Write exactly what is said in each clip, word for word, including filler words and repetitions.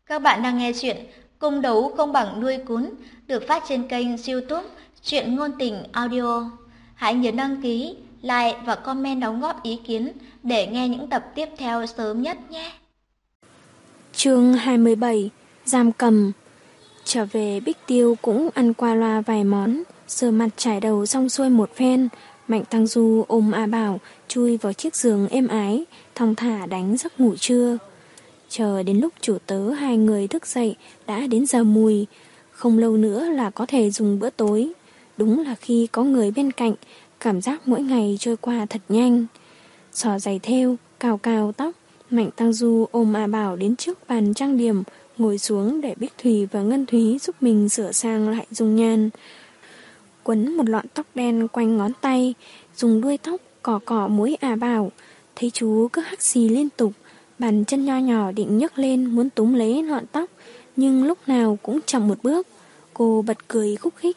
Các bạn đang nghe chuyện Cung đấu không bằng nuôi cún được phát trên kênh YouTube Truyện Ngôn Tình Audio. Hãy nhớ đăng ký, like và comment đóng góp ý kiến để nghe những tập tiếp theo sớm nhất nhé. Chương hai mươi bảy. Giam cầm. Trở về Bích Tiêu cũng ăn qua loa vài món, rửa mặt trải đầu xong xuôi một phen, Mạnh Tăng Du ôm A Bảo chui vào chiếc giường êm ái, thong thả đánh giấc ngủ trưa. Chờ đến lúc chủ tớ hai người thức dậy đã đến giờ mùi, không lâu nữa là có thể dùng bữa tối. Đúng là khi có người bên cạnh, cảm giác mỗi ngày trôi qua thật nhanh. Xỏ giày thêu, cào cào tóc, Mạnh Tăng Du ôm A Bảo đến trước bàn trang điểm, ngồi xuống để Bích Thùy và Ngân Thúy giúp mình sửa sang lại dung nhan. Quấn một lọn tóc đen quanh ngón tay, dùng đuôi tóc cỏ cỏ mũi A Bảo. Thấy chú cứ hắc xì liên tục, bàn chân nho nhỏ định nhấc lên muốn túm lấy lọn tóc, nhưng lúc nào cũng chậm một bước. Cô bật cười khúc khích.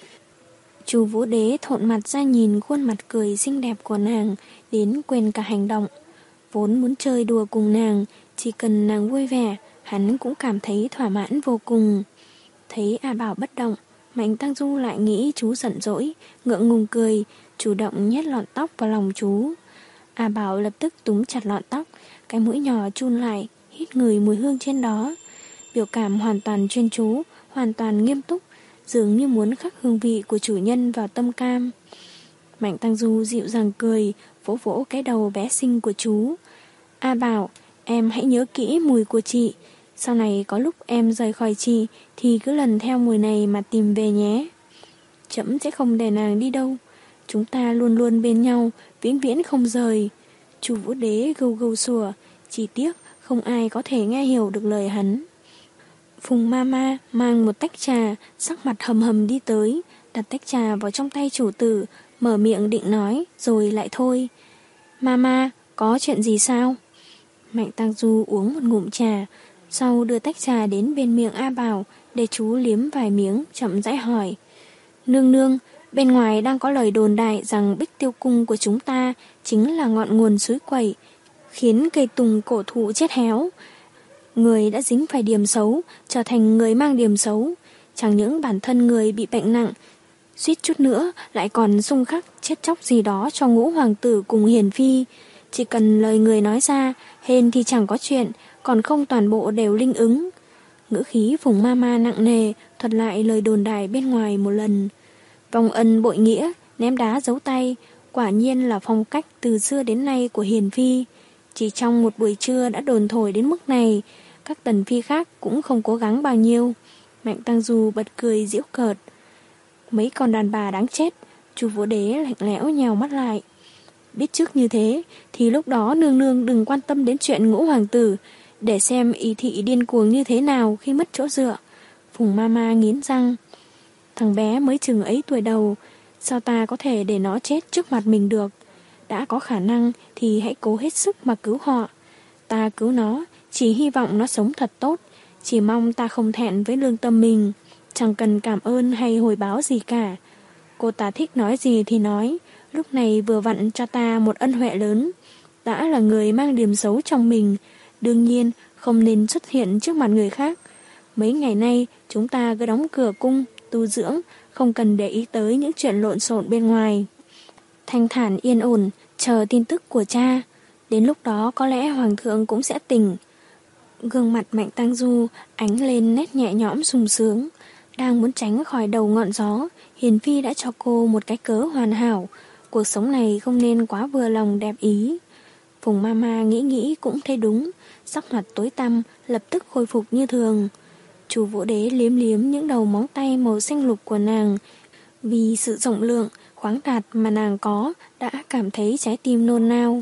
Chú Vũ Đế thộn mặt ra nhìn khuôn mặt cười xinh đẹp của nàng, đến quên cả hành động. Vốn muốn chơi đùa cùng nàng, chỉ cần nàng vui vẻ, hắn cũng cảm thấy thỏa mãn vô cùng. Thấy A Bảo bất động, Mạnh Tăng Du lại nghĩ chú giận dỗi, ngượng ngùng cười, chủ động nhét lọn tóc vào lòng chú. A Bảo lập tức túm chặt lọn tóc, cái mũi nhỏ chun lại, hít ngửi mùi hương trên đó. Biểu cảm hoàn toàn chuyên chú, hoàn toàn nghiêm túc, dường như muốn khắc hương vị của chủ nhân vào tâm cam. Mạnh Tăng Du dịu dàng cười, vỗ vỗ cái đầu bé xinh của chú. A Bảo, em hãy nhớ kỹ mùi của chị. Sau này có lúc em rời khỏi chị thì cứ lần theo mùi này mà tìm về nhé. Trẫm sẽ không để nàng đi đâu. Chúng ta luôn luôn bên nhau, vĩnh viễn không rời. Chú Vũ Đế gâu gâu sủa, chỉ tiếc không ai có thể nghe hiểu được lời hắn. Phùng Mama mang một tách trà, sắc mặt hầm hầm đi tới, đặt tách trà vào trong tay chủ tử, mở miệng định nói, rồi lại thôi. Mama, có chuyện gì sao? Mạnh Tăng Du uống một ngụm trà, sau đưa tách trà đến bên miệng A Bảo, để chú liếm vài miếng, chậm rãi hỏi. Nương nương, bên ngoài đang có lời đồn đại rằng Bích Tiêu Cung của chúng ta chính là ngọn nguồn suối quẩy, khiến cây tùng cổ thụ chết héo. Người đã dính phải điểm xấu, trở thành người mang điểm xấu. Chẳng những bản thân người bị bệnh nặng, suýt chút nữa lại còn xung khắc chết chóc gì đó cho ngũ hoàng tử cùng hiền phi. Chỉ cần lời người nói ra, hên thì chẳng có chuyện, còn không toàn bộ đều linh ứng. Ngữ khí Phùng Mama nặng nề, thuật lại lời đồn đại bên ngoài một lần. Vong ân bội nghĩa, ném đá giấu tay, quả nhiên là phong cách từ xưa đến nay của hiền phi. Chỉ trong một buổi trưa đã đồn thổi đến mức này, các tần phi khác cũng không cố gắng bao nhiêu. Mạnh Tăng Du bật cười giễu cợt. Mấy con đàn bà đáng chết. Chú Vũ Đế lạnh lẽo nhèo mắt lại. Biết trước như thế thì lúc đó nương nương đừng quan tâm đến chuyện ngũ hoàng tử, để xem ý thị điên cuồng như thế nào khi mất chỗ dựa. Phùng Mama nghiến răng. Thằng bé mới chừng ấy tuổi đầu, sao ta có thể để nó chết trước mặt mình được? Đã có khả năng thì hãy cố hết sức mà cứu họ. Ta cứu nó, chỉ hy vọng nó sống thật tốt, chỉ mong ta không thẹn với lương tâm mình, chẳng cần cảm ơn hay hồi báo gì cả. Cô ta thích nói gì thì nói, lúc này vừa vặn cho ta một ân huệ lớn. Đã là người mang điểm xấu trong mình, đương nhiên không nên xuất hiện trước mặt người khác. Mấy ngày nay chúng ta cứ đóng cửa cung, tu dưỡng, không cần để ý tới những chuyện lộn xộn bên ngoài. Thanh thản yên ổn, chờ tin tức của cha. Đến lúc đó có lẽ hoàng thượng cũng sẽ tỉnh. Gương mặt Mạnh Tăng Du ánh lên nét nhẹ nhõm sung sướng. Đang muốn tránh khỏi đầu ngọn gió, hiền phi đã cho cô một cái cớ hoàn hảo. Cuộc sống này không nên quá vừa lòng đẹp ý. Phùng Mama nghĩ nghĩ cũng thấy đúng, sắc mặt tối tăm lập tức khôi phục như thường. Chú Vũ Đế liếm liếm những đầu móng tay màu xanh lục của nàng. Vì sự rộng lượng, khoáng đạt mà nàng có đã cảm thấy trái tim nôn nao.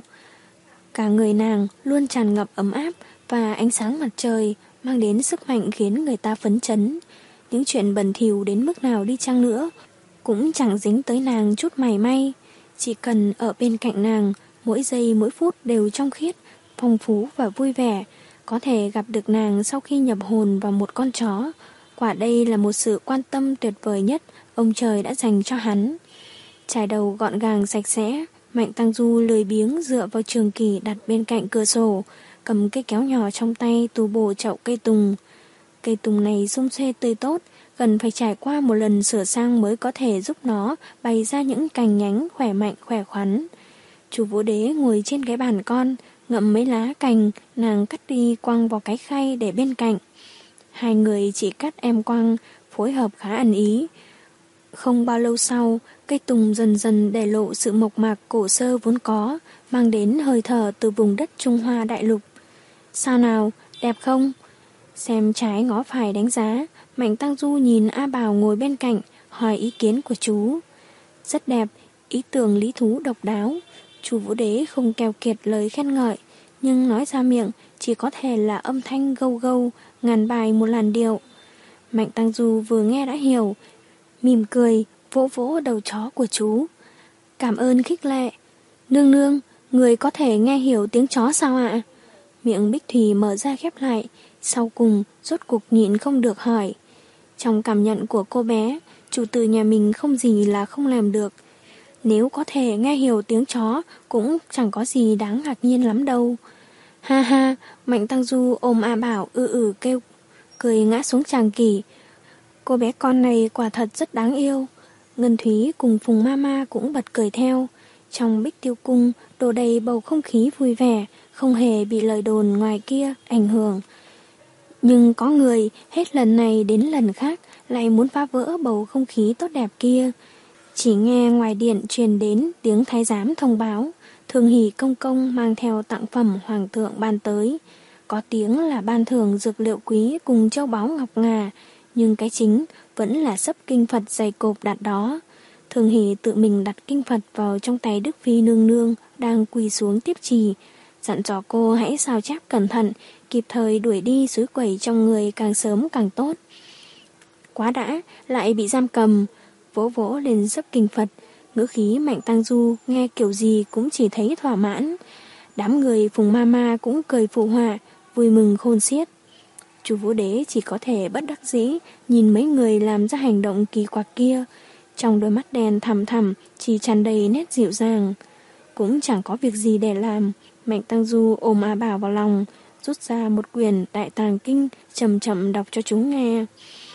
Cả người nàng luôn tràn ngập ấm áp và ánh sáng mặt trời mang đến sức mạnh khiến người ta phấn chấn. Những chuyện bẩn thỉu đến mức nào đi chăng nữa cũng chẳng dính tới nàng chút mảy may. Chỉ cần ở bên cạnh nàng, mỗi giây mỗi phút đều trong khiết, phong phú và vui vẻ. Có thể gặp được nàng sau khi nhập hồn vào một con chó, quả đây là một sự quan tâm tuyệt vời nhất ông trời đã dành cho hắn. Trải đầu gọn gàng sạch sẽ, Mạnh Tăng Du lười biếng dựa vào trường kỷ đặt bên cạnh cửa sổ, cầm cây kéo nhỏ trong tay tu bổ chậu cây tùng. Cây tùng này sum xuê tươi tốt, cần phải trải qua một lần sửa sang mới có thể giúp nó bày ra những cành nhánh khỏe mạnh khỏe khoắn. Chú Vũ Đế ngồi trên cái bàn con, ngậm mấy lá cành, nàng cắt đi quăng vào cái khay để bên cạnh. Hai người chỉ cắt em quăng, phối hợp khá ăn ý. Không bao lâu sau, cây tùng dần dần để lộ sự mộc mạc cổ xưa vốn có, mang đến hơi thở từ vùng đất Trung Hoa đại lục. Sao nào, đẹp không? Xem trái ngó phải đánh giá, Mạnh Tăng Du nhìn A Bảo ngồi bên cạnh, hỏi ý kiến của chú. Rất đẹp, ý tưởng lý thú độc đáo. Chú Vũ Đế không keo kiệt lời khen ngợi, nhưng nói ra miệng chỉ có thể là âm thanh gâu gâu, ngàn bài một làn điệu. Mạnh Tăng Du vừa nghe đã hiểu, mỉm cười, vỗ vỗ đầu chó của chú. Cảm ơn khích lệ. Nương nương, người có thể nghe hiểu tiếng chó sao ạ? Miệng Bích Thủy mở ra khép lại, sau cùng rốt cuộc nhịn không được hỏi. Trong cảm nhận của cô bé, chủ tử nhà mình không gì là không làm được. Nếu có thể nghe hiểu tiếng chó cũng chẳng có gì đáng ngạc nhiên lắm đâu. Ha ha, Mạnh Tăng Du ôm A Bảo ư ử kêu, cười ngã xuống tràng kỷ. Cô bé con này quả thật rất đáng yêu. Ngân Thúy cùng Phùng Mama cũng bật cười theo. Trong Bích Tiêu Cung đổ đầy bầu không khí vui vẻ, không hề bị lời đồn ngoài kia ảnh hưởng. Nhưng có người hết lần này đến lần khác lại muốn phá vỡ bầu không khí tốt đẹp kia. Chỉ nghe ngoài điện truyền đến tiếng thái giám thông báo, Thường Hỷ công công mang theo tặng phẩm hoàng thượng ban tới. Có tiếng là ban thưởng dược liệu quý cùng châu báu ngọc ngà, nhưng cái chính vẫn là sấp kinh Phật dày cộp đặt đó. Thường Hỷ tự mình đặt kinh Phật vào trong tay Đức Phi nương nương đang quỳ xuống tiếp trì, dặn dò cô hãy sao chép cẩn thận, kịp thời đuổi đi suối quẩy trong người càng sớm càng tốt. Quá đã, lại bị giam cầm, vỗ vỗ lên sấp kinh Phật, ngữ khí Mạnh Tăng Du nghe kiểu gì cũng chỉ thấy thỏa mãn. Đám người Phùng Mama cũng cười phụ họa, vui mừng khôn xiết. Chú Vũ Đế chỉ có thể bất đắc dĩ nhìn mấy người làm ra hành động kỳ quặc kia, trong đôi mắt đen thẳm thẳm chỉ tràn đầy nét dịu dàng. Cũng chẳng có việc gì để làm, Mạnh Tăng Du ôm A Bảo vào lòng, rút ra một quyển Đại Tàng Kinh chậm chậm đọc cho chúng nghe.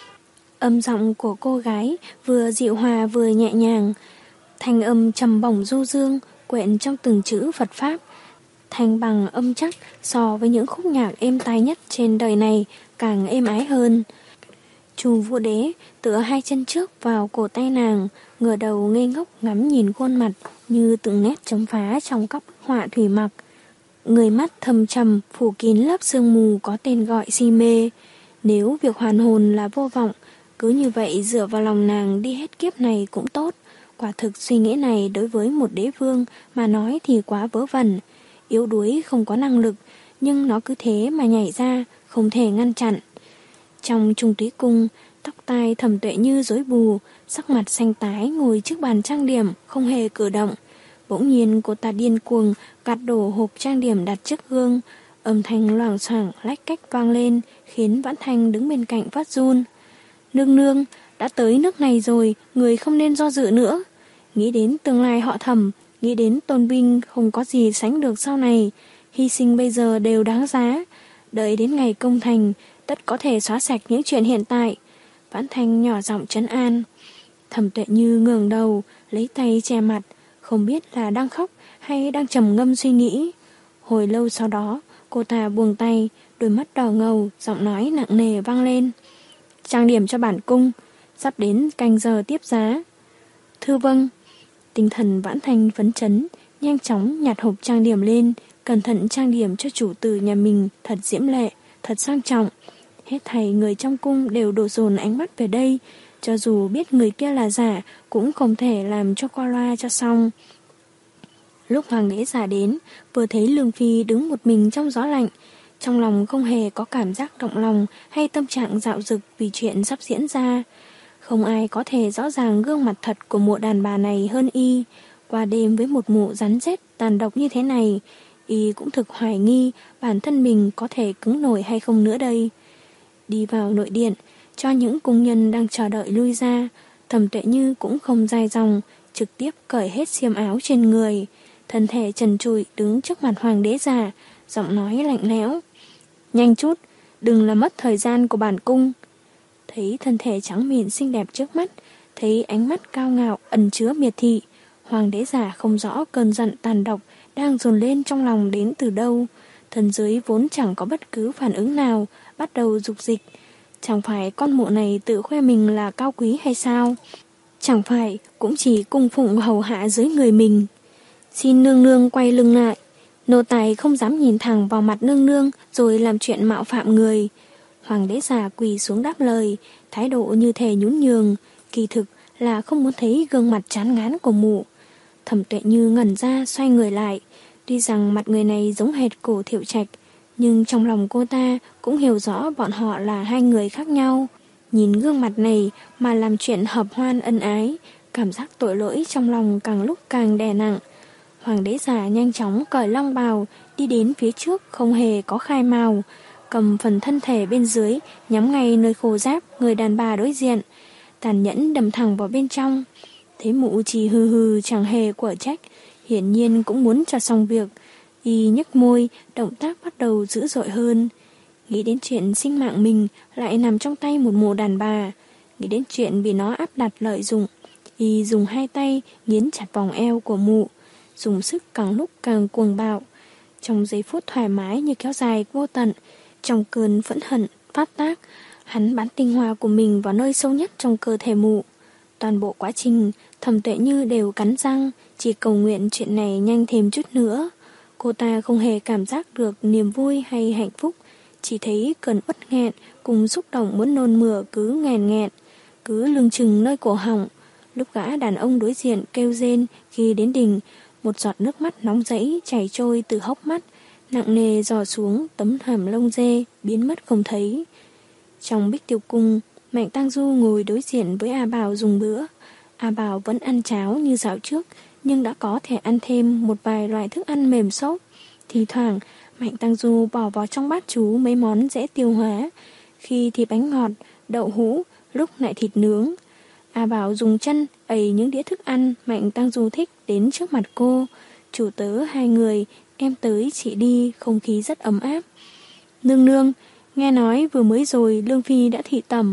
Âm giọng của cô gái vừa dịu hòa vừa nhẹ nhàng, thanh âm trầm bổng du dương quện trong từng chữ Phật pháp, thanh bằng âm chắc so với những khúc nhạc êm tai nhất trên đời này càng êm ái hơn. Chu Vũ Đế tựa hai chân trước vào cổ tay nàng, ngửa đầu ngây ngốc ngắm nhìn khuôn mặt như từng nét chấm phá trong các bức họa thủy mặc. Người mắt thâm trầm phủ kín lớp sương mù có tên gọi si mê. Nếu việc hoàn hồn là vô vọng, cứ như vậy dựa vào lòng nàng đi hết kiếp này cũng tốt. Quả thực suy nghĩ này đối với một đế vương mà nói thì quá vớ vẩn, yếu đuối không có năng lực, nhưng nó cứ thế mà nhảy ra, không thể ngăn chặn. Trong Trung Túy Cung, tóc tai Thẩm Tuệ Như rối bù, sắc mặt xanh tái ngồi trước bàn trang điểm, không hề cử động. Bỗng nhiên cô ta điên cuồng gạt đổ hộp trang điểm đặt trước gương, âm thanh loảng xoảng lách cách vang lên, khiến Vãn Thanh đứng bên cạnh phát run. Nương nương, đã tới nước này rồi, người không nên do dự nữa. Nghĩ đến tương lai họ Thẩm, nghĩ đến tôn vinh không có gì sánh được sau này, hy sinh bây giờ đều đáng giá. Đợi đến ngày công thành, tất có thể xóa sạch những chuyện hiện tại. Vãn Thanh nhỏ giọng trấn an. Thẩm Tuệ Như ngẩng đầu, lấy tay che mặt, không biết là đang khóc hay đang trầm ngâm suy nghĩ. Hồi lâu sau đó, cô ta buông tay, đôi mắt đỏ ngầu, giọng nói nặng nề vang lên. Trang điểm cho bản cung, sắp đến canh giờ tiếp giá. Thưa vâng. Tinh thần Vãn Thanh phấn chấn, nhanh chóng nhặt hộp trang điểm lên, cẩn thận trang điểm cho chủ tử nhà mình thật diễm lệ, thật sang trọng. Hết thảy người trong cung đều đổ dồn ánh mắt về đây, cho dù biết người kia là giả cũng không thể làm cho qua loa cho xong. Lúc hoàng đế giả đến, vừa thấy Lương Phi đứng một mình trong gió lạnh, trong lòng không hề có cảm giác động lòng hay tâm trạng dạo dực vì chuyện sắp diễn ra. Không ai có thể rõ ràng gương mặt thật của mụ đàn bà này hơn y. Qua đêm với một mụ rắn rết tàn độc như thế này, y cũng thực hoài nghi bản thân mình có thể cứng nổi hay không nữa đây. Đi vào nội điện, cho những cung nhân đang chờ đợi lui ra, Thẩm Tuệ Như cũng không dài dòng, trực tiếp cởi hết xiêm áo trên người, thân thể trần trụi đứng trước mặt hoàng đế già, giọng nói lạnh lẽo. Nhanh chút, đừng làm mất thời gian của bản cung. Thấy thân thể trắng mịn xinh đẹp trước mắt, thấy ánh mắt cao ngạo ẩn chứa miệt thị, hoàng đế giả không rõ cơn giận tàn độc đang dồn lên trong lòng đến từ đâu. Thân dưới vốn chẳng có bất cứ phản ứng nào, bắt đầu dục dịch. Chẳng phải con mụ này tự khoe mình là cao quý hay sao? Chẳng phải cũng chỉ cung phụng hầu hạ dưới người mình. Xin nương nương quay lưng lại. Nô tài không dám nhìn thẳng vào mặt nương nương rồi làm chuyện mạo phạm người. Hoàng đế già quỳ xuống đáp lời, thái độ như thể nhún nhường, kỳ thực là không muốn thấy gương mặt chán ngán của mụ. Thẩm Tuệ Như ngẩn ra xoay người lại. Tuy rằng mặt người này giống hệt Cổ Thiệu Trạch, nhưng trong lòng cô ta cũng hiểu rõ bọn họ là hai người khác nhau. Nhìn gương mặt này mà làm chuyện hợp hoan ân ái, cảm giác tội lỗi trong lòng càng lúc càng đè nặng. Hoàng đế già nhanh chóng cởi long bào, đi đến phía trước không hề có khai màu, cầm phần thân thể bên dưới, nhắm ngay nơi khô ráp người đàn bà đối diện, tàn nhẫn đâm thẳng vào bên trong. Thấy mụ chỉ hừ hừ chẳng hề quở trách, hiển nhiên cũng muốn cho xong việc. Y nhếch môi, động tác bắt đầu dữ dội hơn. Nghĩ đến chuyện sinh mạng mình lại nằm trong tay một mụ đàn bà, nghĩ đến chuyện bị nó áp đặt lợi dụng, Y dùng hai tay nghiến chặt vòng eo của mụ, dùng sức càng lúc càng cuồng bạo. Trong giây phút thoải mái như kéo dài vô tận, trong cơn phẫn hận phát tác, hắn bắn tinh hoa của mình vào nơi sâu nhất trong cơ thể mụ. Toàn bộ quá trình, Thẩm Tuệ Như đều cắn răng, chỉ cầu nguyện chuyện này nhanh thêm chút nữa. Cô ta không hề cảm giác được niềm vui hay hạnh phúc, chỉ thấy cơn uất nghẹn cùng xúc động muốn nôn mửa cứ nghẹn nghẹn, cứ lưng chừng nơi cổ họng. Lúc gã đàn ông đối diện kêu rên khi đến đỉnh, một giọt nước mắt nóng rẫy chảy trôi từ hốc mắt, nặng nề dò xuống tấm thảm lông dê, biến mất không thấy. Trong Bích Tiêu Cung, Mạnh Tang Du ngồi đối diện với A Bảo dùng bữa. A Bảo vẫn ăn cháo như dạo trước, nhưng đã có thể ăn thêm một vài loại thức ăn mềm xốp. Thì thoảng, Mạnh Tang Du bỏ vào trong bát chú mấy món dễ tiêu hóa, khi thì bánh ngọt, đậu hũ, lúc lại thịt nướng. A Bảo dùng chân ẩy những đĩa thức ăn Mạnh Tang Du thích đến trước mặt cô. Chủ tớ hai người, em tới chị đi, không khí rất ấm áp. Nương nương, nghe nói vừa mới rồi Lương Phi đã thị tẩm.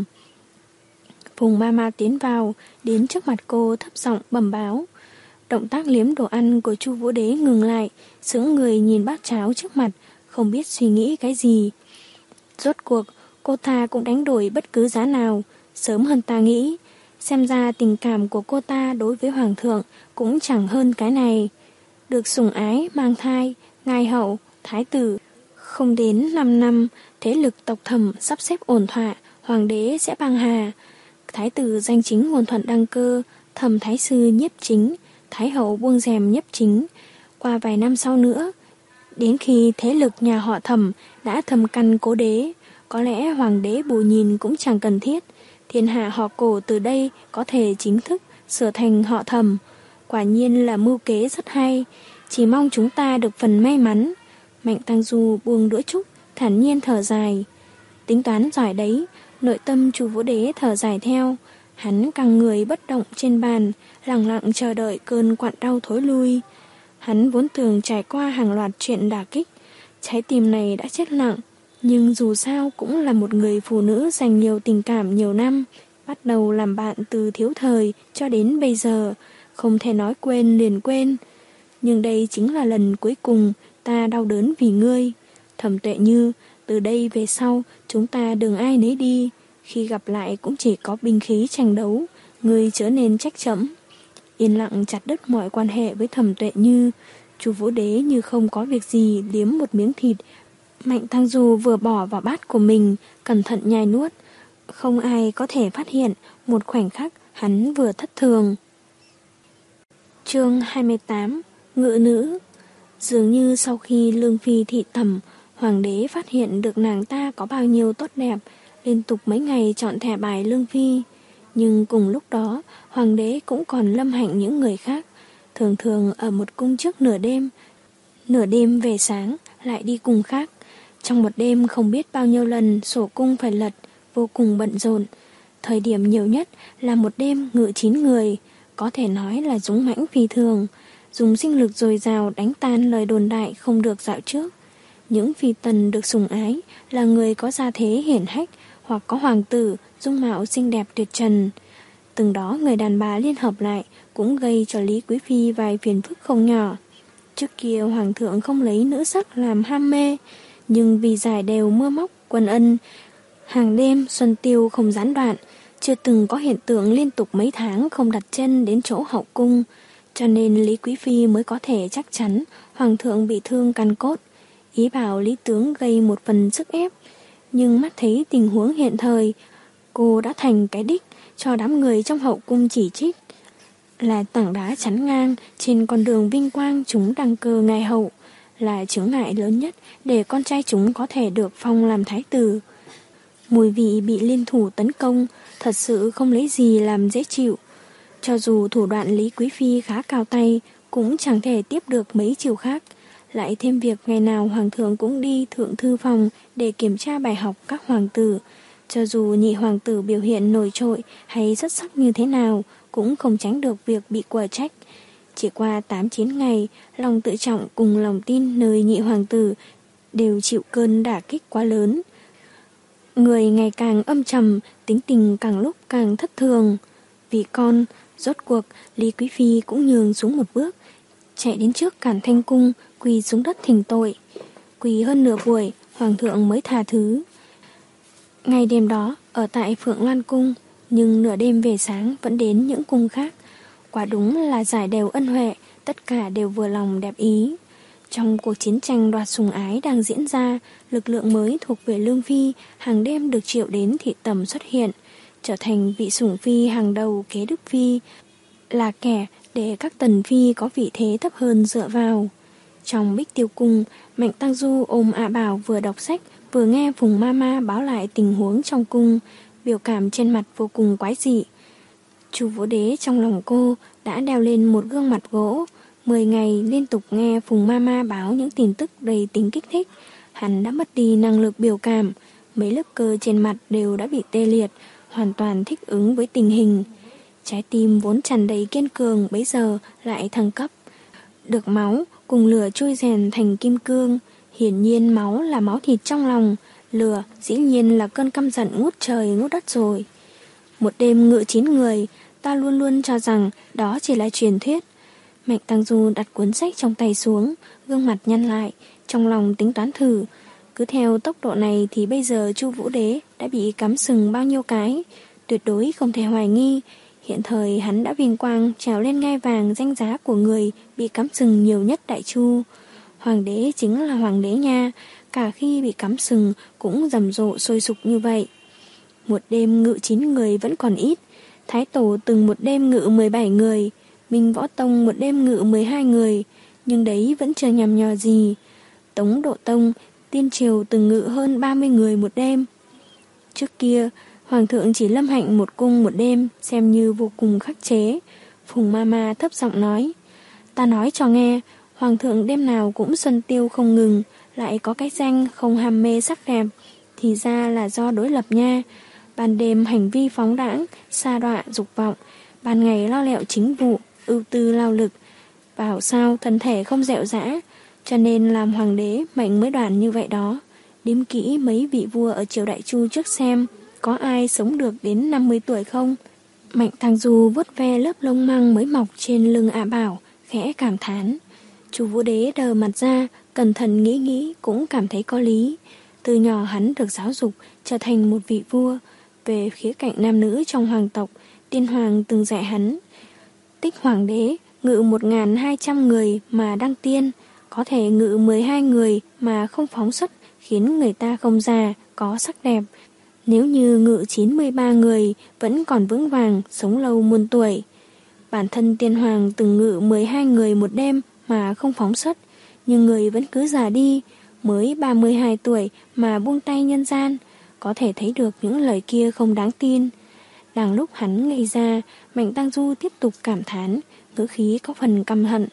Phùng ma ma tiến vào, đến trước mặt cô thấp giọng bẩm báo. Động tác liếm đồ ăn của Chu Vũ Đế ngừng lại, sững người nhìn bát cháo trước mặt, không biết suy nghĩ cái gì. Rốt cuộc, cô ta cũng đánh đổi bất cứ giá nào, sớm hơn ta nghĩ. Xem ra tình cảm của cô ta đối với Hoàng thượng cũng chẳng hơn cái này. Được sủng ái, mang thai, ngài hậu, thái tử. Không đến năm năm, thế lực tộc Thẩm sắp xếp ổn thỏa, Hoàng đế sẽ băng hà. Thái tử danh chính ngôn thuận đăng cơ, Thẩm thái sư nhiếp chính, thái hậu buông rèm nhiếp chính. Qua vài năm sau nữa, đến khi thế lực nhà họ Thẩm đã thâm căn cố đế, có lẽ Hoàng đế bù nhìn cũng chẳng cần thiết. Thiên hạ họ Cổ từ đây có thể chính thức sửa thành họ Thẩm. Quả nhiên là mưu kế rất hay, chỉ mong chúng ta được phần may mắn. Mạnh Tang Du buông đũa trúc, thản nhiên thở dài. Tính toán giỏi đấy, nội tâm Chu Vũ Đế thở dài theo. Hắn căng người bất động trên bàn, lặng lặng chờ đợi cơn quặn đau thối lui. Hắn vốn tưởng trải qua hàng loạt chuyện đả kích, trái tim này đã chết lặng. Nhưng dù sao cũng là một người phụ nữ dành nhiều tình cảm nhiều năm, bắt đầu làm bạn từ thiếu thời cho đến bây giờ, không thể nói quên liền quên. Nhưng đây chính là lần cuối cùng ta đau đớn vì ngươi. Thẩm Tuệ Như, từ đây về sau chúng ta đừng ai nấy đi, khi gặp lại cũng chỉ có binh khí tranh đấu, ngươi chớ nên trách trẫm. Yên lặng chặt đứt mọi quan hệ với Thẩm Tuệ Như, Chu Vũ Đế như không có việc gì liếm một miếng thịt Mạnh Tang Du vừa bỏ vào bát của mình, cẩn thận nhai nuốt. Không ai có thể phát hiện một khoảnh khắc hắn vừa thất thường. Chương hai mươi tám. Ngự nữ. Dường như sau khi Lương Phi thị tẩm, Hoàng đế phát hiện được nàng ta có bao nhiêu tốt đẹp, liên tục mấy ngày chọn thẻ bài Lương Phi. Nhưng cùng lúc đó, Hoàng đế cũng còn lâm hạnh những người khác, thường thường ở một cung trước nửa đêm, nửa đêm về sáng lại đi cung khác. Trong một đêm không biết bao nhiêu lần sổ cung phải lật, vô cùng bận rộn. Thời điểm nhiều nhất là một đêm ngự chín người, có thể nói là dũng mãnh phi thường, dùng sinh lực dồi dào đánh tan lời đồn đại không được dạo trước. Những phi tần được sủng ái là người có gia thế hiển hách hoặc có hoàng tử, dung mạo xinh đẹp tuyệt trần. Từng đó người đàn bà liên hợp lại cũng gây cho Lý Quý Phi vài phiền phức không nhỏ. Trước kia hoàng thượng không lấy nữ sắc làm ham mê, nhưng vì giải đều mưa móc, quân ân, hàng đêm xuân tiêu không gián đoạn, chưa từng có hiện tượng liên tục mấy tháng không đặt chân đến chỗ hậu cung, cho nên Lý Quý Phi mới có thể chắc chắn hoàng thượng bị thương căn cốt, ý bảo Lý tướng gây một phần sức ép. Nhưng mắt thấy tình huống hiện thời, cô đã thành cái đích cho đám người trong hậu cung chỉ trích, là tảng đá chắn ngang trên con đường vinh quang chúng đăng cơ ngài hậu, là chướng ngại lớn nhất để con trai chúng có thể được phong làm thái tử. Mùi vị bị liên thủ tấn công thật sự không lấy gì làm dễ chịu. Cho dù thủ đoạn Lý Quý Phi khá cao tay, cũng chẳng thể tiếp được mấy chiều khác. Lại thêm việc ngày nào hoàng thượng cũng đi thượng thư phòng để kiểm tra bài học các hoàng tử. Cho dù nhị hoàng tử biểu hiện nổi trội hay xuất sắc như thế nào, cũng không tránh được việc bị quở trách. Chỉ qua tám chín ngày, lòng tự trọng cùng lòng tin nơi nhị hoàng tử đều chịu cơn đả kích quá lớn. Người ngày càng âm trầm, tính tình càng lúc càng thất thường. Vì con, rốt cuộc Lý Quý Phi cũng nhường xuống một bước, chạy đến trước Cản Thanh Cung, quỳ xuống đất thỉnh tội. Quỳ hơn nửa buổi, hoàng thượng mới tha thứ. Ngày đêm đó, ở tại Phượng Loan Cung, nhưng nửa đêm về sáng vẫn đến những cung khác. Quả đúng là giải đều ân huệ, tất cả đều vừa lòng đẹp ý. Trong cuộc chiến tranh đoạt sủng ái đang diễn ra, lực lượng mới thuộc về Lương Phi hàng đêm được triệu đến thị tẩm xuất hiện, trở thành vị sủng phi hàng đầu kế Đức Phi, là kẻ để các tần phi có vị thế thấp hơn dựa vào. Trong Bích Tiêu Cung, Mạnh Tăng Du ôm A Bảo vừa đọc sách, vừa nghe Phùng Mama báo lại tình huống trong cung, biểu cảm trên mặt vô cùng quái dị. Chu Vũ Đế trong lòng cô đã đeo lên một gương mặt gỗ. Mười ngày liên tục nghe Phùng Mama báo những tin tức đầy tính kích thích, hắn đã mất đi năng lực biểu cảm, mấy lớp cơ trên mặt đều đã bị tê liệt, hoàn toàn thích ứng với tình hình. Trái tim vốn tràn đầy kiên cường bấy giờ lại thăng cấp, được máu cùng lửa trôi rèn thành kim cương. Hiển nhiên máu là máu thịt trong lòng, lửa dĩ nhiên là cơn căm giận ngút trời ngút đất rồi. Một đêm ngự chín người, ta luôn luôn cho rằng đó chỉ là truyền thuyết. Mạnh Tăng Du đặt cuốn sách trong tay xuống, gương mặt nhăn lại, trong lòng tính toán thử. Cứ theo tốc độ này thì bây giờ Chu Vũ Đế đã bị cắm sừng bao nhiêu cái, tuyệt đối không thể hoài nghi. Hiện thời hắn đã vinh quang trèo lên ngai vàng danh giá của người bị cắm sừng nhiều nhất Đại Chu. Hoàng đế chính là hoàng đế nha, cả khi bị cắm sừng cũng rầm rộ sôi sục như vậy. Một đêm ngự chín người vẫn còn ít, Thái Tổ từng một đêm ngự mười bảy người, Minh Võ Tông một đêm ngự mười hai người, nhưng đấy vẫn chưa nhằm nhò gì. Tống Độ Tông, Tiên Triều từng ngự hơn ba mươi người một đêm. Trước kia, Hoàng thượng chỉ lâm hạnh một cung một đêm, xem như vô cùng khắc chế. Phùng Mama thấp giọng nói, ta nói cho nghe, Hoàng thượng đêm nào cũng xuân tiêu không ngừng, lại có cái danh không ham mê sắc đẹp, thì ra là do đối lập nha. Ban đêm hành vi phóng đãng, sa đọa dục vọng, ban ngày lo lẹo chính vụ, ưu tư lao lực, bảo sao thân thể không dẻo dã, cho nên làm hoàng đế mệnh mới đoàn như vậy đó. Đếm kỹ mấy vị vua ở triều Đại Chu trước xem, có ai sống được đến năm mươi tuổi không? Mạnh Tăng Du vuốt ve lớp lông măng mới mọc trên lưng A Bảo, khẽ cảm thán. Chu Vũ Đế đờ mặt ra, cẩn thận nghĩ nghĩ cũng cảm thấy có lý. Từ nhỏ hắn được giáo dục trở thành một vị vua. Về khía cạnh nam nữ trong hoàng tộc, Tiên Hoàng từng dạy hắn, Tích Hoàng đế ngự một nghìn hai trăm người mà đăng tiên, có thể ngự mười hai người mà không phóng xuất, khiến người ta không già, có sắc đẹp. Nếu như ngự chín mươi ba người vẫn còn vững vàng, sống lâu muôn tuổi. Bản thân Tiên Hoàng từng ngự mười hai người một đêm mà không phóng xuất, nhưng người vẫn cứ già đi, mới ba mươi hai tuổi mà buông tay nhân gian, có thể thấy được những lời kia không đáng tin. Đang lúc hắn ngây ra, Mạnh Tăng Du tiếp tục cảm thán, ngữ khí có phần căm hận.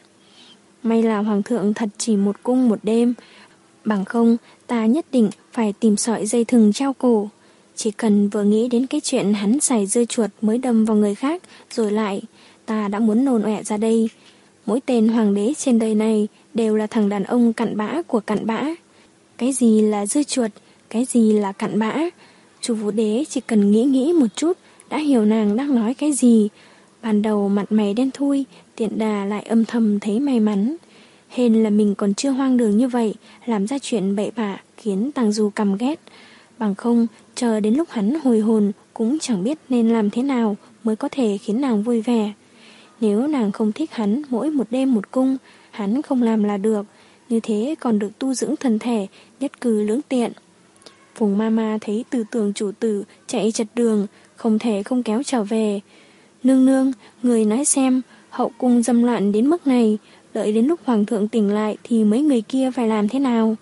May là Hoàng thượng thật chỉ một cung một đêm, bằng không ta nhất định phải tìm sợi dây thừng treo cổ. Chỉ cần vừa nghĩ đến cái chuyện hắn xài dưa chuột mới đâm vào người khác rồi lại, ta đã muốn nôn ọe ra đây. Mỗi tên hoàng đế trên đời này đều là thằng đàn ông cặn bã của cặn bã. Cái gì là dưa chuột, cái gì là cặn bã. Chu Vũ Đế chỉ cần nghĩ nghĩ một chút đã hiểu nàng đang nói cái gì. Ban đầu mặt mày đen thui, Tiện Đà lại âm thầm thấy may mắn. Hên là mình còn chưa hoang đường như vậy, làm ra chuyện bậy bạ khiến Tang Du căm ghét. Bằng không, chờ đến lúc hắn hồi hồn cũng chẳng biết nên làm thế nào mới có thể khiến nàng vui vẻ. Nếu nàng không thích hắn mỗi một đêm một cung, hắn không làm là được, như thế còn được tu dưỡng thân thể, nhất cử lưỡng tiện. Phùng Mama thấy Từ Tưởng chủ tử chạy chật đường, không thể không kéo trở về. Nương nương, người nói xem, hậu cung dâm loạn đến mức này, đợi đến lúc hoàng thượng tỉnh lại thì mấy người kia phải làm thế nào?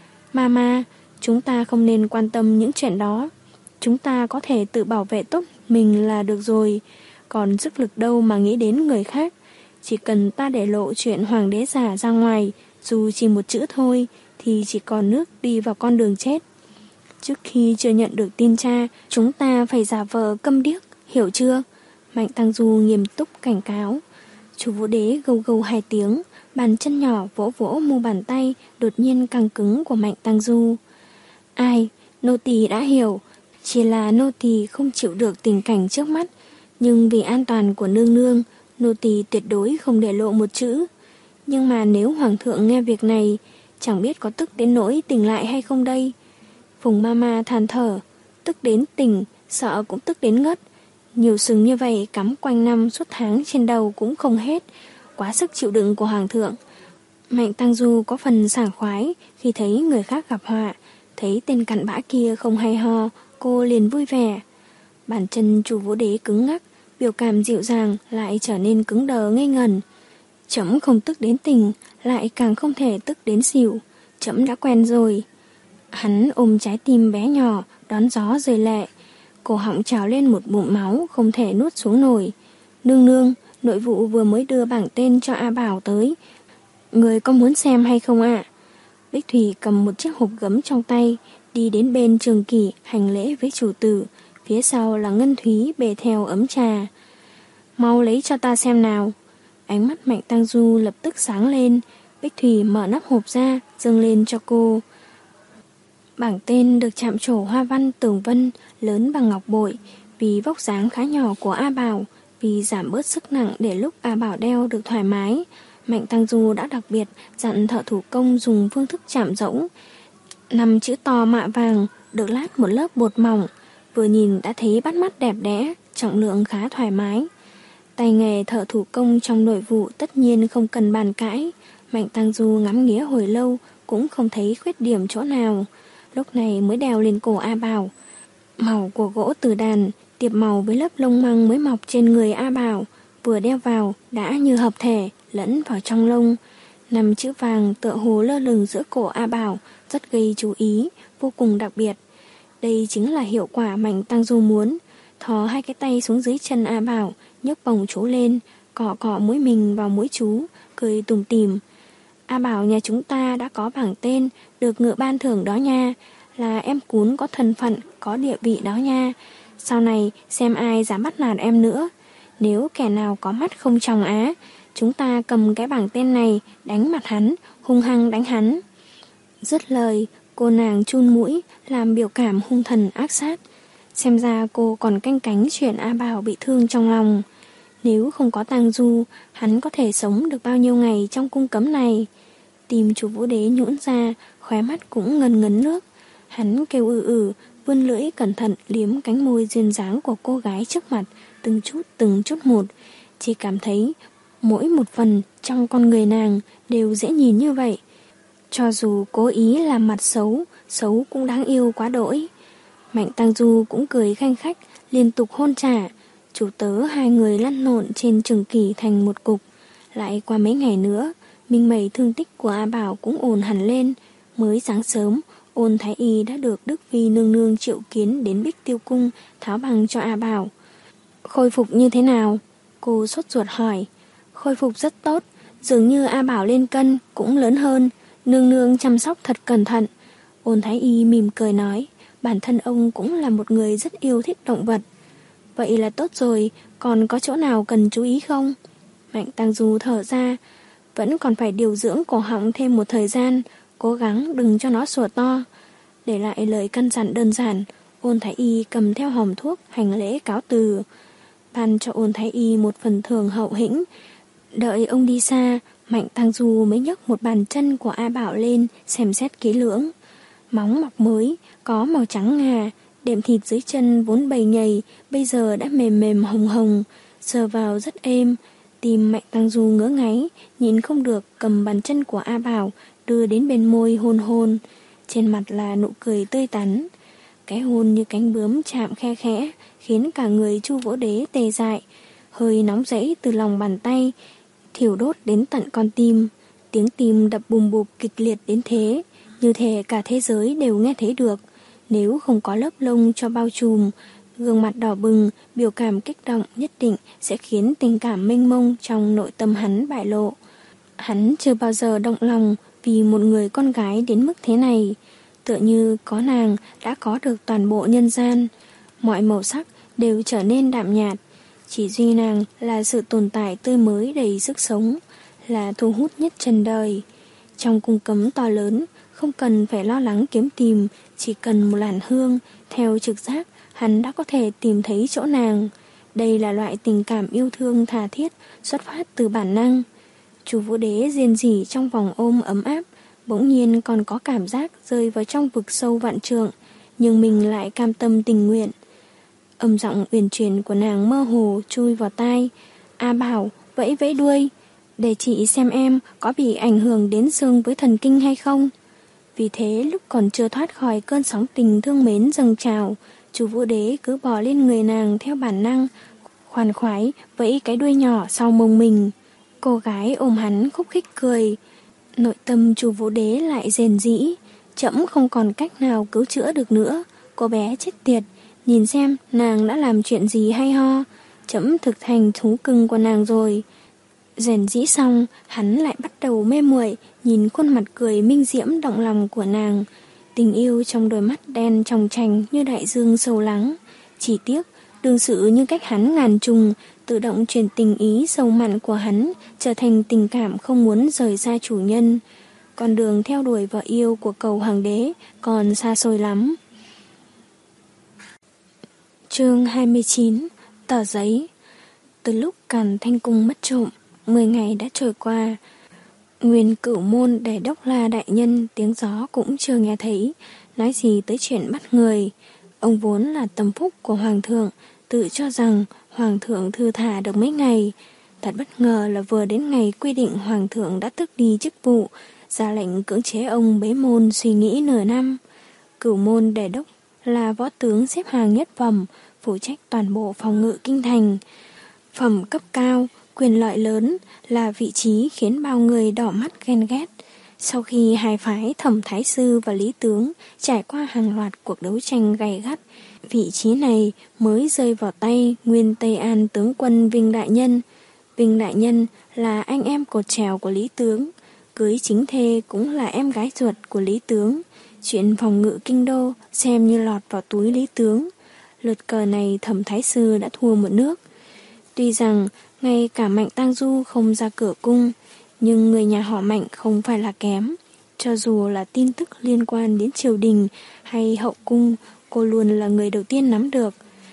Mama, chúng ta không nên quan tâm những chuyện đó. Chúng ta có thể tự bảo vệ tốt mình là được rồi, còn sức lực đâu mà nghĩ đến người khác. Chỉ cần ta để lộ chuyện hoàng đế giả ra ngoài, dù chỉ một chữ thôi, thì chỉ còn nước đi vào con đường chết. Trước khi chưa nhận được tin cha, chúng ta phải giả vờ câm điếc, hiểu chưa? Mạnh Tăng Du nghiêm túc cảnh cáo. Chu Vũ Đế gâu gâu hai tiếng, bàn chân nhỏ vỗ vỗ mu bàn tay đột nhiên căng cứng của Mạnh Tăng Du. Ai, nô tỳ đã hiểu, chỉ là nô tỳ không chịu được tình cảnh trước mắt, nhưng vì an toàn của nương nương, nô tỳ tuyệt đối không để lộ một chữ. Nhưng mà nếu hoàng thượng nghe việc này, chẳng biết có tức đến nỗi tỉnh lại hay không đây. Phùng Mama than thở, tức đến tỉnh, sợ cũng tức đến ngất. Nhiều sừng như vậy cắm quanh năm suốt tháng trên đầu cũng không hết, quá sức chịu đựng của hoàng thượng. Mạnh Tăng Du có phần sảng khoái khi thấy người khác gặp họa, thấy tên cặn bã kia không hay ho, cô liền vui vẻ. Bàn chân Chu Vũ Đế cứng ngắc, biểu cảm dịu dàng lại trở nên cứng đờ ngây ngẩn. Chấm không tức đến tỉnh, lại càng không thể tức đến xỉu, chấm đã quen rồi. Hắn ôm trái tim bé nhỏ, đón gió rơi lệ. Cổ họng trào lên một bụng máu không thể nuốt xuống nổi. Nương nương, nội vụ vừa mới đưa bảng tên cho A Bảo tới. Người có muốn xem hay không ạ? Bích Thủy cầm một chiếc hộp gấm trong tay, đi đến bên Trường Kỷ hành lễ với chủ tử. Phía sau là Ngân Thúy bề theo ấm trà. Mau lấy cho ta xem nào. Ánh mắt Mạnh Tăng Du lập tức sáng lên. Bích Thủy mở nắp hộp ra, dâng lên cho cô. Bảng tên được chạm trổ hoa văn tường vân lớn bằng ngọc bội, vì vóc dáng khá nhỏ của A Bảo, vì giảm bớt sức nặng để lúc A Bảo đeo được thoải mái. Mạnh Tăng Du đã đặc biệt dặn thợ thủ công dùng phương thức chạm rỗng. Năm chữ to mạ vàng được lát một lớp bột mỏng, vừa nhìn đã thấy bắt mắt đẹp đẽ, trọng lượng khá thoải mái. Tay nghề thợ thủ công trong nội vụ tất nhiên không cần bàn cãi. Mạnh Tăng Du ngắm nghía hồi lâu cũng không thấy khuyết điểm chỗ nào, lúc này mới đeo lên cổ A Bảo. Màu của gỗ từ đàn tiệp màu với lớp lông măng mới mọc trên người A Bảo, vừa đeo vào đã như hợp thể lẫn vào trong lông. Năm chữ vàng tựa hồ lơ lửng giữa cổ A Bảo, rất gây chú ý, vô cùng đặc biệt. Đây chính là hiệu quả Mạnh Tăng Du muốn. Thò hai cái tay xuống dưới chân A Bảo, nhấc bổng chú lên, cọ cọ mũi mình vào mũi chú, cười tủm tỉm. A Bảo nhà chúng ta đã có bảng tên, được ngựa ban thưởng đó nha, là em cún có thân phận, có địa vị đó nha. Sau này xem ai dám bắt nạt em nữa. Nếu kẻ nào có mắt không tròng á, chúng ta cầm cái bảng tên này đánh mặt hắn, hung hăng đánh hắn. Dứt lời, cô nàng chun mũi, làm biểu cảm hung thần ác sát. Xem ra cô còn canh cánh chuyện A Bảo bị thương trong lòng. Nếu không có Tang Du, hắn có thể sống được bao nhiêu ngày trong cung cấm này. Tim Chu Vũ Đế nhũn ra, khóe mắt cũng ngần ngấn nước. Hắn kêu ư ử, vươn lưỡi cẩn thận liếm cánh môi duyên dáng của cô gái trước mặt, từng chút từng chút một. Chỉ cảm thấy mỗi một phần trong con người nàng đều dễ nhìn như vậy. Cho dù cố ý làm mặt xấu, xấu cũng đáng yêu quá đỗi. Mạnh Tăng Du cũng cười khanh khách, liên tục hôn trả. Chủ tớ hai người lăn lộn trên Trường Kỷ thành một cục. Lại qua mấy ngày nữa, minh mẩy thương tích của A Bảo cũng ổn hẳn lên. Mới sáng sớm, Ôn Thái Y đã được Đức Phi nương nương triệu kiến đến Bích Tiêu Cung tháo bằng cho A Bảo. Khôi phục như thế nào? Cô sốt ruột hỏi. Khôi phục rất tốt, dường như A Bảo lên cân cũng lớn hơn, nương nương chăm sóc thật cẩn thận. Ôn Thái Y mỉm cười nói, bản thân ông cũng là một người rất yêu thích động vật. Vậy là tốt rồi, còn có chỗ nào cần chú ý không? Mạnh Tăng Du thở ra, vẫn còn phải điều dưỡng cổ họng thêm một thời gian, cố gắng đừng cho nó sủa to. Để lại lời căn dặn đơn giản, Ôn Thái Y cầm theo hòm thuốc hành lễ cáo từ, ban cho Ôn Thái Y một phần thưởng hậu hĩnh. Đợi ông đi xa, Mạnh Tăng Du mới nhấc một bàn chân của A Bảo lên xem xét kỹ lưỡng. Móng mọc mới, có màu trắng ngà, đệm thịt dưới chân vốn bầy nhầy, bây giờ đã mềm mềm hồng hồng, sờ vào rất êm. Tim Mạnh Tăng Du ngứa ngáy, nhìn không được cầm bàn chân của A Bảo đưa đến bên môi hôn hôn. Trên mặt là nụ cười tươi tắn. Cái hôn như cánh bướm chạm khe khẽ, khiến cả người Chu Vũ Đế tê dại. Hơi nóng rẫy từ lòng bàn tay, thiêu đốt đến tận con tim. Tiếng tim đập bùm bụp kịch liệt đến thế, như thể cả thế giới đều nghe thấy được. Nếu không có lớp lông cho bao trùm, gương mặt đỏ bừng, biểu cảm kích động nhất định sẽ khiến tình cảm mênh mông trong nội tâm hắn bại lộ. Hắn chưa bao giờ động lòng vì một người con gái đến mức thế này. Tựa như có nàng đã có được toàn bộ nhân gian. Mọi màu sắc đều trở nên đạm nhạt. Chỉ duy nàng là sự tồn tại tươi mới đầy sức sống, là thu hút nhất trần đời. Trong cung cấm to lớn, không cần phải lo lắng kiếm tìm, chỉ cần một làn hương, theo trực giác, hắn đã có thể tìm thấy chỗ nàng. Đây là loại tình cảm yêu thương tha thiết, xuất phát từ bản năng. Chu Vũ Đế riêng rỉ trong vòng ôm ấm áp, bỗng nhiên còn có cảm giác rơi vào trong vực sâu vạn trượng, nhưng mình lại cam tâm tình nguyện. Âm giọng uyển chuyển của nàng mơ hồ chui vào tai. A Bảo vẫy vẫy đuôi, để chị xem em có bị ảnh hưởng đến xương với thần kinh hay không. Vì thế lúc còn chưa thoát khỏi cơn sóng tình thương mến dâng trào, Chu Vũ Đế cứ bò lên người nàng theo bản năng, khoan khoái vẫy cái đuôi nhỏ sau mông mình. Cô gái ôm hắn khúc khích cười. Nội tâm Chu Vũ Đế lại rền rĩ, trẫm không còn cách nào cứu chữa được nữa. Cô bé chết tiệt, nhìn xem nàng đã làm chuyện gì hay ho, trẫm thực thành thú cưng của nàng rồi. Rền rĩ xong, hắn lại bắt đầu mê muội nhìn khuôn mặt cười minh diễm động lòng của nàng. Tình yêu trong đôi mắt đen tròng trành như đại dương sâu lắng. Chỉ tiếc, đương sự như cách hắn ngàn trùng, tự động chuyển tình ý sâu mặn của hắn trở thành tình cảm không muốn rời xa chủ nhân. Con đường theo đuổi vợ yêu của cầu hoàng đế còn xa xôi lắm. Chương hai mươi chín. Tờ giấy. Từ lúc Càn Thanh Cung mất trộm, mười ngày đã trôi qua. Nguyên Cửu Môn Đề Đốc La đại nhân tiếng gió cũng chưa nghe thấy, nói gì tới chuyện bắt người. Ông vốn là tâm phúc của hoàng thượng, tự cho rằng hoàng thượng thư thả được mấy ngày. Thật bất ngờ là vừa đến ngày quy định hoàng thượng đã tước đi chức vụ, ra lệnh cưỡng chế ông bế môn suy nghĩ nửa năm. Cửu Môn Đề Đốc là võ tướng xếp hàng nhất phẩm, phụ trách toàn bộ phòng ngự kinh thành. Phẩm cấp cao, quyền lợi lớn, là vị trí khiến bao người đỏ mắt ghen ghét. Sau khi hai phái Thẩm Thái Sư và Lý Tướng trải qua hàng loạt cuộc đấu tranh gay gắt, vị trí này mới rơi vào tay Nguyên Tây An tướng quân Vinh Đại Nhân. Vinh Đại Nhân là anh em cột trèo của Lý Tướng, cưới chính thê cũng là em gái ruột của Lý Tướng. Chuyện phòng ngự kinh đô xem như lọt vào túi Lý Tướng. Lượt cờ này Thẩm Thái Sư đã thua một nước. Tuy rằng ngay cả Mạnh Tang Du không ra cửa cung, nhưng người nhà họ Mạnh không phải là kém. Cho dù là tin tức liên quan đến triều đình hay hậu cung, cô luôn là người đầu tiên nắm được.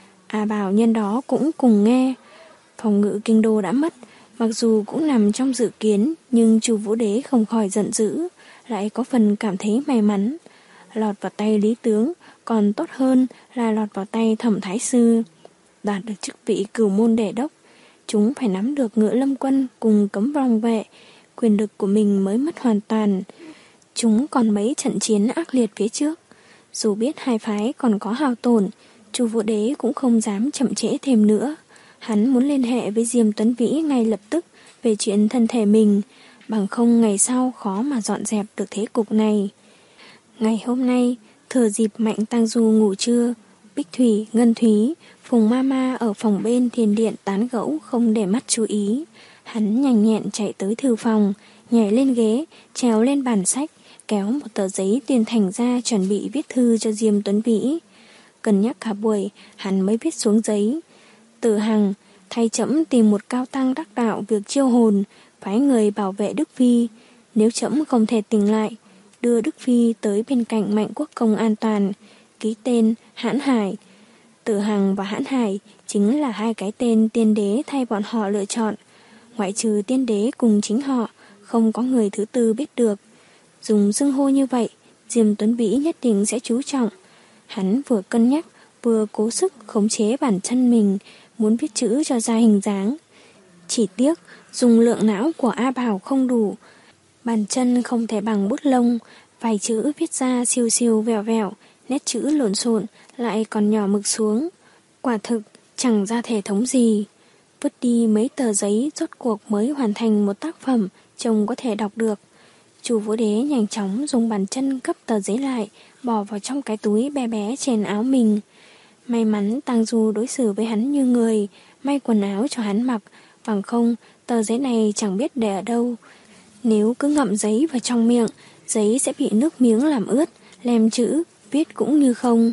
À Bảo nhân đó cũng cùng nghe. Phòng ngự kinh đô đã mất, mặc dù cũng nằm trong dự kiến, nhưng Chu Vũ Đế không khỏi giận dữ, lại có phần cảm thấy may mắn. Lọt vào tay Lý Tướng còn tốt hơn là lọt vào tay Thẩm Thái Sư. Đạt được chức vị Cửu Môn Đề Đốc, chúng phải nắm được Ngựa Lâm Quân cùng Cấm Vòng Vệ, quyền lực của mình mới mất hoàn toàn. Chúng còn mấy trận chiến ác liệt phía trước. Dù biết hai phái còn có hao tổn, Chu Vũ Đế cũng không dám chậm trễ thêm nữa. Hắn muốn liên hệ với Diêm Tuấn Vĩ ngay lập tức về chuyện thân thể mình, bằng không ngày sau khó mà dọn dẹp được thế cục này. Ngày hôm nay, thừa dịp Mạnh Tang Du ngủ trưa, Bích Thủy, Ngân Thúy, Phùng Mama ở phòng bên thiền điện tán gẫu không để mắt chú ý. Hắn nhanh nhẹn chạy tới thư phòng, nhảy lên ghế, trèo lên bàn sách, kéo một tờ giấy tuyên thành ra chuẩn bị viết thư cho Diêm Tuấn Vĩ. Cân nhắc cả buổi, hắn mới viết xuống giấy. Từ Hằng, thay trẫm tìm một cao tăng đắc đạo việc chiêu hồn, phái người bảo vệ Đức Phi. Nếu trẫm không thể tỉnh lại, đưa Đức Phi tới bên cạnh Mạnh Quốc Công an toàn, ký tên Hãn Hải. Tử Hằng và Hãn Hải chính là hai cái tên tiên đế thay bọn họ lựa chọn. Ngoại trừ tiên đế cùng chính họ, không có người thứ tư biết được. Dùng xưng hô như vậy, Diêm Tuấn Vĩ nhất định sẽ chú trọng. Hắn vừa cân nhắc, vừa cố sức khống chế bản thân mình, muốn viết chữ cho ra hình dáng. Chỉ tiếc, dùng lượng não của A Bảo không đủ. Bàn chân không thể bằng bút lông, vài chữ viết ra siêu siêu vẹo vẹo, nét chữ lộn xộn, lại còn nhỏ mực xuống. Quả thực, chẳng ra thể thống gì. Vứt đi mấy tờ giấy rốt cuộc mới hoàn thành một tác phẩm trông có thể đọc được. Chu Vũ Đế nhanh chóng dùng bàn chân gấp tờ giấy lại, bỏ vào trong cái túi bé bé trên áo mình. May mắn Tang Du đối xử với hắn như người, may quần áo cho hắn mặc, bằng không tờ giấy này chẳng biết để ở đâu. Nếu cứ ngậm giấy vào trong miệng, giấy sẽ bị nước miếng làm ướt, lem chữ, viết cũng như không.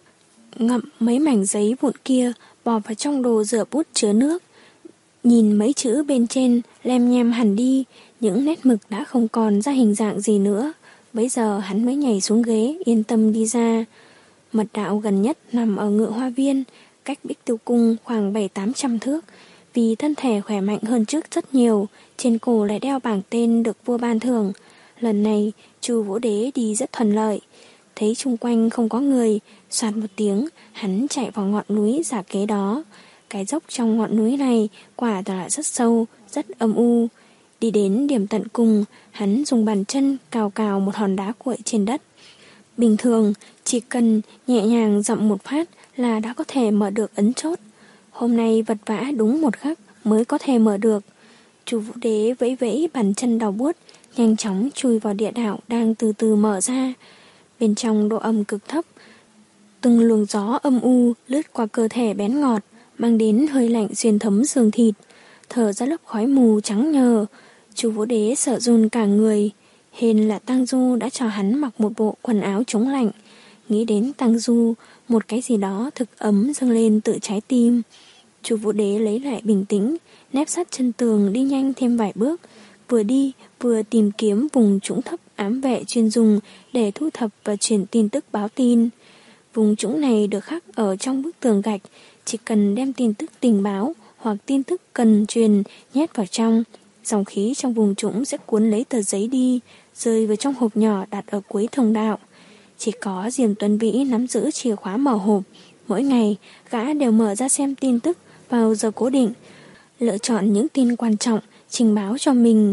Ngậm mấy mảnh giấy vụn kia, bỏ vào trong đồ rửa bút chứa nước. Nhìn mấy chữ bên trên, lem nhem hẳn đi, những nét mực đã không còn ra hình dạng gì nữa. Bấy giờ hắn mới nhảy xuống ghế, yên tâm đi ra. Mật đạo gần nhất nằm ở Ngự Hoa Viên, cách Bích Tiêu Cung khoảng bảy tám trăm thước. Vì thân thể khỏe mạnh hơn trước rất nhiều, trên cổ lại đeo bảng tên được vua ban thưởng. Lần này, Chu Vũ Đế đi rất thuận lợi. Thấy chung quanh không có người, soạt một tiếng, hắn chạy vào ngọn núi giả kế đó. Cái dốc trong ngọn núi này quả là rất sâu, rất âm u. Đi đến điểm tận cùng, hắn dùng bàn chân cào cào một hòn đá cuội trên đất. Bình thường, chỉ cần nhẹ nhàng dậm một phát là đã có thể mở được ấn chốt. Hôm nay vật vã đúng một khắc mới có thể mở được. Chu Vũ Đế vẫy vẫy bàn chân đau buốt, nhanh chóng chui vào địa đạo đang từ từ mở ra. Bên trong độ ẩm cực thấp, từng luồng gió âm u lướt qua cơ thể bén ngọt, mang đến hơi lạnh xuyên thấm xương thịt, thở ra lớp khói mù trắng nhờ. Chu Vũ Đế sợ run cả người. Hên là Tang Du đã cho hắn mặc một bộ quần áo chống lạnh. Nghĩ đến Tang Du, một cái gì đó thực ấm dâng lên tự trái tim. Chu Vũ Đế lấy lại bình tĩnh, nép sát chân tường đi nhanh thêm vài bước, vừa đi vừa tìm kiếm vùng trũng thấp ám vệ chuyên dùng để thu thập và truyền tin tức báo tin. Vùng trũng này được khắc ở trong bức tường gạch, chỉ cần đem tin tức tình báo hoặc tin tức cần truyền nhét vào trong, dòng khí trong vùng trũng sẽ cuốn lấy tờ giấy đi, rơi vào trong hộp nhỏ đặt ở cuối thông đạo. Chỉ có Diêm Tuấn Vĩ nắm giữ chìa khóa mở hộp. Mỗi ngày, gã đều mở ra xem tin tức vào giờ cố định, lựa chọn những tin quan trọng, trình báo cho mình.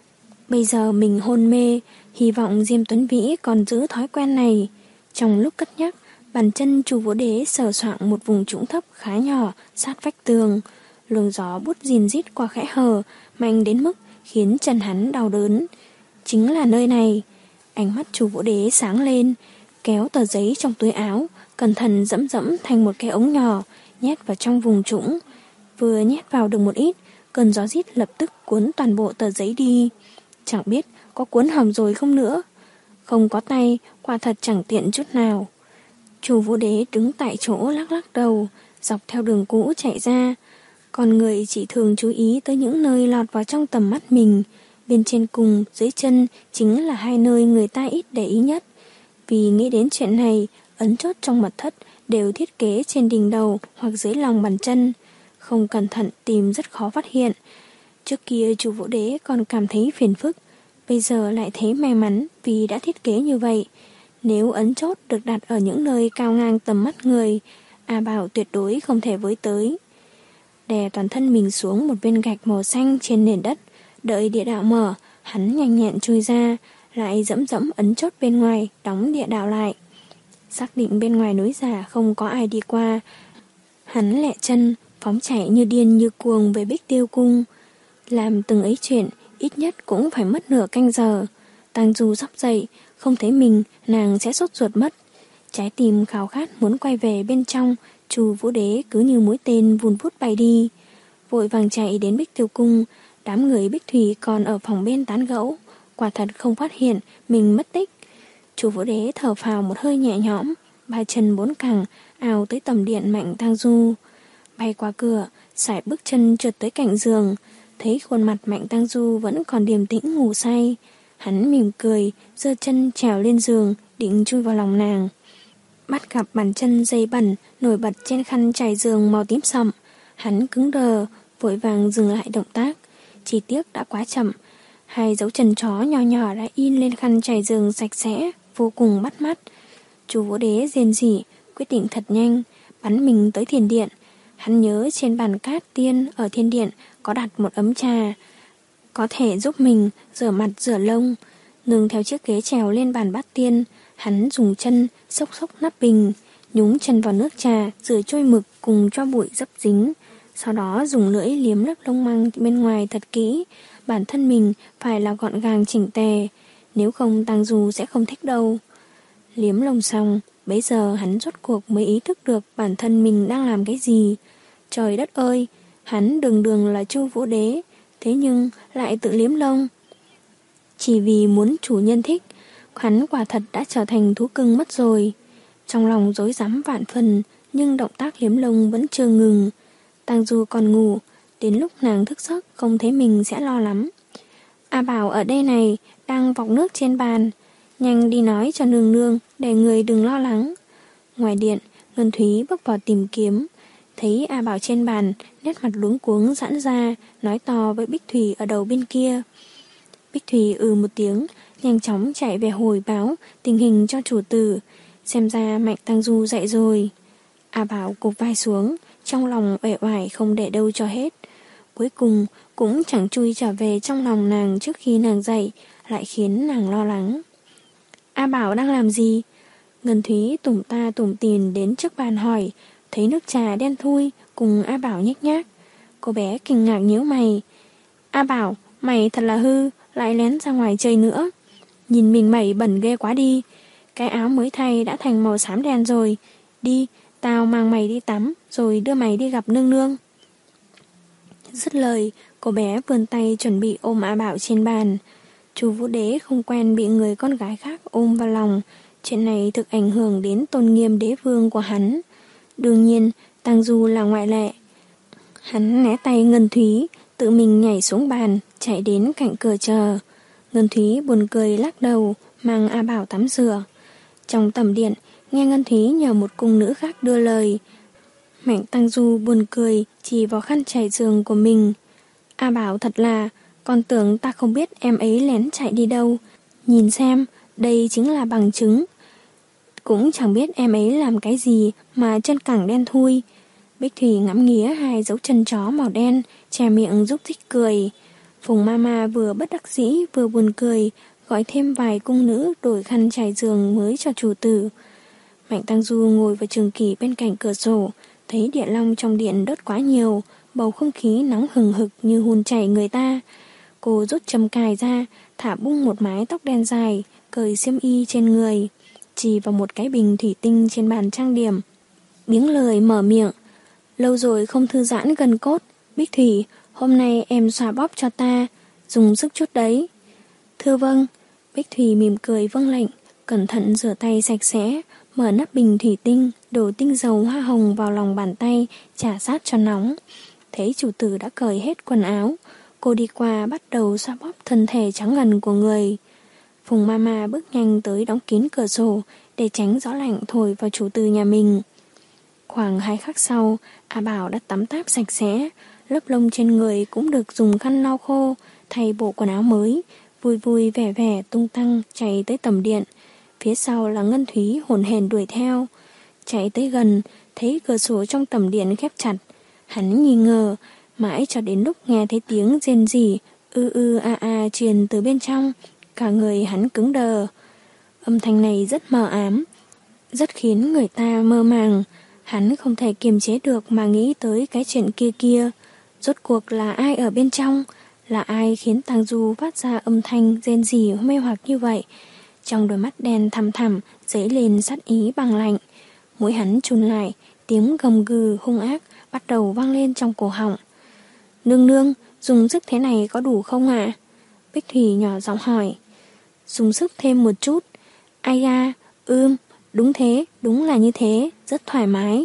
Bây giờ mình hôn mê, hy vọng Diêm Tuấn Vĩ còn giữ thói quen này. Trong lúc cất nhắc, bàn chân Chu Vũ Đế sờ soạng một vùng trũng thấp khá nhỏ sát vách tường. Luồng gió bút rìn rít qua khẽ hở, mạnh đến mức khiến chân hắn đau đớn. Chính là nơi này. Ánh mắt Chu Vũ Đế sáng lên, kéo tờ giấy trong túi áo, cẩn thận dẫm dẫm thành một cái ống nhỏ, nhét vào trong vùng trũng. Vừa nhét vào được một ít, cơn gió rít lập tức cuốn toàn bộ tờ giấy đi. Chẳng biết có cuốn hỏng rồi không nữa. Không có tay, quả thật chẳng tiện chút nào. Chu Vũ Đế đứng tại chỗ lắc lắc đầu, dọc theo đường cũ chạy ra. Còn người chỉ thường chú ý tới những nơi lọt vào trong tầm mắt mình. Bên trên cùng, dưới chân chính là hai nơi người ta ít để ý nhất. Vì nghĩ đến chuyện này, ấn chốt trong mật thất đều thiết kế trên đỉnh đầu hoặc dưới lòng bàn chân. Không cẩn thận tìm rất khó phát hiện. Trước kia Chu Vũ Đế còn cảm thấy phiền phức, bây giờ lại thấy may mắn vì đã thiết kế như vậy. Nếu ấn chốt được đặt ở những nơi cao ngang tầm mắt người, A Bảo tuyệt đối không thể với tới. Đè toàn thân mình xuống một viên gạch màu xanh trên nền đất, đợi địa đạo mở, hắn nhanh nhẹn chui ra, lại dẫm dẫm ấn chốt bên ngoài, đóng địa đạo lại. Xác định bên ngoài núi giả không có ai đi qua, hắn lẹ chân, phóng chạy như điên như cuồng về Bích Tiêu Cung. Làm từng ấy chuyện, ít nhất cũng phải mất nửa canh giờ. Tang Du sắp dậy, không thấy mình, nàng sẽ sốt ruột mất. Trái tim khao khát muốn quay về bên trong, Chu Vũ Đế cứ như mũi tên vùn vút bay đi. Vội vàng chạy đến Bích Tiêu Cung, đám người Bích Thủy còn ở phòng bên tán gẫu, quả thật không phát hiện mình mất tích. Chu Vũ Đế thở phào một hơi nhẹ nhõm, ba chân bốn cẳng ào tới tầm điện Mạnh Tang Du. Bay qua cửa, sải bước chân trượt tới cạnh giường, thấy khuôn mặt Mạnh Tang Du vẫn còn điềm tĩnh ngủ say. Hắn mỉm cười, giơ chân trèo lên giường, định chui vào lòng nàng. Bắt gặp bàn chân dây bẩn nổi bật trên khăn trải giường màu tím sậm. Hắn cứng đờ, vội vàng dừng lại động tác. Chỉ tiếc đã quá chậm. Hai dấu chân chó nhỏ nhỏ đã in lên khăn trải giường sạch sẽ, vô cùng bắt mắt. Chú Vũ Đế rên rỉ, quyết định thật nhanh, bắn mình tới thiền điện. Hắn nhớ trên bàn cát tiên ở thiên điện có đặt một ấm trà, có thể giúp mình rửa mặt rửa lông. Nương theo chiếc ghế trèo lên bàn bát tiên, hắn dùng chân xốc xốc nắp bình, nhúng chân vào nước trà, rửa trôi mực cùng cho bụi dấp dính. Sau đó dùng lưỡi liếm lớp lông măng bên ngoài thật kỹ. Bản thân mình phải là gọn gàng chỉnh tề, nếu không Tang Du sẽ không thích đâu. Liếm lông xong, bấy giờ hắn rốt cuộc mới ý thức được bản thân mình đang làm cái gì. Trời đất ơi, hắn đường đường là Chu Vũ Đế, thế nhưng lại tự liếm lông. Chỉ vì muốn chủ nhân thích, hắn quả thật đã trở thành thú cưng mất rồi. Trong lòng rối rắm vạn phần, nhưng động tác liếm lông vẫn chưa ngừng. Tang Du còn ngủ, đến lúc nàng thức giấc không thấy mình sẽ lo lắm. A Bảo ở đây này, đang vọc nước trên bàn, nhanh đi nói cho nương nương để người đừng lo lắng. Ngoài điện, Ngân Thúy bước vào tìm kiếm, thấy A Bảo trên bàn, nét mặt luống cuống giãn ra, nói to với Bích Thủy ở đầu bên kia. Bích Thủy ừ một tiếng, nhanh chóng chạy về hồi báo tình hình cho chủ tử. Xem ra Mạnh Tang Du dậy rồi. A Bảo cụp vai xuống, trong lòng uể oải không để đâu cho hết. Cuối cùng cũng chẳng chui trở về trong lòng nàng trước khi nàng dậy, lại khiến nàng lo lắng. A Bảo đang làm gì? Ngân Thúy tủm ta tủm tỉm đến trước bàn hỏi, thấy nước trà đen thui cùng A Bảo nhếch nhác. Cô bé kinh ngạc nhíu mày. A Bảo, mày thật là hư, lại lén ra ngoài chơi nữa. Nhìn mình mẩy bẩn ghê quá đi. Cái áo mới thay đã thành màu xám đen rồi. Đi, tao mang mày đi tắm, rồi đưa mày đi gặp nương nương. Dứt lời, cô bé vươn tay chuẩn bị ôm A Bảo trên bàn. Chu Vũ Đế không quen bị người con gái khác ôm vào lòng. Chuyện này thực ảnh hưởng đến tôn nghiêm đế vương của hắn. Đương nhiên, Tang Du là ngoại lệ. Hắn né tay Ngân Thúy, tự mình nhảy xuống bàn, chạy đến cạnh cửa chờ. Ngân Thúy buồn cười lắc đầu, mang A Bảo tắm rửa. Trong tầm điện, nghe Ngân Thúy nhờ một cung nữ khác đưa lời. Mạnh Tang Du buồn cười, chỉ vào khăn trải giường của mình. A Bảo thật là, con tưởng ta không biết em ấy lén chạy đi đâu. Nhìn xem, đây chính là bằng chứng. Cũng chẳng biết em ấy làm cái gì mà chân cẳng đen thui. Bích Thủy ngắm nghía hai dấu chân chó màu đen, che miệng rúc rích cười. Phùng Mama vừa bất đắc dĩ vừa buồn cười, gọi thêm vài cung nữ đổi khăn trải giường mới cho chủ tử. Mạnh Tang Du ngồi vào trường kỷ bên cạnh cửa sổ, thấy địa long trong điện đốt quá nhiều, bầu không khí nóng hừng hực như hun chảy người ta. Cô rút châm cài ra, thả bung một mái tóc đen dài, cởi xiêm y trên người, chỉ vào một cái bình thủy tinh trên bàn trang điểm. Biếng lời mở miệng, lâu rồi không thư giãn gần cốt, Bích Thủy, hôm nay em xoa bóp cho ta, dùng sức chút đấy. Thưa vâng. Bích Thủy mỉm cười vâng lệnh, cẩn thận rửa tay sạch sẽ, mở nắp bình thủy tinh, đổ tinh dầu hoa hồng vào lòng bàn tay, chà sát cho nóng. Thấy chủ tử đã cởi hết quần áo, cô đi qua bắt đầu xoa bóp thân thể trắng ngần của người. Phùng Mama bước nhanh tới đóng kín cửa sổ để tránh gió lạnh thổi vào chủ tử nhà mình. Khoảng hai khắc sau, A Bảo đã tắm táp sạch sẽ, lớp lông trên người cũng được dùng khăn lau khô, thay bộ quần áo mới, vui vui vẻ vẻ tung tăng chạy tới tầm điện. Phía sau là Ngân Thúy hồn hển đuổi theo. Chạy tới gần, thấy cửa sổ trong tầm điện khép chặt. Hắn nghi ngờ, mãi cho đến lúc nghe thấy tiếng rên rỉ, ư ư a a truyền từ bên trong, cả người hắn cứng đờ. Âm thanh này rất mờ ám, rất khiến người ta mơ màng. Hắn không thể kiềm chế được mà nghĩ tới cái chuyện kia kia. Rốt cuộc là ai ở bên trong? Là ai khiến Tang Du phát ra âm thanh rên rỉ mê hoặc như vậy? Trong đôi mắt đen thăm thẳm dấy lên sát ý bằng lạnh. Mũi hắn chun lại, tiếng gầm gừ hung ác bắt đầu vang lên trong cổ họng. Nương nương, dùng sức thế này có đủ không ạ? À? Bích Thủy nhỏ giọng hỏi. Dùng sức thêm một chút. Ai da, ưm, đúng thế, đúng là như thế, rất thoải mái.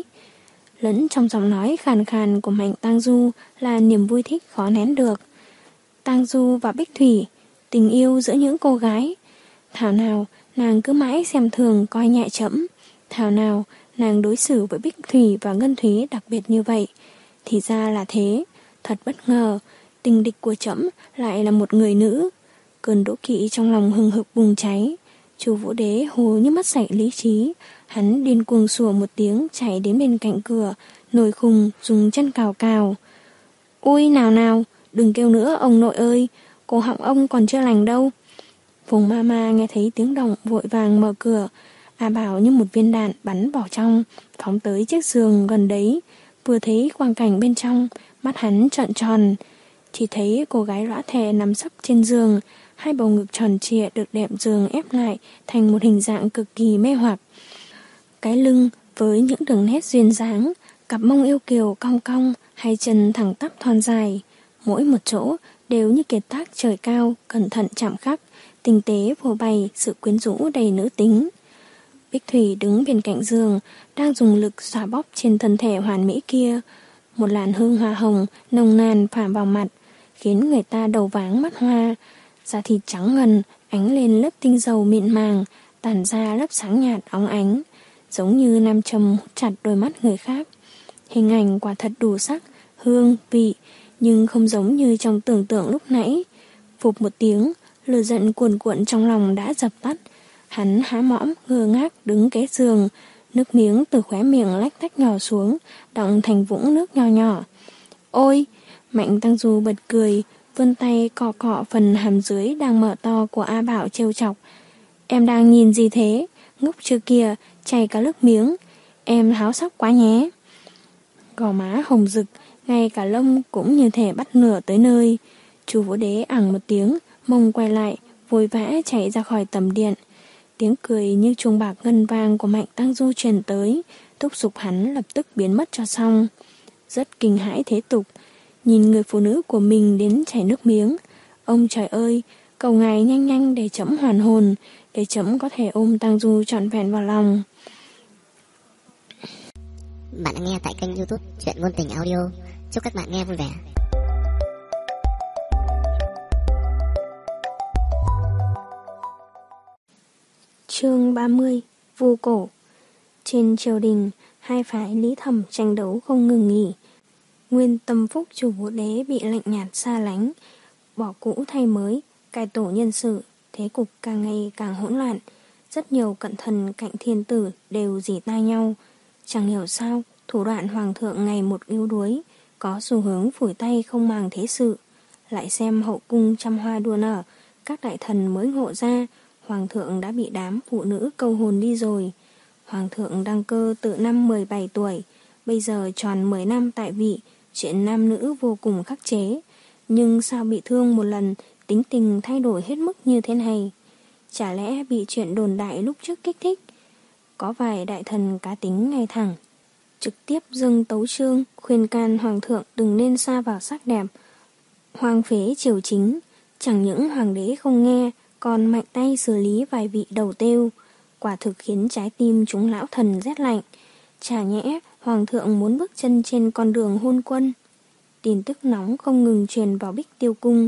Lẫn trong giọng nói khàn khàn của Mạnh Tang Du là niềm vui thích khó nén được. Tang Du và Bích Thủy, tình yêu giữa những cô gái. Thảo nào nàng cứ mãi xem thường coi nhẹ Trẫm, thảo nào nàng đối xử với Bích Thủy và Ngân Thúy đặc biệt như vậy. Thì ra là thế, thật bất ngờ, tình địch của Trẫm lại là một người nữ. Cơn đố kỵ trong lòng hừng hực bùng cháy. Chu Vũ Đế hồ như mất sạch lý trí, hắn điên cuồng sủa một tiếng chạy đến bên cạnh cửa, nổi khùng dùng chân cào cào. Ui nào nào, đừng kêu nữa ông nội ơi, cổ họng ông còn chưa lành đâu. Phùng Mama nghe thấy tiếng động vội vàng mở cửa. A Bảo như một viên đạn bắn vào trong, phóng tới chiếc giường gần đấy. Vừa thấy quang cảnh bên trong, mắt hắn trợn tròn. Chỉ thấy cô gái lõa thè nằm sấp trên giường, hai bầu ngực tròn trịa được đệm giường ép lại thành một hình dạng cực kỳ mê hoặc. Cái lưng với những đường nét duyên dáng, cặp mông yêu kiều cong cong, hai chân thẳng tắp thon dài. Mỗi một chỗ đều như kiệt tác trời cao, cẩn thận chạm khắc, tinh tế phô bày sự quyến rũ đầy nữ tính. Bích Thủy đứng bên cạnh giường, đang dùng lực xoa bóp trên thân thể hoàn mỹ kia. Một làn hương hoa hồng nồng nàn phả vào mặt, khiến người ta đầu váng mắt hoa. Da thịt trắng ngần, ánh lên lớp tinh dầu mịn màng, tản ra lớp sáng nhạt óng ánh, giống như nam châm hút chặt đôi mắt người khác. Hình ảnh quả thật đủ sắc, hương, vị, nhưng không giống như trong tưởng tượng lúc nãy. Phụp một tiếng, lửa giận cuồn cuộn trong lòng đã dập tắt. Hắn há mõm, ngơ ngác đứng kế giường, nước miếng từ khóe miệng lách tách nhỏ xuống, đọng thành vũng nước nhỏ nhỏ. Ôi! Mạnh Tăng Du bật cười, vươn tay cọ cọ phần hàm dưới đang mở to của A Bảo trêu chọc. Em đang nhìn gì thế? Ngốc chưa kìa, chảy cả nước miếng. Em háo sắc quá nhé. Gò má hồng rực, ngay cả lông cũng như thể bắt nửa tới nơi. Chu Vũ Đế ẳng một tiếng, mông quay lại, vội vã chạy ra khỏi tầm điện. Tiếng cười như chuông bạc ngân vang của Mạnh Tăng Du truyền tới, thúc giục hắn lập tức biến mất cho xong. Rất kinh hãi thế tục, nhìn người phụ nữ của mình đến chảy nước miếng. Ông trời ơi, cầu ngài nhanh nhanh để Trẫm hoàn hồn, để Trẫm có thể ôm Tăng Du trọn vẹn vào lòng. Bạn đang nghe tại kênh YouTube Chuyện Ngôn Tình Audio. Chúc các bạn nghe vui vẻ. Chương ba mươi. Vu cổ. Trên triều đình, hai phái Lý Thẩm tranh đấu không ngừng nghỉ. Nguyên tâm phúc Chu Vũ Đế bị lạnh nhạt xa lánh, bỏ cũ thay mới, cải tổ nhân sự, thế cục càng ngày càng hỗn loạn. Rất nhiều cận thần cạnh thiên tử đều rỉ tai nhau. Chẳng hiểu sao, thủ đoạn hoàng thượng ngày một yếu đuối, có xu hướng phủi tay không màng thế sự. Lại xem hậu cung trăm hoa đua nở, các đại thần mới ngộ ra, hoàng thượng đã bị đám phụ nữ câu hồn đi rồi. Hoàng thượng đăng cơ từ năm mười bảy tuổi, bây giờ tròn mười năm tại vị, chuyện nam nữ vô cùng khắc chế. Nhưng sao bị thương một lần, tính tình thay đổi hết mức như thế này? Chả lẽ bị chuyện đồn đại lúc trước kích thích? Có vài đại thần cá tính ngay thẳng, trực tiếp dâng tấu chương, khuyên can hoàng thượng đừng nên sa vào sắc đẹp, hoang phế triều chính. Chẳng những hoàng đế không nghe, còn mạnh tay xử lý vài vị đầu têu, quả thực khiến trái tim chúng lão thần rét lạnh. Chả nhẽ hoàng thượng muốn bước chân trên con đường hôn quân? Tin tức nóng không ngừng truyền vào Bích Tiêu cung.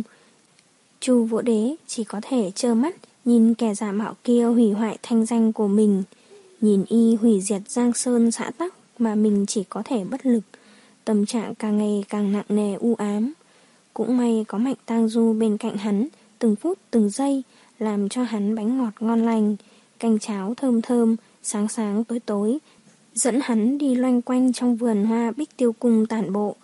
Chu Vũ Đế chỉ có thể trơ mắt nhìn kẻ giả mạo kia hủy hoại thanh danh của mình, nhìn y hủy diệt giang sơn xã tắc mà mình chỉ có thể bất lực. Tâm trạng càng ngày càng nặng nề u ám. Cũng may có Mạnh Tang Du bên cạnh hắn, từng phút từng giây làm cho hắn bánh ngọt ngon lành, canh cháo thơm thơm, sáng sáng tối tối, dẫn hắn đi loanh quanh trong vườn hoa Bích Tiêu cung tản bộ.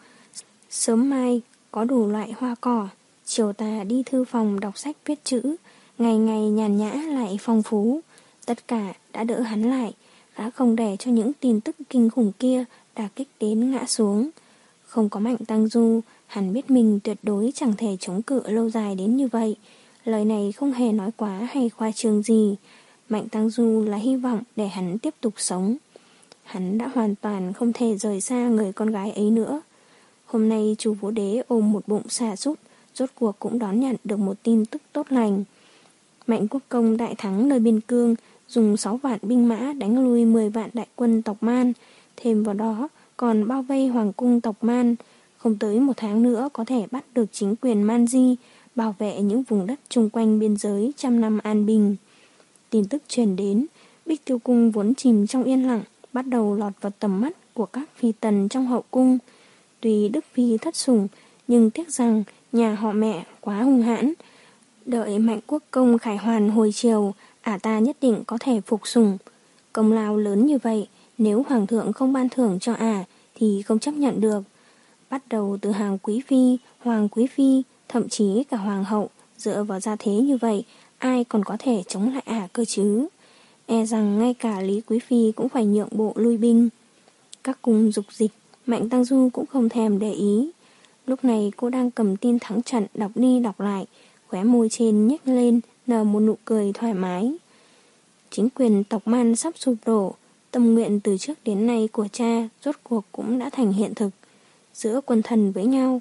Sớm mai có đủ loại hoa cỏ, chiều tà đi thư phòng đọc sách viết chữ, ngày ngày nhàn nhã lại phong phú. Tất cả đã đỡ hắn lại, đã không để cho những tin tức kinh khủng kia đả kích đến ngã xuống. Không có Mạnh Tăng Du, hắn biết mình tuyệt đối chẳng thể chống cự lâu dài đến như vậy. Lời này không hề nói quá hay khoa trương gì. Mạnh Tăng Du là hy vọng để hắn tiếp tục sống. Hắn đã hoàn toàn không thể rời xa người con gái ấy nữa. Hôm nay Chu Vũ Đế ôm một bụng sa sút, rốt cuộc cũng đón nhận được một tin tức tốt lành. Mạnh Quốc Công đại thắng nơi biên cương, dùng sáu vạn binh mã đánh lui mười vạn đại quân tộc Man, thêm vào đó còn bao vây hoàng cung tộc Man. Không tới một tháng nữa có thể bắt được chính quyền Man Di, bảo vệ những vùng đất chung quanh biên giới trăm năm an bình. Tin tức truyền đến, Bích Tiêu Cung vốn chìm trong yên lặng, bắt đầu lọt vào tầm mắt của các phi tần trong hậu cung. Tuy Đức Phi thất sủng, nhưng tiếc rằng nhà họ Mẹ quá hung hãn. Đợi Mạnh Quốc Công khải hoàn hồi chiều, ả ta nhất định có thể phục sủng. Công lao lớn như vậy, nếu Hoàng thượng không ban thưởng cho ả thì không chấp nhận được. Bắt đầu từ hàng quý phi, hoàng quý phi, thậm chí cả hoàng hậu, dựa vào gia thế như vậy, ai còn có thể chống lại ả cơ chứ? E rằng ngay cả Lý Quý Phi cũng phải nhượng bộ lui binh. Các cung dục dịch, Mạnh Tăng Du cũng không thèm để ý. Lúc này cô đang cầm tin thắng trận đọc đi đọc lại, khóe môi trên nhếch lên, nở một nụ cười thoải mái. Chính quyền tộc Man sắp sụp đổ, tâm nguyện từ trước đến nay của cha rốt cuộc cũng đã thành hiện thực. Giữa quân thần với nhau,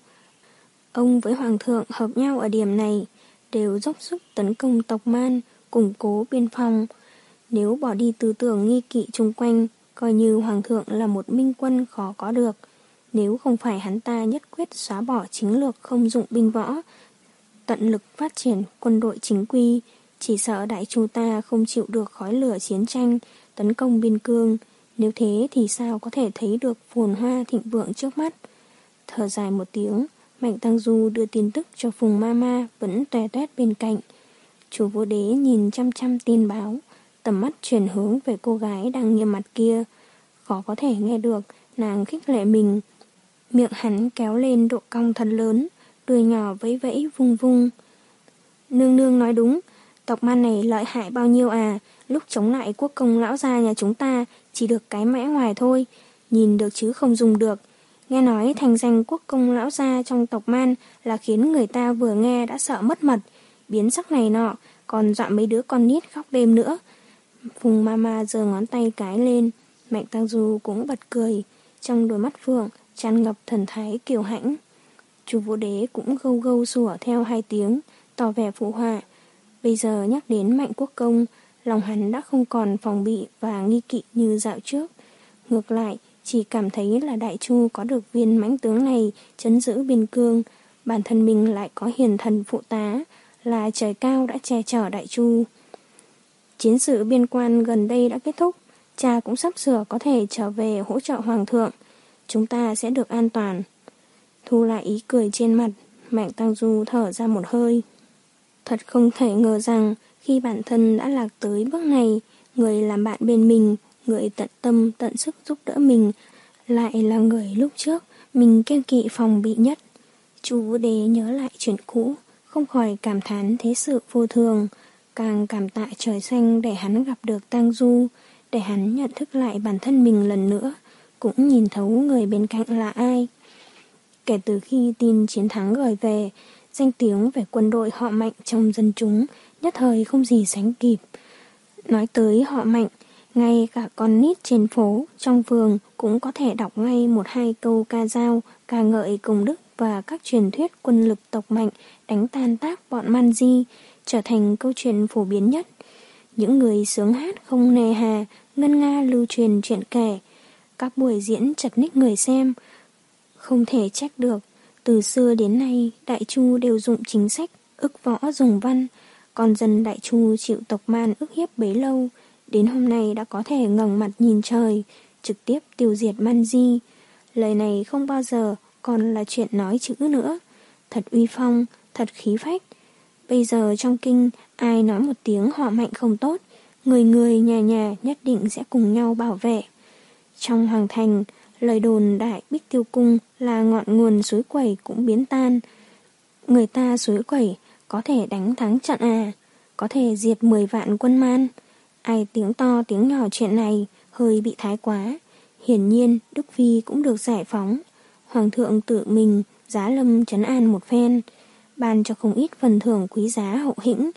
ông với Hoàng thượng hợp nhau ở điểm này, đều dốc sức tấn công tộc Man, củng cố biên phòng. Nếu bỏ đi tư tưởng nghi kỵ chung quanh, coi như Hoàng thượng là một minh quân khó có được. Nếu không phải hắn ta nhất quyết xóa bỏ chiến lược không dụng binh võ, tận lực phát triển quân đội chính quy, chỉ sợ đại chu ta không chịu được khói lửa chiến tranh, tấn công biên cương. Nếu thế thì sao có thể thấy được phồn hoa thịnh vượng trước mắt? Thở dài một tiếng, Mạnh Tăng Du đưa tin tức cho Phùng Mama vẫn toe toét bên cạnh. Chủ Vô Đế nhìn chăm chăm tin báo, tầm mắt chuyển hướng về cô gái đang nghiêm mặt kia. Khó có thể nghe được nàng khích lệ mình. Miệng hắn kéo lên độ cong thật lớn, đuôi nhỏ vẫy vẫy vung vung. Nương nương nói đúng, tộc Man này lợi hại bao nhiêu à, lúc chống lại quốc công lão gia nhà chúng ta chỉ được cái mẽ ngoài thôi, nhìn được chứ không dùng được. Nghe nói thành danh quốc công lão gia trong tộc Man là khiến người ta vừa nghe đã sợ mất mật, biến sắc này nọ, còn dọa mấy đứa con nít khóc đêm nữa. Phùng Mama giơ ngón tay cái lên, Mạnh Tăng Du cũng bật cười, trong đôi mắt phượng tràn ngập thần thái kiêu hãnh. Chú Vũ Đế cũng gâu gâu sủa theo hai tiếng, tỏ vẻ phụ họa. Bây giờ nhắc đến Mạnh Quốc Công, lòng hắn đã không còn phòng bị và nghi kỵ như dạo trước. Ngược lại, chỉ cảm thấy là Đại Chu có được viên mãnh tướng này trấn giữ biên cương, bản thân mình lại có hiền thần phụ tá, là trời cao đã che chở Đại Chu. Chiến sự biên quan gần đây đã kết thúc, cha cũng sắp sửa có thể trở về hỗ trợ Hoàng thượng. Chúng ta sẽ được an toàn. Thu lại ý cười trên mặt, Mạnh Tăng Du thở ra một hơi. Thật không thể ngờ rằng khi bản thân đã lạc tới bước này, người làm bạn bên mình, người tận tâm tận sức giúp đỡ mình, lại là người lúc trước mình kiêng kỵ phòng bị nhất. Chu Vũ Đế nhớ lại chuyện cũ, không khỏi cảm thán thế sự vô thường, càng cảm tạ trời xanh để hắn gặp được Tang Du, để hắn nhận thức lại bản thân mình lần nữa, cũng nhìn thấu người bên cạnh là ai. Kể từ khi tin chiến thắng gửi về, danh tiếng về quân đội họ Mạnh trong dân chúng nhất thời không gì sánh kịp. Nói tới họ Mạnh, ngay cả con nít trên phố, trong vườn cũng có thể đọc ngay một hai câu ca dao, ca ngợi công đức và các truyền thuyết quân lực tộc Mạnh đánh tan tác bọn Man Di, trở thành câu chuyện phổ biến nhất. Những người sướng hát không nề hà, ngân nga lưu truyền chuyện kể. Các buổi diễn chật ních người xem. Không thể trách được, từ xưa đến nay Đại Chu đều dụng chính sách ức võ dùng văn, còn dân Đại Chu chịu tộc Man ức hiếp bấy lâu, đến hôm nay đã có thể ngẩng mặt nhìn trời, trực tiếp tiêu diệt Man Di. Lời này không bao giờ còn là chuyện nói chữ nữa, thật uy phong, thật khí phách. Bây giờ trong kinh, ai nói một tiếng họ Mạnh không tốt, người người nhà nhà nhất định sẽ cùng nhau bảo vệ. Trong hoàng thành, lời đồn đại Bích Tiêu Cung là ngọn nguồn suối quẩy cũng biến tan. Người ta suối quẩy có thể đánh thắng trận à, có thể diệt mười vạn quân Man. Ai tiếng to tiếng nhỏ chuyện này hơi bị thái quá. Hiển nhiên Đức Phi cũng được giải phóng. Hoàng thượng tự mình giá lâm trấn an một phen, ban cho không ít phần thưởng quý giá hậu hĩnh.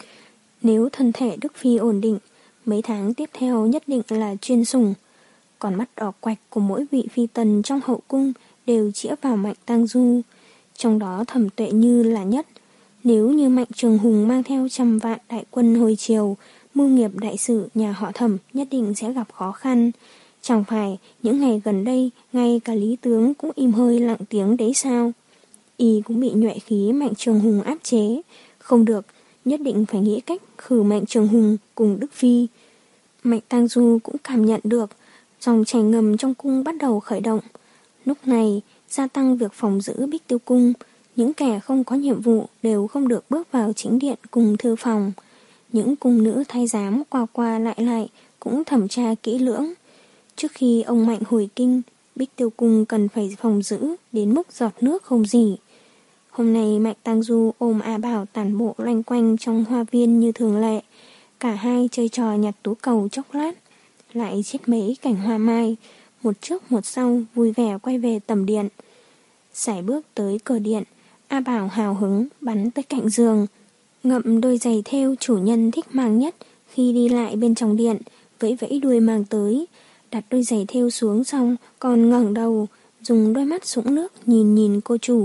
Nếu thân thể Đức Phi ổn định, mấy tháng tiếp theo nhất định là chuyên sủng. Còn mắt đỏ quạch của mỗi vị phi tần trong hậu cung đều chĩa vào Mạnh Tang Du, trong đó Thẩm Tuệ Như là nhất. Nếu như Mạnh Trường Hùng mang theo trăm vạn đại quân hồi chiều, mưu nghiệp đại sự nhà họ Thẩm nhất định sẽ gặp khó khăn. Chẳng phải những ngày gần đây ngay cả Lý Tướng cũng im hơi lặng tiếng đấy sao? y cũng bị nhuệ khí Mạnh Trường Hùng áp chế. Không được, nhất định phải nghĩ cách khử Mạnh Trường Hùng cùng Đức Phi. Mạnh Tang Du cũng cảm nhận được dòng chảy ngầm trong cung bắt đầu khởi động. Lúc này, gia tăng việc phòng giữ Bích Tiêu Cung. Những kẻ không có nhiệm vụ đều không được bước vào chính điện cùng thư phòng. Những cung nữ thái giám qua qua lại lại cũng thẩm tra kỹ lưỡng. Trước khi ông Mạnh hồi kinh, Bích Tiêu Cung cần phải phòng giữ đến mức giọt nước không gì. Hôm nay Mạnh Tang Du ôm A Bảo tản bộ loanh quanh trong hoa viên như thường lệ. Cả hai chơi trò nhặt tú cầu chốc lát, lại chết mấy cảnh hoa mai, một trước một sau vui vẻ quay về tầm điện. Sải bước tới cửa điện, A Bảo hào hứng bắn tới cạnh giường, ngậm đôi giày thêu chủ nhân thích mang nhất khi đi lại bên trong điện, vẫy vẫy đuôi mang tới, đặt đôi giày thêu xuống xong còn ngẩng đầu, dùng đôi mắt sũng nước nhìn nhìn cô chủ.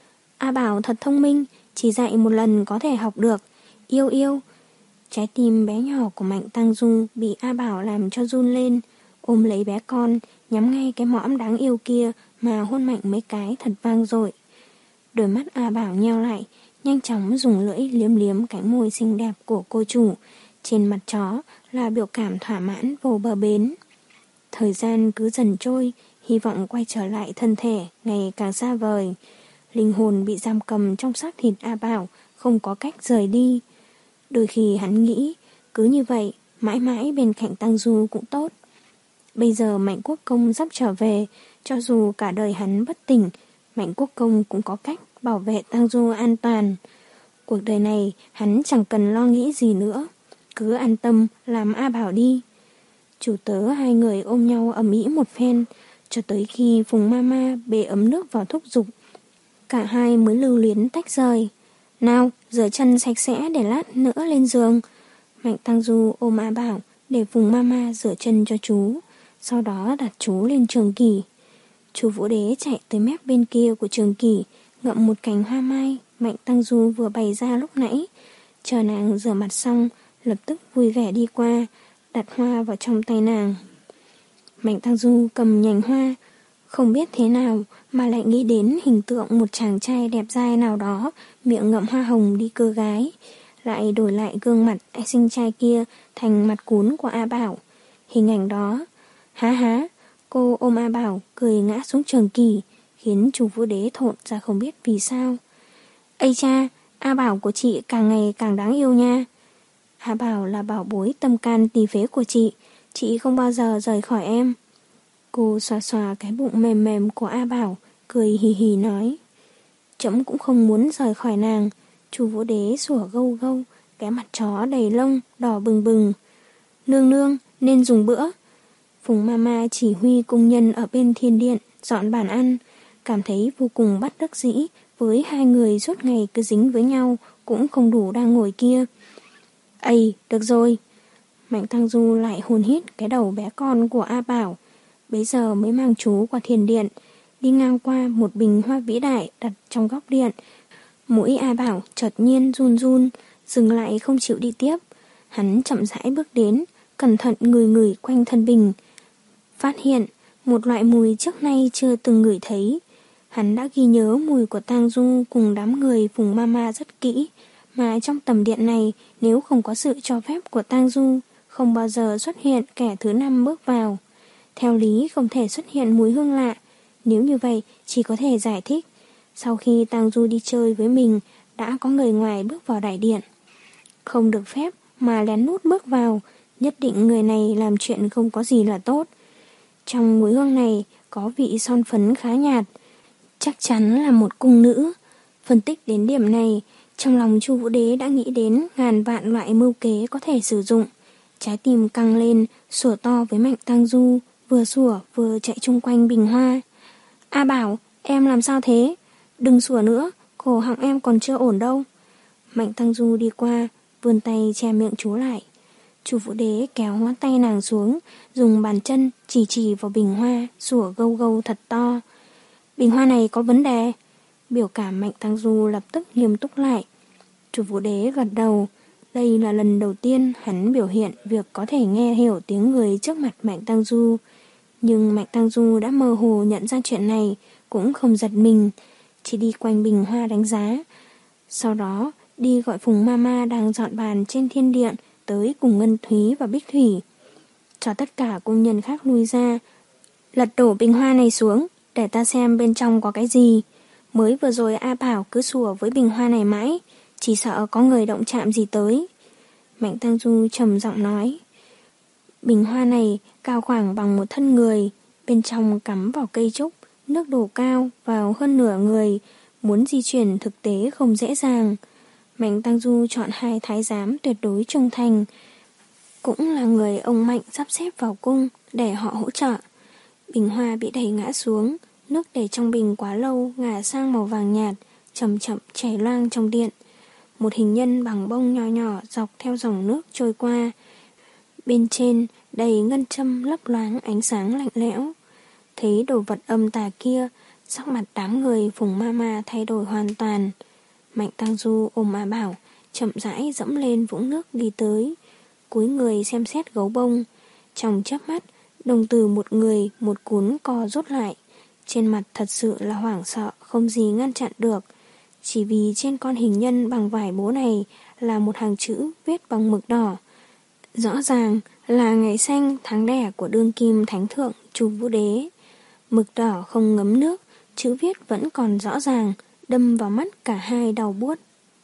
A Bảo thật thông minh, chỉ dạy một lần có thể học được, yêu yêu. Trái tim bé nhỏ của Mạnh Tang Du bị A Bảo làm cho run lên, ôm lấy bé con, nhắm ngay cái mõm đáng yêu kia mà hôn mạnh mấy cái thật vang dội. Đôi mắt A Bảo nheo lại, nhanh chóng dùng lưỡi liếm liếm cánh môi xinh đẹp của cô chủ. Trên mặt chó là biểu cảm thỏa mãn vô bờ bến. Thời gian cứ dần trôi, hy vọng quay trở lại thân thể ngày càng xa vời. Linh hồn bị giam cầm trong xác thịt A Bảo, không có cách rời đi. Đôi khi hắn nghĩ, cứ như vậy, mãi mãi bên cạnh Tang Du cũng tốt. Bây giờ Mạnh Quốc Công sắp trở về, cho dù cả đời hắn bất tỉnh, Mạnh Quốc Công cũng có cách bảo vệ Tang Du an toàn. Cuộc đời này hắn chẳng cần lo nghĩ gì nữa, cứ an tâm làm A Bảo đi. Chủ tớ hai người ôm nhau ầm ĩ một phen, cho tới khi Phùng Mama bê ấm nước vào thúc giục, cả hai mới lưu luyến tách rời. Nào, rửa chân sạch sẽ để lát nữa lên giường. Mạnh Tang Du ôm A Bảo để Phùng Mama rửa chân cho chú, sau đó đặt chú lên Trường Kỷ. Chú Vũ Đế chạy tới mép bên kia của Trường Kỷ, ngậm một cành hoa mai Mạnh Tang Du vừa bày ra lúc nãy. Chờ nàng rửa mặt xong, lập tức vui vẻ đi qua, đặt hoa vào trong tay nàng. Mạnh Tang Du cầm nhành hoa, không biết thế nào mà lại nghĩ đến hình tượng một chàng trai đẹp dai nào đó, miệng ngậm hoa hồng đi cưa gái, lại đổi lại gương mặt anh sinh trai kia thành mặt cún của A Bảo. Hình ảnh đó, há há, cô ôm A Bảo cười ngã xuống Trường Kỷ, khiến chủ Vũ Đế thộn ra không biết vì sao. Ây cha, A Bảo của chị càng ngày càng đáng yêu nha. A Bảo là bảo bối tâm can tỳ phế của chị, chị không bao giờ rời khỏi em. Cô xoa xoa cái bụng mềm mềm của A Bảo, cười hì hì nói. Trẫm cũng không muốn rời khỏi nàng. Chủ Vũ Đế sủa gâu gâu, cái mặt chó đầy lông, đỏ bừng bừng. Nương nương, nên dùng bữa. Phùng Mama chỉ huy cung nhân ở bên thiên điện dọn bàn ăn, cảm thấy vô cùng bất đắc dĩ với hai người suốt ngày cứ dính với nhau, cũng không đủ đang ngồi kia. Ây, được rồi. Mạnh Tang Du lại hôn hít cái đầu bé con của A Bảo, bấy giờ mới mang chú qua thiền điện, đi ngang qua một bình hoa vĩ đại đặt trong góc điện. Mũi A Bảo chợt nhiên run run, dừng lại không chịu đi tiếp. Hắn chậm rãi bước đến, cẩn thận ngửi ngửi quanh thân bình, phát hiện một loại mùi trước nay chưa từng ngửi thấy. Hắn đã ghi nhớ mùi của Tang Du cùng đám người Phùng Mama rất kỹ, mà trong tầm điện này nếu không có sự cho phép của Tang Du, không bao giờ xuất hiện kẻ thứ năm bước vào. Theo lý không thể xuất hiện mùi hương lạ, nếu như vậy chỉ có thể giải thích sau khi Tang Du đi chơi với mình đã có người ngoài bước vào đại điện. Không được phép mà lén lút bước vào, nhất định người này làm chuyện không có gì là tốt. Trong mùi hương này có vị son phấn khá nhạt, chắc chắn là một cung nữ. Phân tích đến điểm này, trong lòng Chu Vũ Đế đã nghĩ đến ngàn vạn loại mưu kế có thể sử dụng. Trái tim căng lên, sủa to với Mạnh Tang Du, vừa sủa vừa chạy chung quanh bình hoa. A Bảo, em làm sao thế? Đừng sủa nữa, cổ họng em còn chưa ổn đâu. Mạnh Tang Du đi qua, vươn tay che miệng chú lại. Chu Vũ Đế kéo ngón tay nàng xuống, dùng bàn chân chỉ chỉ vào bình hoa, sủa gâu gâu thật to. Bình hoa này có vấn đề. Biểu cảm Mạnh Tang Du lập tức nghiêm túc lại. Chu Vũ Đế gật đầu. Đây là lần đầu tiên hắn biểu hiện việc có thể nghe hiểu tiếng người trước mặt Mạnh Tang Du. Nhưng Mạnh Tang Du đã mơ hồ nhận ra chuyện này, cũng không giật mình. chỉ đi quanh bình hoa đánh giá. Sau đó đi gọi Phùng Mama đang dọn bàn trên thiên điện tới cùng Ngân Thúy và Bích Thủy. Cho tất cả công nhân khác lui ra. Lật đổ bình hoa này xuống, để ta xem bên trong có cái gì. Mới vừa rồi A Bảo cứ sủa với bình hoa này mãi, chỉ sợ có người động chạm gì tới. Mạnh Tăng Du trầm giọng nói. Bình hoa này cao khoảng bằng một thân người, bên trong cắm vào cây trúc, nước đổ cao vào hơn nửa người, muốn di chuyển thực tế không dễ dàng. Mạnh Tăng Du chọn hai thái giám tuyệt đối trung thành, cũng là người ông Mạnh sắp xếp vào cung để họ hỗ trợ. Bình hoa bị đẩy ngã xuống, nước để trong bình quá lâu ngả sang màu vàng nhạt, chậm chậm chảy loang trong điện. Một hình nhân bằng bông nhỏ nhỏ dọc theo dòng nước trôi qua. Bên trên đầy ngân châm lấp loáng ánh sáng lạnh lẽo. Thấy đồ vật âm tà kia, sắc mặt đám người Phùng Mama thay đổi hoàn toàn. Mạnh Tăng Du ôm A Bảo, chậm rãi dẫm lên vũng nước đi tới, cúi người xem xét gấu bông. Trong chớp mắt, đồng tử một người một cuốn co rút lại. Trên mặt thật sự là hoảng sợ, không gì ngăn chặn được. Chỉ vì trên con hình nhân bằng vải bố này là một hàng chữ viết bằng mực đỏ. Rõ ràng là ngày sanh tháng đẻ của đương kim thánh thượng Chu Vũ Đế. Mực đỏ không ngấm nước, chữ viết vẫn còn rõ ràng, đâm vào mắt cả hai đau buốt.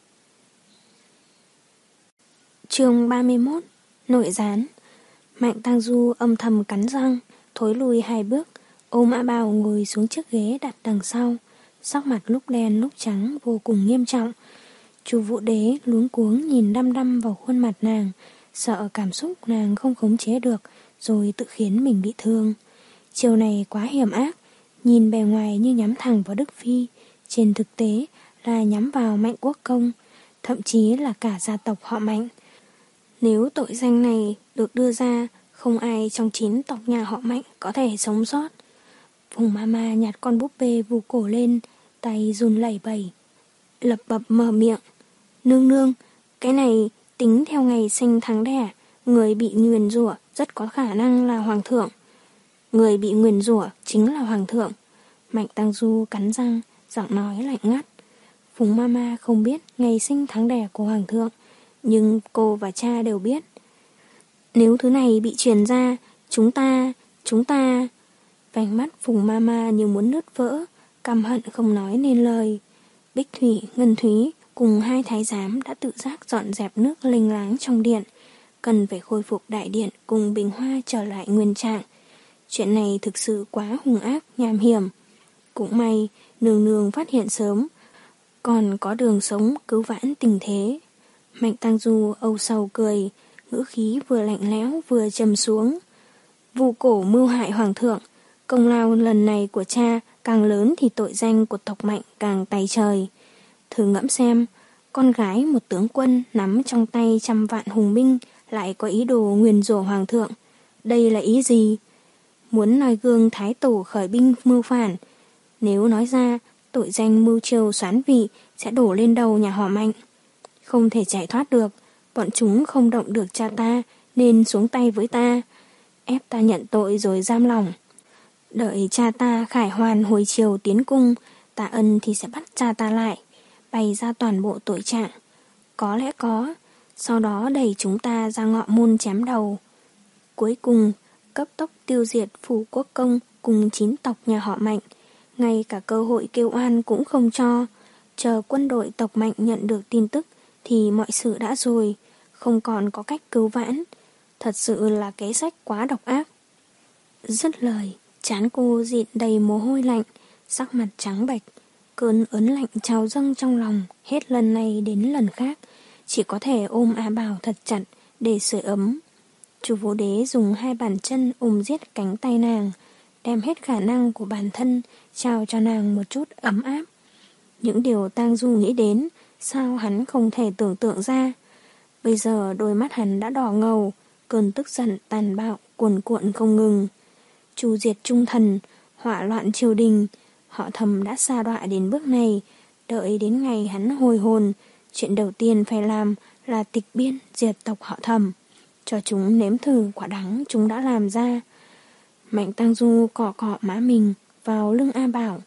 Chương ba mươi mốt. Nội gián. Mạnh Tăng Du âm thầm cắn răng, thối lùi hai bước, ôm A Bảo ngồi xuống chiếc ghế đặt đằng sau, sắc mặt lúc đen lúc trắng vô cùng nghiêm trọng. Chu Vũ Đế luống cuống nhìn đăm đăm vào khuôn mặt nàng, sợ cảm xúc nàng không khống chế được, rồi tự khiến mình bị thương. Chiều này quá hiểm ác, nhìn bề ngoài như nhắm thẳng vào Đức Phi, trên thực tế là nhắm vào Mạnh Quốc Công, thậm chí là cả gia tộc họ Mạnh. Nếu tội danh này được đưa ra, không ai trong chín tộc nhà họ Mạnh có thể sống sót. Phùng Mama nhặt con búp bê vù cổ lên, tay run lẩy bẩy, lập bập mở miệng. Nương nương, cái này tính theo ngày sinh tháng đẻ, người bị nguyền rủa rất có khả năng là hoàng thượng. Người bị nguyền rủa chính là hoàng thượng. Mạnh Tăng Du cắn răng, giọng nói lạnh ngắt. Phùng Mama không biết ngày sinh tháng đẻ của hoàng thượng, nhưng cô và cha đều biết. Nếu thứ này bị truyền ra, chúng ta, chúng ta... Vành mắt Phùng Mama như muốn nứt vỡ, căm hận không nói nên lời. Bích Thủy, Ngân Thúy cùng hai thái giám đã tự giác dọn dẹp nước lênh láng trong điện, cần phải khôi phục đại điện cùng bình hoa trở lại nguyên trạng. Chuyện này thực sự quá hung ác, nham hiểm. Cũng may, nương nương phát hiện sớm, còn có đường sống cứu vãn tình thế. Mạnh Tăng Du âu sầu cười, ngữ khí vừa lạnh lẽo vừa trầm xuống. Vu cổ mưu hại hoàng thượng, công lao lần này của cha càng lớn thì tội danh của tộc Mạnh càng tày trời. Thử ngẫm xem, con gái một tướng quân nắm trong tay trăm vạn hùng binh lại có ý đồ nguyền rủa hoàng thượng. Đây là ý gì? Muốn noi gương thái tổ khởi binh mưu phản. Nếu nói ra, tội danh mưu triều soán vị sẽ đổ lên đầu nhà họ Mạnh. Không thể chạy thoát được, bọn chúng không động được cha ta nên xuống tay với ta, ép ta nhận tội rồi giam lỏng. Đợi cha ta khải hoàn hồi chiều tiến cung, Tạ Ân thì sẽ bắt cha ta lại, bày ra toàn bộ tội trạng. Có lẽ có, sau đó đẩy chúng ta ra ngọ môn chém đầu. Cuối cùng, cấp tốc tiêu diệt Phủ Quốc Công cùng chín tộc nhà họ Mạnh, ngay cả cơ hội kêu oan cũng không cho. Chờ quân đội tộc Mạnh nhận được tin tức thì mọi sự đã rồi, không còn có cách cứu vãn. Thật sự là kế sách quá độc ác. Dứt lời, trán cô dịn đầy mồ hôi lạnh, sắc mặt trắng bệch, cơn ớn lạnh trào dâng trong lòng, hết lần này đến lần khác, chỉ có thể ôm A Bảo thật chặt để sưởi ấm. Chu Vũ Đế dùng hai bàn chân ôm giết cánh tay nàng, đem hết khả năng của bản thân trao cho nàng một chút ấm áp. Những điều Tang Du nghĩ đến, sao hắn không thể tưởng tượng ra. Bây giờ đôi mắt hắn đã đỏ ngầu, cơn tức giận tàn bạo cuồn cuộn không ngừng. Chu diệt trung thần, hỏa loạn triều đình, họ Thầm đã sa đọa đến bước này. Đợi đến ngày hắn hồi hồn, chuyện đầu tiên phải làm là tịch biên diệt tộc họ Thầm, cho chúng nếm thử quả đắng chúng đã làm ra. Mạnh Tăng Du cọ cọ má mình vào lưng A Bảo,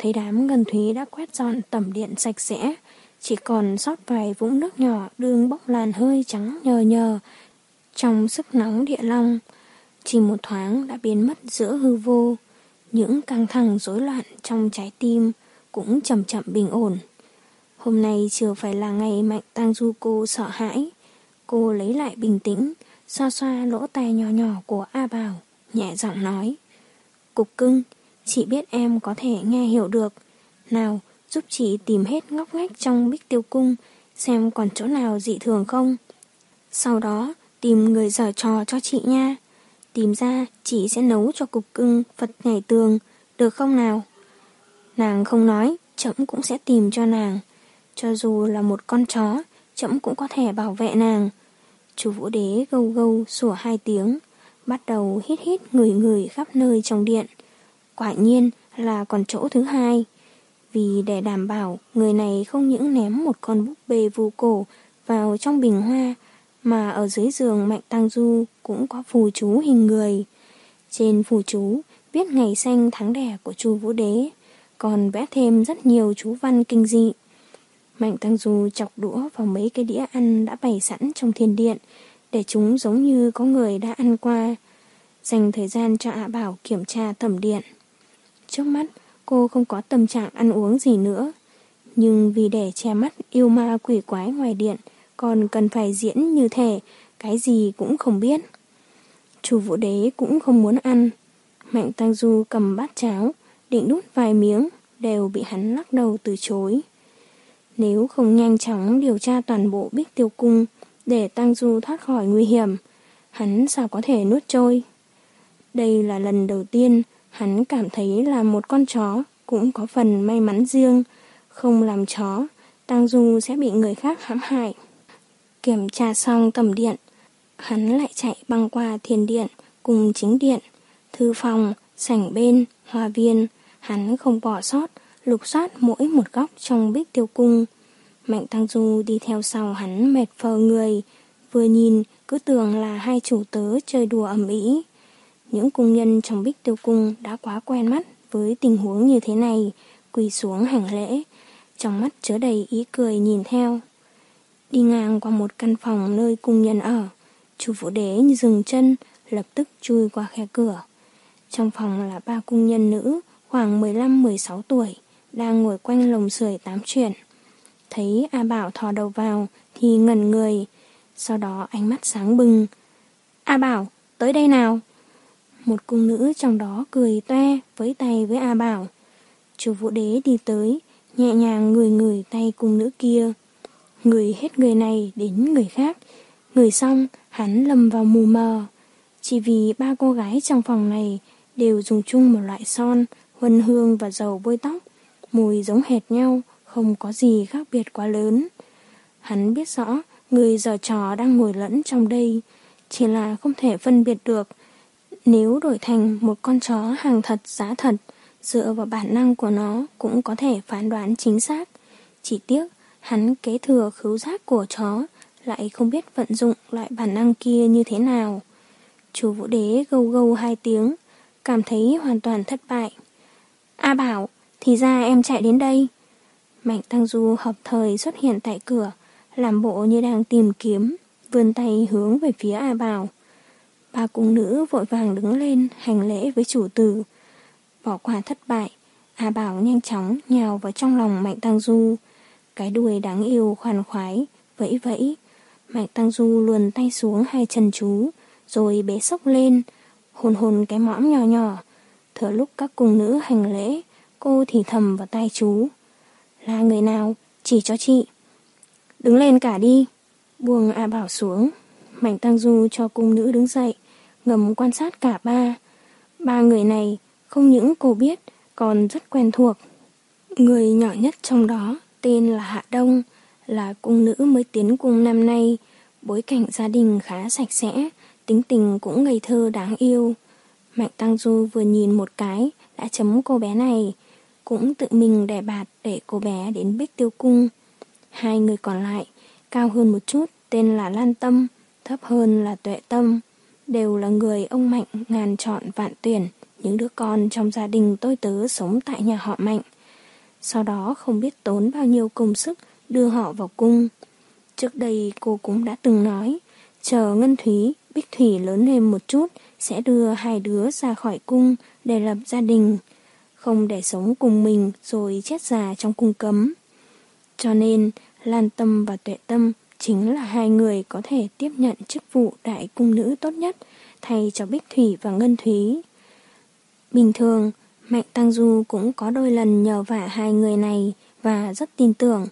thấy đám Ngân Thúy đã quét dọn tẩm điện sạch sẽ, chỉ còn sót vài vũng nước nhỏ đương bốc làn hơi trắng nhờ nhờ trong sức nóng địa long. Chỉ một thoáng đã biến mất giữa hư vô, những căng thẳng rối loạn trong trái tim cũng chậm chậm bình ổn. Hôm nay chưa phải là ngày Mạnh Tang Du cô sợ hãi. Cô lấy lại bình tĩnh, xoa xoa lỗ tai nhỏ nhỏ của A Bảo, nhẹ giọng nói: Cục cưng, chị biết em có thể nghe hiểu được. Nào, giúp chị tìm hết ngóc ngách trong Bích Tiêu Cung, xem còn chỗ nào dị thường không. Sau đó tìm người giở trò cho chị nha. Tìm ra chị sẽ nấu cho cục cưng Phật nhảy tường, được không nào? Nàng không nói, trẫm cũng sẽ tìm cho nàng. Cho dù là một con chó, trẫm cũng có thể bảo vệ nàng. Chú Vũ Đế gâu gâu sủa hai tiếng, bắt đầu hít hít ngửi ngửi khắp nơi trong điện. Quả nhiên là còn chỗ thứ hai. Vì để đảm bảo người này không những ném một con búp bê vu cổ vào trong bình hoa, mà ở dưới giường Mạnh Tang Du cũng có phù chú hình người. Trên phù chú viết ngày sinh tháng đẻ của Chu Vũ Đế, còn vẽ thêm rất nhiều chú văn kinh dị. Mạnh Tang Du chọc đũa vào mấy cái đĩa ăn đã bày sẵn trong thiên điện, để chúng giống như có người đã ăn qua, dành thời gian cho A Bảo kiểm tra thẩm điện. Trước mắt cô không có tâm trạng ăn uống gì nữa, nhưng vì để che mắt yêu ma quỷ quái ngoài điện, còn cần phải diễn như thể cái gì cũng không biết. Chu Vũ Đế cũng không muốn ăn. Mạnh Tang Du cầm bát cháo, định đút vài miếng, đều bị hắn lắc đầu từ chối. Nếu không nhanh chóng điều tra toàn bộ Bích Tiêu Cung để Tang Du thoát khỏi nguy hiểm, hắn sao có thể nuốt trôi. Đây là lần đầu tiên hắn cảm thấy là một con chó cũng có phần may mắn riêng. Không làm chó, Tang Du sẽ bị người khác hãm hại. Kiểm tra xong tẩm điện, hắn lại chạy băng qua thiền điện cùng chính điện, thư phòng, sảnh bên, hoa viên. Hắn không bỏ sót, lục soát mỗi một góc trong Bích Tiêu Cung. Mạnh Tang Du đi theo sau hắn mệt phờ người, vừa nhìn cứ tưởng là hai chủ tớ chơi đùa ầm ĩ. Những cung nhân trong Bích Tiêu Cung đã quá quen mắt với tình huống như thế này, quỳ xuống hành lễ, trong mắt chứa đầy ý cười nhìn theo. Đi ngang qua một căn phòng nơi cung nhân ở, Chu Vũ Đế dừng chân, lập tức chui qua khe cửa. Trong phòng là ba cung nhân nữ khoảng mười lăm mười sáu tuổi, đang ngồi quanh lồng sưởi tám chuyện. Thấy A Bảo thò đầu vào thì ngẩn người, sau đó ánh mắt sáng bừng. A Bảo, tới đây nào. Một cung nữ trong đó cười toe với tay với A Bảo. Chu Vũ Đế đi tới, nhẹ nhàng ngửi ngửi tay cung nữ kia. Ngửi hết người này đến người khác. Ngửi xong, hắn lầm vào mù mờ. Chỉ vì ba cô gái trong phòng này đều dùng chung một loại son, huân hương và dầu bôi tóc. Mùi giống hệt nhau, không có gì khác biệt quá lớn. Hắn biết rõ người giở trò đang ngồi lẫn trong đây, chỉ là không thể phân biệt được. Nếu đổi thành một con chó hàng thật giá thật, dựa vào bản năng của nó cũng có thể phán đoán chính xác. Chỉ tiếc hắn kế thừa khứu giác của chó, lại không biết vận dụng loại bản năng kia như thế nào. Chu Vũ Đế gâu gâu hai tiếng, cảm thấy hoàn toàn thất bại. A Bảo, thì ra em chạy đến đây. Mạnh Tang Du hợp thời xuất hiện tại cửa, làm bộ như đang tìm kiếm, vươn tay hướng về phía A Bảo. Ba cung nữ vội vàng đứng lên hành lễ với chủ tử. Bỏ qua thất bại, A Bảo nhanh chóng nhào vào trong lòng Mạnh Tang Du. Cái đuôi đáng yêu khoan khoái, vẫy vẫy. Mạnh Tang Du luồn tay xuống hai chân chú, rồi bế xốc lên, hôn hôn cái mõm nhỏ nhỏ. Thừa lúc các cung nữ hành lễ, cô thì thầm vào tai chú. Là người nào? Chỉ cho chị. Đứng lên cả đi. Buông A Bảo xuống. Mạnh Tang Du cho cung nữ đứng dậy, ngầm quan sát cả ba. Ba người này không những cô biết, còn rất quen thuộc. Người nhỏ nhất trong đó tên là Hạ Đông, là cung nữ mới tiến cung năm nay, bối cảnh gia đình khá sạch sẽ, tính tình cũng ngây thơ đáng yêu. Mạnh Tang Du vừa nhìn một cái đã chấm cô bé này, cũng tự mình đè bạt để cô bé đến Bích Tiêu Cung. Hai người còn lại, cao hơn một chút tên là Lan Tâm, thấp hơn là Tuệ Tâm, đều là người ông Mạnh ngàn chọn vạn tuyển, những đứa con trong gia đình tôi tớ sống tại nhà họ Mạnh. sau đó không biết tốn bao nhiêu công sức đưa họ vào cung. Trước đây cô cũng đã từng nói, chờ Ngân Thúy, Bích Thủy lớn lên một chút sẽ đưa hai đứa ra khỏi cung để lập gia đình, không để sống cùng mình rồi chết già trong cung cấm. Cho nên Lan Tâm và Tuệ Tâm chính là hai người có thể tiếp nhận chức vụ đại cung nữ tốt nhất thay cho Bích Thủy và Ngân Thúy. Bình thường, Mạnh Tăng Du cũng có đôi lần nhờ vả hai người này và rất tin tưởng.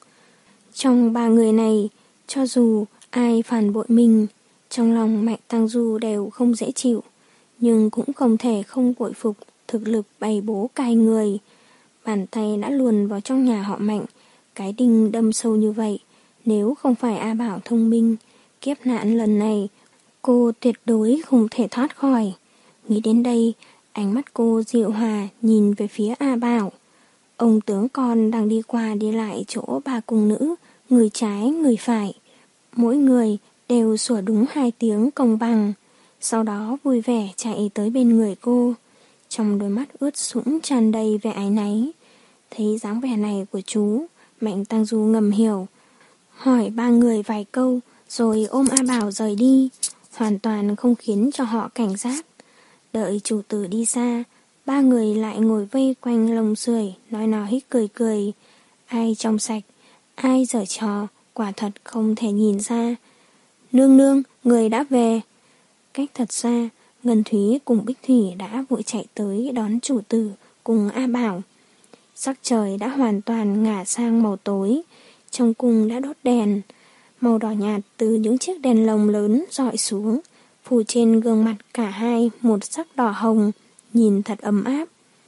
Trong ba người này, cho dù ai phản bội mình, trong lòng Mạnh Tăng Du đều không dễ chịu, nhưng cũng không thể không bội phục thực lực bày bố cài người. Bàn tay đã luồn vào trong nhà họ Mạnh, cái đinh đâm sâu như vậy. Nếu không phải A Bảo thông minh, kiếp nạn lần này cô tuyệt đối không thể thoát khỏi. Nghĩ đến đây, ánh mắt cô dịu hòa nhìn về phía A Bảo. Ông tướng con đang đi qua đi lại chỗ ba cung nữ, người trái người phải. Mỗi người đều sủa đúng hai tiếng công bằng, sau đó vui vẻ chạy tới bên người cô. Trong đôi mắt ướt sũng tràn đầy vẻ áy náy. Thấy dáng vẻ này của chú, Mạnh Tăng Du ngầm hiểu, hỏi ba người vài câu rồi ôm A Bảo rời đi, hoàn toàn không khiến cho họ cảnh giác. Đợi chủ tử đi xa, ba người lại ngồi vây quanh lồng sưởi nói nói cười cười. Ai trong sạch, ai giở trò, quả thật không thể nhìn ra. Nương nương, người đã về. Cách thật xa, Ngân Thúy cùng Bích Thủy đã vội chạy tới đón chủ tử cùng A Bảo. Sắc trời đã hoàn toàn ngả sang màu tối, trong cung đã đốt đèn. Màu đỏ nhạt từ những chiếc đèn lồng lớn rọi xuống, phủ trên gương mặt cả hai một sắc đỏ hồng, nhìn thật ấm áp.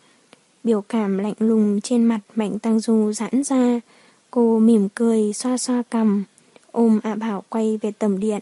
Biểu cảm lạnh lùng trên mặt Mạnh Tăng Du giãn ra, cô mỉm cười xoa xoa cằm, ôm A Bảo quay về tầm điện.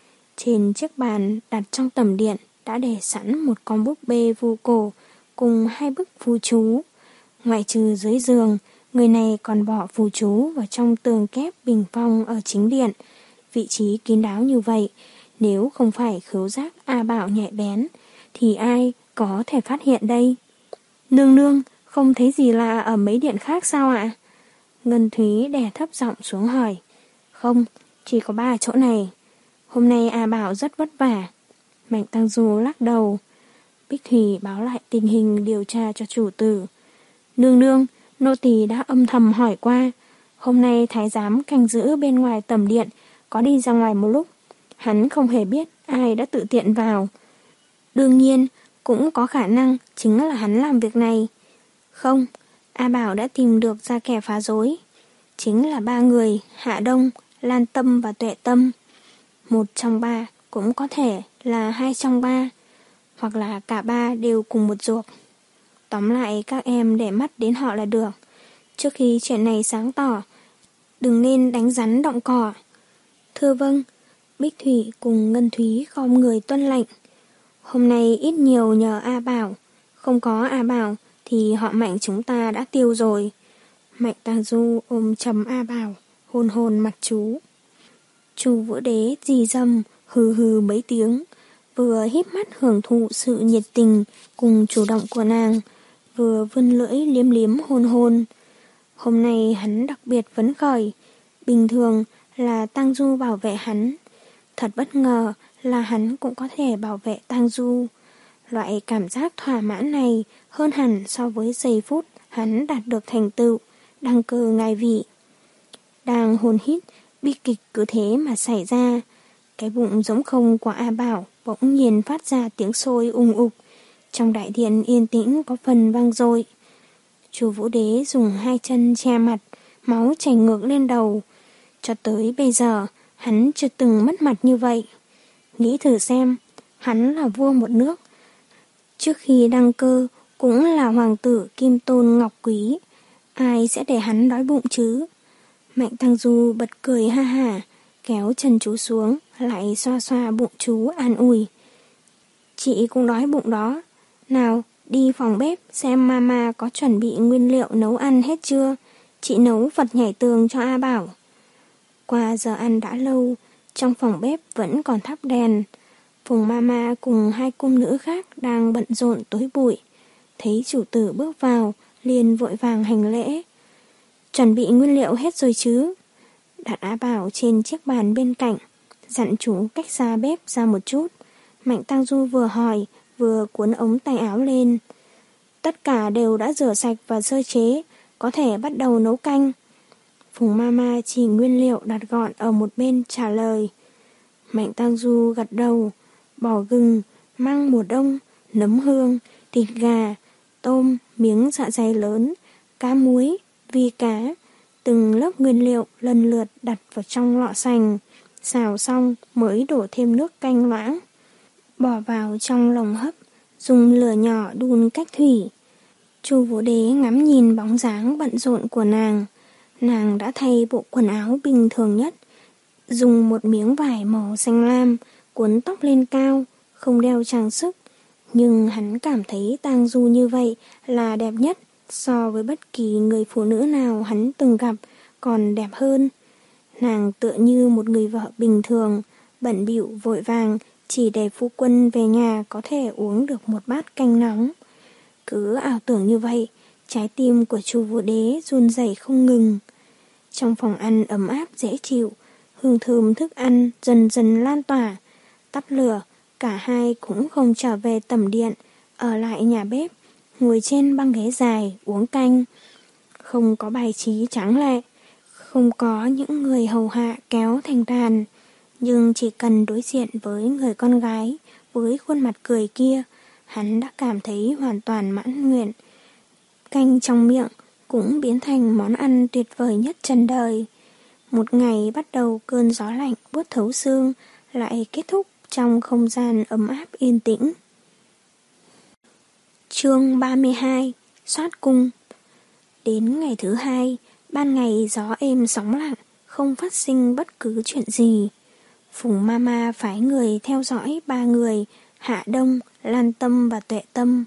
Trên chiếc bàn đặt trong tầm điện đã để sẵn một con búp bê vu cổ cùng hai bức phù chú. Ngoại trừ dưới giường, người này còn bỏ phù chú vào trong tường kép bình phong ở chính điện. Vị trí kín đáo như vậy, nếu không phải khứu giác A Bảo nhạy bén, thì ai có thể phát hiện đây? Nương nương, không thấy gì lạ ở mấy điện khác sao ạ? Ngân Thúy đè thấp giọng xuống hỏi. Không, chỉ có ba chỗ này. Hôm nay A Bảo rất vất vả. Mạnh Tăng Du lắc đầu. Bích Thủy báo lại tình hình điều tra cho chủ tử. Nương nương, nô tỳ đã âm thầm hỏi qua. Hôm nay thái giám canh giữ bên ngoài tầm điện có đi ra ngoài một lúc. Hắn không hề biết ai đã tự tiện vào. Đương nhiên, cũng có khả năng chính là hắn làm việc này. Không, A Bảo đã tìm được ra kẻ phá rối. Chính là ba người, Hạ Đông, Lan Tâm và Tuệ Tâm. Một trong ba cũng có thể là hai trong ba, hoặc là cả ba đều cùng một ruột. Tóm lại các em để mắt đến họ là được. Trước khi chuyện này sáng tỏ, đừng nên đánh rắn động cỏ. Thưa vâng. Bích Thủy cùng Ngân Thúy khom người tuân lệnh. Hôm nay ít nhiều nhờ A Bảo, không có A Bảo thì họ Mạnh chúng ta đã tiêu rồi. Mạnh Tăng Du ôm chầm A Bảo, hôn hôn mặt chú. Chu Vũ Đế rì rầm hừ hừ mấy tiếng, vừa híp mắt hưởng thụ sự nhiệt tình cùng chủ động của nàng, vừa vươn lưỡi liếm liếm hôn hôn. Hôm nay hắn đặc biệt phấn khởi, bình thường là Tăng Du bảo vệ hắn. Thật bất ngờ là hắn cũng có thể bảo vệ Tăng Du. Loại cảm giác thỏa mãn này hơn hẳn so với giây phút hắn đạt được thành tựu, đăng cơ ngài vị. Đang hồn hít, bi kịch cứ thế mà xảy ra. Cái bụng giống không của A Bảo bỗng nhiên phát ra tiếng sôi ùng ục. Trong đại điện yên tĩnh có phần vang dội. Chu Vũ Đế dùng hai chân che mặt, máu chảy ngược lên đầu. Cho tới bây giờ, hắn chưa từng mất mặt như vậy. Nghĩ thử xem, hắn là vua một nước. Trước khi đăng cơ, cũng là hoàng tử Kim Tôn Ngọc Quý. Ai sẽ để hắn đói bụng chứ? Mạnh Tăng Du bật cười ha hả, kéo chân chú xuống, lại xoa xoa bụng chú an ủi. Chị cũng đói bụng đó. Nào, đi phòng bếp xem mama có chuẩn bị nguyên liệu nấu ăn hết chưa. Chị nấu Phật nhảy tường cho A Bảo. Qua giờ ăn đã lâu, trong phòng bếp vẫn còn thắp đèn. Phùng mama cùng hai cung nữ khác đang bận rộn tối bụi. Thấy chủ tử bước vào, liền vội vàng hành lễ. Chuẩn bị nguyên liệu hết rồi chứ? Đặt Á Bảo trên chiếc bàn bên cạnh, dặn chú cách xa bếp ra một chút. Mạnh Tăng Du vừa hỏi, vừa cuốn ống tay áo lên. Tất cả đều đã rửa sạch và sơ chế, có thể bắt đầu nấu canh. Phùng Mama chỉ nguyên liệu đặt gọn ở một bên trả lời. Mạnh Tăng Du gật đầu, bò gừng, măng mùa đông, nấm hương, thịt gà, tôm, miếng dạ dày lớn, cá muối, vi cá, từng lớp nguyên liệu lần lượt đặt vào trong lọ sành, xào xong mới đổ thêm nước canh loãng, bỏ vào trong lồng hấp, dùng lửa nhỏ đun cách thủy. Chu Vũ Đế ngắm nhìn bóng dáng bận rộn của nàng. Nàng đã thay bộ quần áo bình thường nhất, dùng một miếng vải màu xanh lam cuốn tóc lên cao, không đeo trang sức. Nhưng hắn cảm thấy Tang Du như vậy là đẹp nhất, so với bất kỳ người phụ nữ nào hắn từng gặp còn đẹp hơn. Nàng tựa như một người vợ bình thường, bận bịu vội vàng, chỉ để phu quân về nhà có thể uống được một bát canh nóng. Cứ ảo tưởng như vậy, trái tim của Chu Vũ Đế run rẩy không ngừng. Trong phòng ăn ấm áp dễ chịu, hương thơm thức ăn dần dần lan tỏa. Tắt lửa, cả hai cũng không trở về tẩm điện, ở lại nhà bếp, ngồi trên băng ghế dài uống canh. Không có bài trí tráng lệ, không có những người hầu hạ kéo thành đàn, nhưng chỉ cần đối diện với người con gái với khuôn mặt cười kia, hắn đã cảm thấy hoàn toàn mãn nguyện. Canh trong miệng cũng biến thành món ăn tuyệt vời nhất trần đời. Một ngày bắt đầu cơn gió lạnh buốt thấu xương, lại kết thúc trong không gian ấm áp yên tĩnh. Chương ba mươi hai. Soát cung. Đến ngày thứ hai, ban ngày gió êm sóng lặng, không phát sinh bất cứ chuyện gì. Phùng Mama phái người theo dõi ba người, Hạ Đông, Lan Tâm và Tuệ Tâm.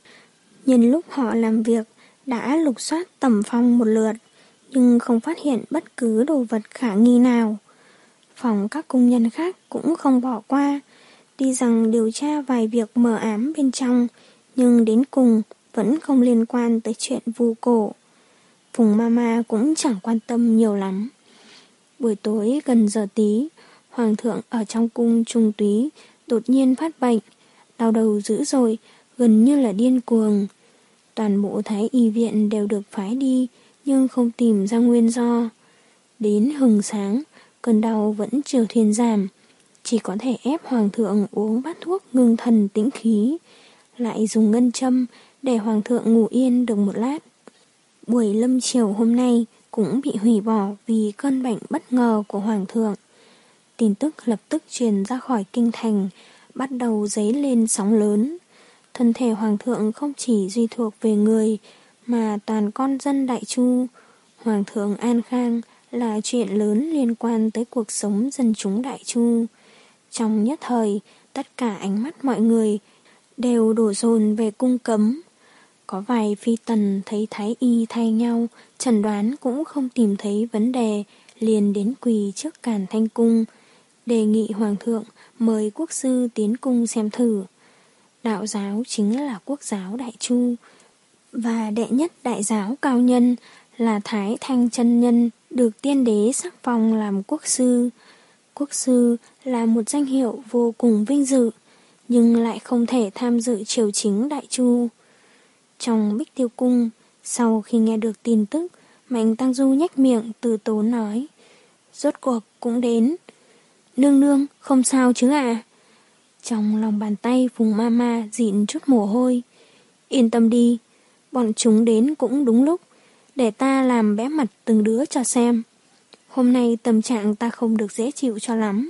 Nhân lúc họ làm việc, đã lục soát tầm phòng một lượt, nhưng không phát hiện bất cứ đồ vật khả nghi nào. Phòng các công nhân khác cũng không bỏ qua, tuy rằng điều tra vài việc mờ ám bên trong, nhưng đến cùng vẫn không liên quan tới chuyện vu cổ. Phùng Mama cũng chẳng quan tâm nhiều lắm. Buổi tối gần giờ tí, Hoàng thượng ở trong cung Trung Túy đột nhiên phát bệnh, đau đầu dữ dội, gần như là điên cuồng. Toàn bộ thái y viện đều được phái đi, nhưng không tìm ra nguyên do. Đến hừng sáng, cơn đau vẫn chưa thuyên giảm, chỉ có thể ép Hoàng thượng uống bát thuốc ngưng thần tĩnh khí, lại dùng ngân châm để Hoàng thượng ngủ yên được một lát. Buổi lâm chiều hôm nay cũng bị hủy bỏ vì cơn bệnh bất ngờ của Hoàng thượng. Tin tức lập tức truyền ra khỏi kinh thành, bắt đầu dấy lên sóng lớn. Thân thể Hoàng thượng không chỉ duy thuộc về người, mà toàn con dân Đại Chu. Hoàng thượng an khang là chuyện lớn liên quan tới cuộc sống dân chúng Đại Chu. Trong nhất thời, tất cả ánh mắt mọi người đều đổ dồn về cung Cấm. Có vài phi tần thấy thái y thay nhau, chẩn đoán cũng không tìm thấy vấn đề, liền đến quỳ trước Càn Thanh cung, đề nghị Hoàng thượng mời quốc sư tiến cung xem thử. Đạo giáo chính là quốc giáo Đại Chu, và đệ nhất đại giáo cao nhân là Thái Thanh chân nhân được tiên đế sắc phong làm quốc sư. Quốc sư là một danh hiệu vô cùng vinh dự, nhưng lại không thể tham dự triều chính Đại Chu. Trong Bích Tiêu cung, sau khi nghe được tin tức, Mạnh Tăng Du nhếch miệng từ tốn nói: Rốt cuộc cũng đến. Nương nương, không sao chứ ạ? À? Trong lòng bàn tay Phùng Mama dịn chút mồ hôi. Yên tâm đi, bọn chúng đến cũng đúng lúc, để ta làm bé mặt từng đứa cho xem. Hôm nay tâm trạng ta không được dễ chịu cho lắm.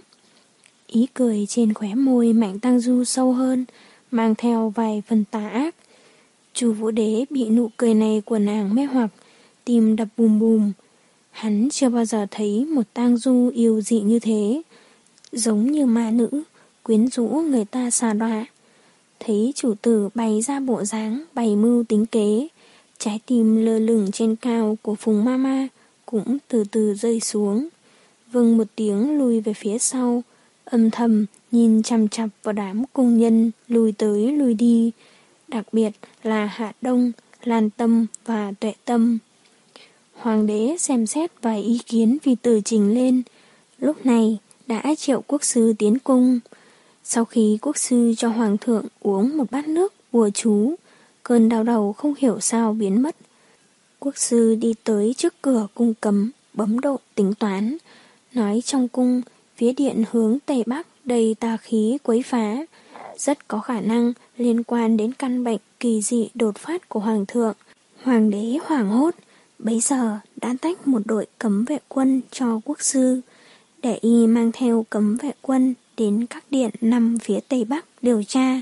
Ý cười trên khóe môi Mạnh Tăng Du sâu hơn, mang theo vài phần tà ác. Chu Vũ Đế bị nụ cười này của nàng mê hoặc, tim đập bùm bùm. Hắn chưa bao giờ thấy một Tang Du yêu dị như thế, giống như ma nữ, quyến rũ người ta xà đọa. Thấy chủ tử bày ra bộ dáng bày mưu tính kế, trái tim lơ lửng trên cao của Phùng Mama cũng từ từ rơi xuống. Vâng một tiếng lùi về phía sau, âm thầm nhìn chằm chằm vào đám cung nhân lùi tới lùi đi, đặc biệt là Hạ Đông, Lan Tâm và Tuệ Tâm. Hoàng đế xem xét vài ý kiến vì tử trình lên. Lúc này đã triệu quốc sư tiến cung. Sau khi quốc sư cho hoàng thượng uống một bát nước bùa chú, cơn đau đầu không hiểu sao biến mất. Quốc sư đi tới trước cửa cung cấm, bấm độ tính toán, nói trong cung phía điện hướng tây bắc đầy tà khí quấy phá, rất có khả năng liên quan đến căn bệnh kỳ dị đột phát của hoàng thượng. Hoàng đế hoảng hốt, bấy giờ đã tách một đội cấm vệ quân cho quốc sư, để y mang theo cấm vệ quân đến các điện nằm phía tây bắc điều tra.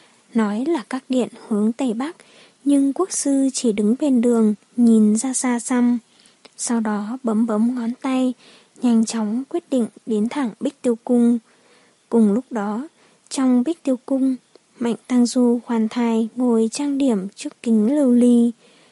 Nói là các điện hướng tây bắc, nhưng quốc sư chỉ đứng bên đường nhìn ra xa xăm. Sau đó bấm bấm ngón tay, nhanh chóng quyết định đến thẳng Bích Tiêu Cung. Cùng lúc đó, trong Bích Tiêu Cung, Mạnh Tăng Du khoan thai ngồi trang điểm trước kính lưu ly.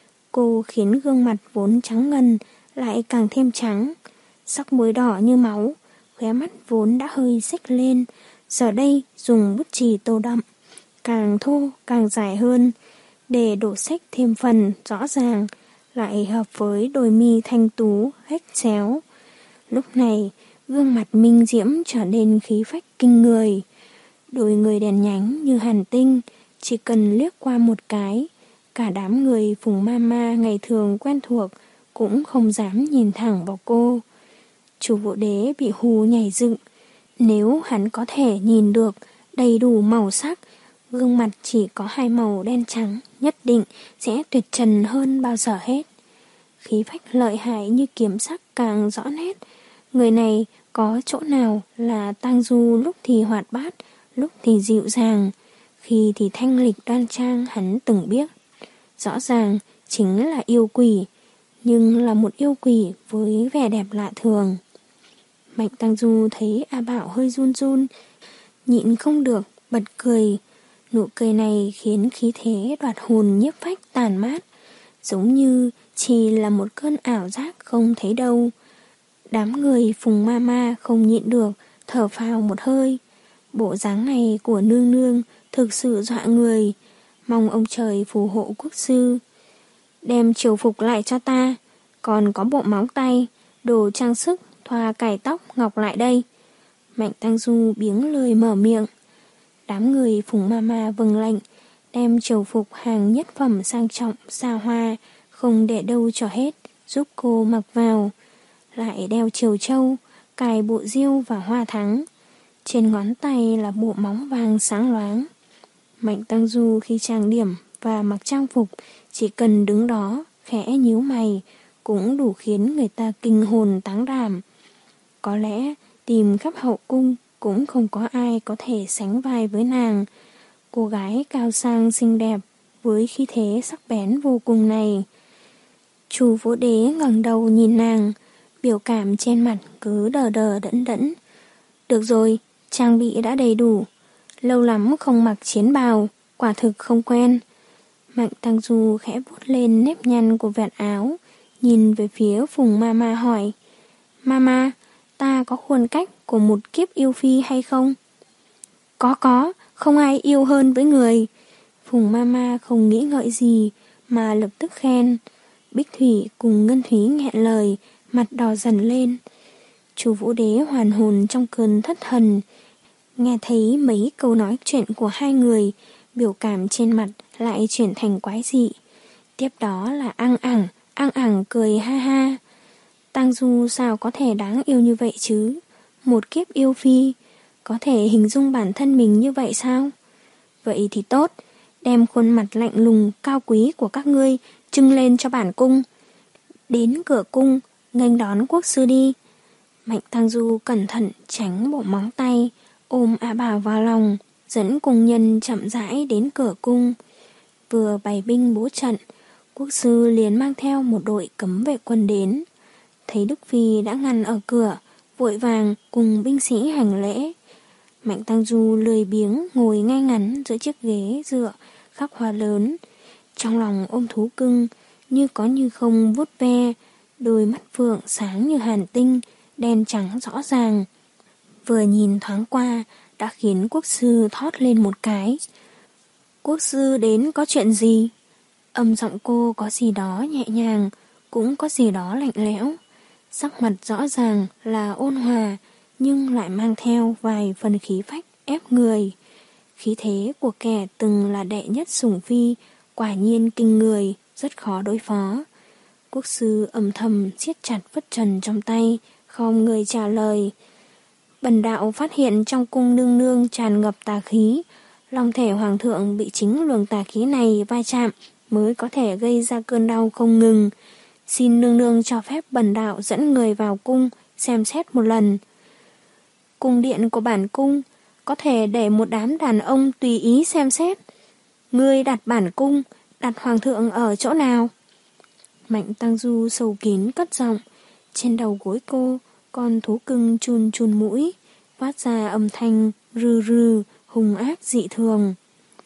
Cô khiến gương mặt vốn trắng ngần lại càng thêm trắng, sắc môi đỏ như máu, khóe mắt vốn đã hơi xếch lên, giờ đây dùng bút chì tô đậm, càng thô càng dài hơn, để đổ sách thêm phần rõ ràng, lại hợp với đôi mi thanh tú hếch xéo. Lúc này, gương mặt minh diễm trở nên khí phách kinh người. Đôi người đèn nhánh như hàn tinh, chỉ cần liếc qua một cái, cả đám người Phùng Mama ngày thường quen thuộc cũng không dám nhìn thẳng vào cô. Chủ Vũ Đế bị hù nhảy dựng. Nếu hắn có thể nhìn được đầy đủ màu sắc, gương mặt chỉ có hai màu đen trắng nhất định sẽ tuyệt trần hơn bao giờ hết. Khí phách lợi hại như kiếm sắc càng rõ nét. Người này có chỗ nào là Tang Du lúc thì hoạt bát, lúc thì dịu dàng, khi thì thanh lịch đoan trang hắn từng biết. Rõ ràng chính là yêu quỷ, nhưng là một yêu quỷ với vẻ đẹp lạ thường. Mạnh Tăng Du thấy A Bảo hơi run run, nhịn không được, bật cười. Nụ cười này khiến khí thế đoạt hồn nhiếp phách tàn mát, giống như chỉ là một cơn ảo giác không thấy đâu. Đám người Phùng Mama không nhịn được, thở phào một hơi. Bộ dáng này của nương nương thực sự dọa người, mong ông trời phù hộ quốc sư. Đem triều phục lại cho ta, còn có bộ móng tay, đồ trang sức, thoa cài tóc ngọc lại đây. Mạnh Tăng Du biếng lời mở miệng. Đám người Phùng Mama vâng lệnh, đem triều phục hàng nhất phẩm sang trọng, xa hoa, không để đâu cho hết, giúp cô mặc vào. Lại đeo triều châu, cài bộ diêu và hoa thắng. Trên ngón tay là bộ móng vàng sáng loáng. Mạnh Tăng Du khi trang điểm và mặc trang phục, chỉ cần đứng đó, khẽ nhíu mày, cũng đủ khiến người ta kinh hồn táng đảm. Có lẽ tìm khắp hậu cung cũng không có ai có thể sánh vai với nàng. Cô gái cao sang xinh đẹp với khí thế sắc bén vô cùng này. Chu Vũ Đế ngẩng đầu nhìn nàng, biểu cảm trên mặt cứ đờ đờ đẫn đẫn. Được rồi, trang bị đã đầy đủ. Lâu lắm không mặc chiến bào, quả thực không quen. Mạnh Tăng Du khẽ vuốt lên nếp nhăn của vạt áo, nhìn về phía Phùng Mama hỏi. Mama, ta có khuôn cách của một kiếp yêu phi hay không? Có có, không ai yêu hơn với người. Phùng Mama không nghĩ ngợi gì mà lập tức khen. Bích Thủy cùng Ngân Thúy nghẹn lời, mặt đỏ dần lên. Chu Vũ Đế hoàn hồn trong cơn thất thần, nghe thấy mấy câu nói chuyện của hai người, biểu cảm trên mặt lại chuyển thành quái dị. Tiếp đó là ang ẳng, ang ẳng cười ha ha. Tang Du sao có thể đáng yêu như vậy chứ? Một kiếp yêu phi, có thể hình dung bản thân mình như vậy sao? Vậy thì tốt, đem khuôn mặt lạnh lùng, cao quý của các ngươi trưng lên cho bản cung. Đến cửa cung, nghênh đón quốc sư đi. Mạnh Tăng Du cẩn thận tránh bộ móng tay, ôm A Bảo vào lòng, dẫn cung nhân chậm rãi đến cửa cung. Vừa bày binh bố trận, quốc sư liền mang theo một đội cấm vệ quân đến. Thấy Đức Phi đã ngăn ở cửa, vội vàng cùng binh sĩ hành lễ. Mạnh Tăng Du lười biếng ngồi ngay ngắn giữa chiếc ghế dựa khắc hoa lớn, trong lòng ôm thú cưng, như có như không vuốt ve, đôi mắt phượng sáng như hàn tinh, đen trắng rõ ràng. Vừa nhìn thoáng qua đã khiến quốc sư thót lên một cái. Quốc sư đến có chuyện gì? Âm giọng cô có gì đó nhẹ nhàng, cũng có gì đó lạnh lẽo. Sắc mặt rõ ràng là ôn hòa, nhưng lại mang theo vài phần khí phách ép người. Khí thế của kẻ từng là đệ nhất sủng phi quả nhiên kinh người, rất khó đối phó. Quốc sư âm thầm siết chặt phất trần trong tay, không người trả lời. Bần đạo phát hiện trong cung nương nương tràn ngập tà khí, long thể hoàng thượng bị chính luồng tà khí này va chạm mới có thể gây ra cơn đau không ngừng. Xin nương nương cho phép bần đạo dẫn người vào cung xem xét một lần. Cung điện của bản cung có thể để một đám đàn ông tùy ý xem xét. Ngươi đặt bản cung, đặt hoàng thượng ở chỗ nào? Mạnh Tăng Du sầu kín cất giọng. Trên đầu gối cô, con thú cưng chun chun mũi, phát ra âm thanh rư rư, hung ác dị thường.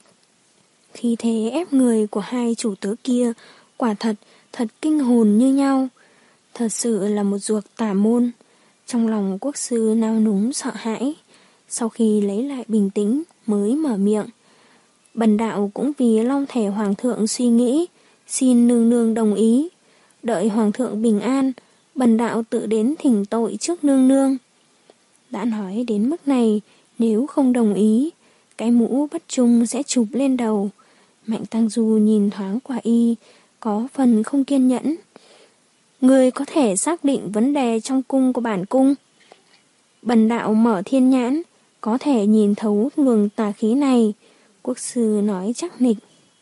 Khí thế ép người của hai chủ tớ kia quả thật, thật kinh hồn như nhau. Thật sự là một ruột tà môn. Trong lòng quốc sư nao núng sợ hãi. Sau khi lấy lại bình tĩnh mới mở miệng. Bần đạo cũng vì long thể hoàng thượng suy nghĩ, xin nương nương đồng ý. Đợi hoàng thượng bình an, bần đạo tự đến thỉnh tội trước nương nương. Đã nói đến mức này, nếu không đồng ý, cái mũ bất trung sẽ chụp lên đầu. Mạnh Tăng Du nhìn thoáng qua y, có phần không kiên nhẫn. Người có thể xác định vấn đề trong cung của bản cung. Bần đạo mở thiên nhãn, có thể nhìn thấu luồng tà khí này, quốc sư nói chắc nịch.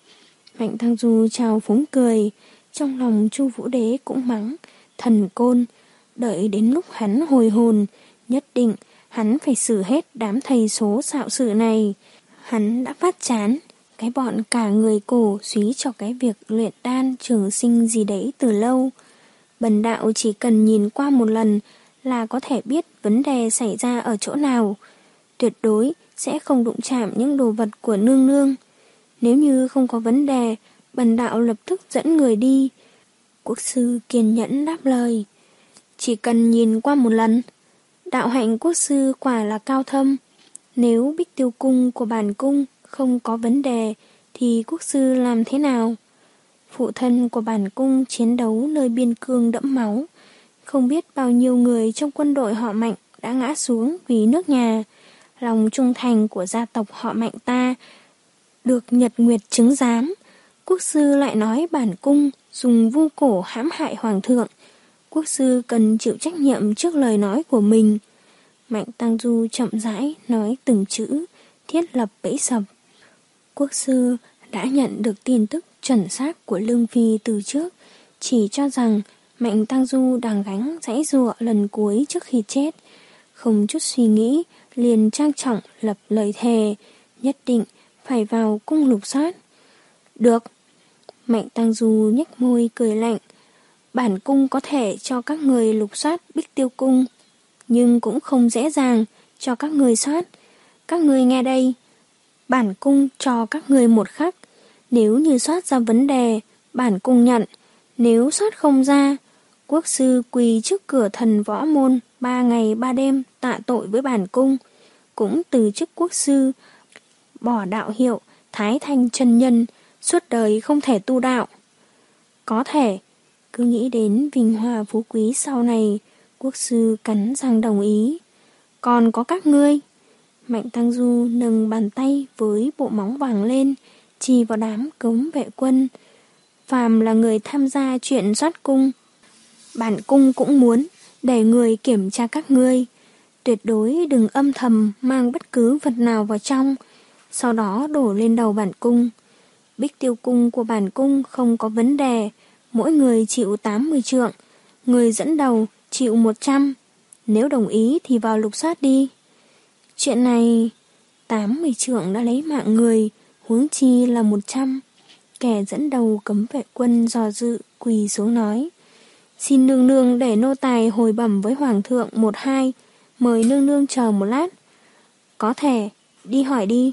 Mạnh Tăng Du chào phúng cười, trong lòng Chu Vũ Đế cũng mắng, thần côn, đợi đến lúc hắn hồi hồn, nhất định hắn phải xử hết đám thầy số xạo sự này. Hắn đã phát chán, cái bọn cả người cổ suý cho cái việc luyện đan trường sinh gì đấy từ lâu. Bần đạo chỉ cần nhìn qua một lần là có thể biết vấn đề xảy ra ở chỗ nào. Tuyệt đối sẽ không đụng chạm những đồ vật của nương nương. Nếu như không có vấn đề, bần đạo lập tức dẫn người đi. Quốc sư kiên nhẫn đáp lời. Chỉ cần nhìn qua một lần. Đạo hạnh quốc sư quả là cao thâm. Nếu Bích Tiêu cung của bản cung không có vấn đề thì quốc sư làm thế nào? Phụ thân của bản cung chiến đấu nơi biên cương đẫm máu. Không biết bao nhiêu người trong quân đội họ Mạnh đã ngã xuống vì nước nhà. Lòng trung thành của gia tộc họ Mạnh ta được Nhật Nguyệt chứng giám. Quốc sư lại nói bản cung dùng vu cổ hãm hại hoàng thượng. Quốc sư cần chịu trách nhiệm trước lời nói của mình. Mạnh Tăng Du chậm rãi nói từng chữ, thiết lập bẫy sập. Quốc sư đã nhận được tin tức chuẩn xác của Lương Phi từ trước, chỉ cho rằng Mạnh Tăng Du đang gánh giãy giụa lần cuối trước khi chết. Không chút suy nghĩ, liền trang trọng lập lời thề, nhất định phải vào cung lục soát. Được. Mạnh Tăng Du nhếch môi cười lạnh. Bản cung có thể cho các người lục soát Bích Tiêu cung, nhưng cũng không dễ dàng cho các người soát. Các người nghe đây, bản cung cho các người một khắc. Nếu như soát ra vấn đề, bản cung nhận. Nếu soát không ra, quốc sư quỳ trước cửa thần võ môn ba ngày ba đêm tạ tội với bản cung, cũng từ chức quốc sư, bỏ đạo hiệu Thái Thanh chân nhân, suốt đời không thể tu đạo. Có thể, cứ nghĩ đến vinh hoa phú quý sau này, quốc sư cắn răng đồng ý. Còn có các ngươi. Mạnh Tăng Du nâng bàn tay với bộ móng vàng lên, chỉ vào đám cấm vệ quân. Phàm là người tham gia chuyện soát cung, bản cung cũng muốn để người kiểm tra các ngươi. Tuyệt đối đừng âm thầm mang bất cứ vật nào vào trong, sau đó đổ lên đầu bản cung. Bích Tiêu cung của bản cung không có vấn đề, mỗi người chịu tám mươi trượng, người dẫn đầu chịu một trăm. Nếu đồng ý thì vào lục soát đi. Chuyện này, tám mươi trượng đã lấy mạng người, huống chi là một trăm. Kẻ dẫn đầu cấm vệ quân dò dự quỳ xuống nói. Xin nương nương để nô tài hồi bẩm với hoàng thượng một hai, mời nương nương chờ một lát. Có thể, đi hỏi đi.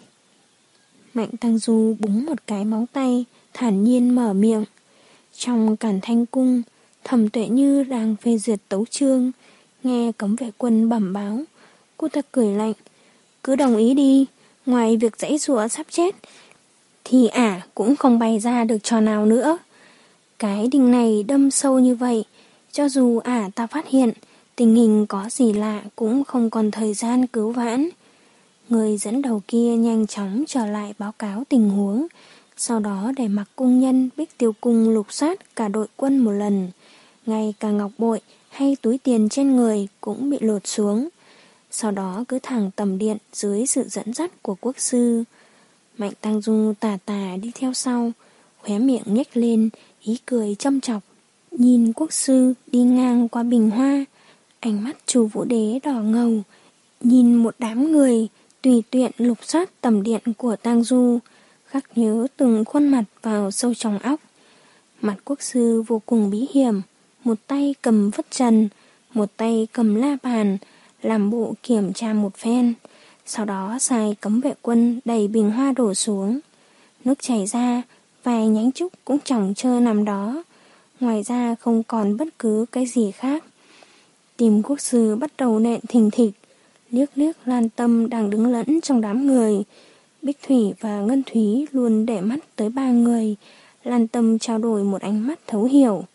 Mạnh Tăng Du búng một cái móng tay, thản nhiên mở miệng. Trong Càn Thanh cung, Thẩm Tuệ Như đang phê duyệt tấu chương, nghe cấm vệ quân bẩm báo. Cô ta cười lạnh. Cứ đồng ý đi, ngoài việc giãy giụa sắp chết, thì ả cũng không bày ra được trò nào nữa. Cái đinh này đâm sâu như vậy, cho dù ả ta phát hiện tình hình có gì lạ cũng không còn thời gian cứu vãn. Người dẫn đầu kia nhanh chóng trở lại báo cáo tình huống, sau đó để mặc cung nhân Bích Tiêu Cung lục soát cả đội quân một lần. Ngay cả ngọc bội hay túi tiền trên người cũng bị lột xuống. Sau đó cứ thẳng tầm điện dưới sự dẫn dắt của quốc sư. Mạnh Tăng Du tà tà đi theo sau, khóe miệng nhếch lên, ý cười châm chọc. Nhìn quốc sư đi ngang qua bình hoa, ánh mắt Chu Vũ Đế đỏ ngầu, nhìn một đám người tùy tiện lục soát tầm điện của Tang Du, khắc nhớ từng khuôn mặt vào sâu trong óc. Mặt quốc sư vô cùng bí hiểm, một tay cầm phất trần, một tay cầm la bàn, làm bộ kiểm tra một phen, sau đó sai cấm vệ quân đẩy bình hoa đổ xuống. Nước chảy ra, vài nhánh trúc cũng chỏng trơ nằm đó, ngoài ra không còn bất cứ cái gì khác. Tim quốc sư bắt đầu nện thình thịch, liếc liếc Lan Tâm đang đứng lẫn trong đám người. Bích Thủy và Ngân Thúy luôn để mắt tới ba người. Lan Tâm trao đổi một ánh mắt thấu hiểu.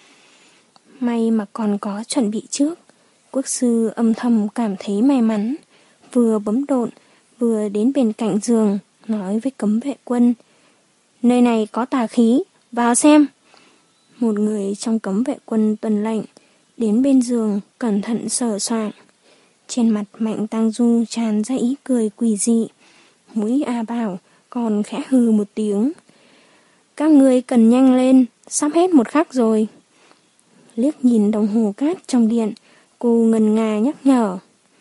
May mà còn có chuẩn bị trước. Quốc sư âm thầm cảm thấy may mắn, vừa bấm độn vừa đến bên cạnh giường, nói với cấm vệ quân: nơi này có tà khí, vào xem. Một người trong cấm vệ quân tuần lệnh đến bên giường cẩn thận sờ soạng. Trên mặt Mạnh Tăng Du tràn ra ý cười quỷ dị. Mũi A Bảo còn khẽ hừ một tiếng. Các ngươi cần nhanh lên, sắp hết một khắc rồi. Liếc nhìn đồng hồ cát trong điện, cô ngần ngà nhắc nhở: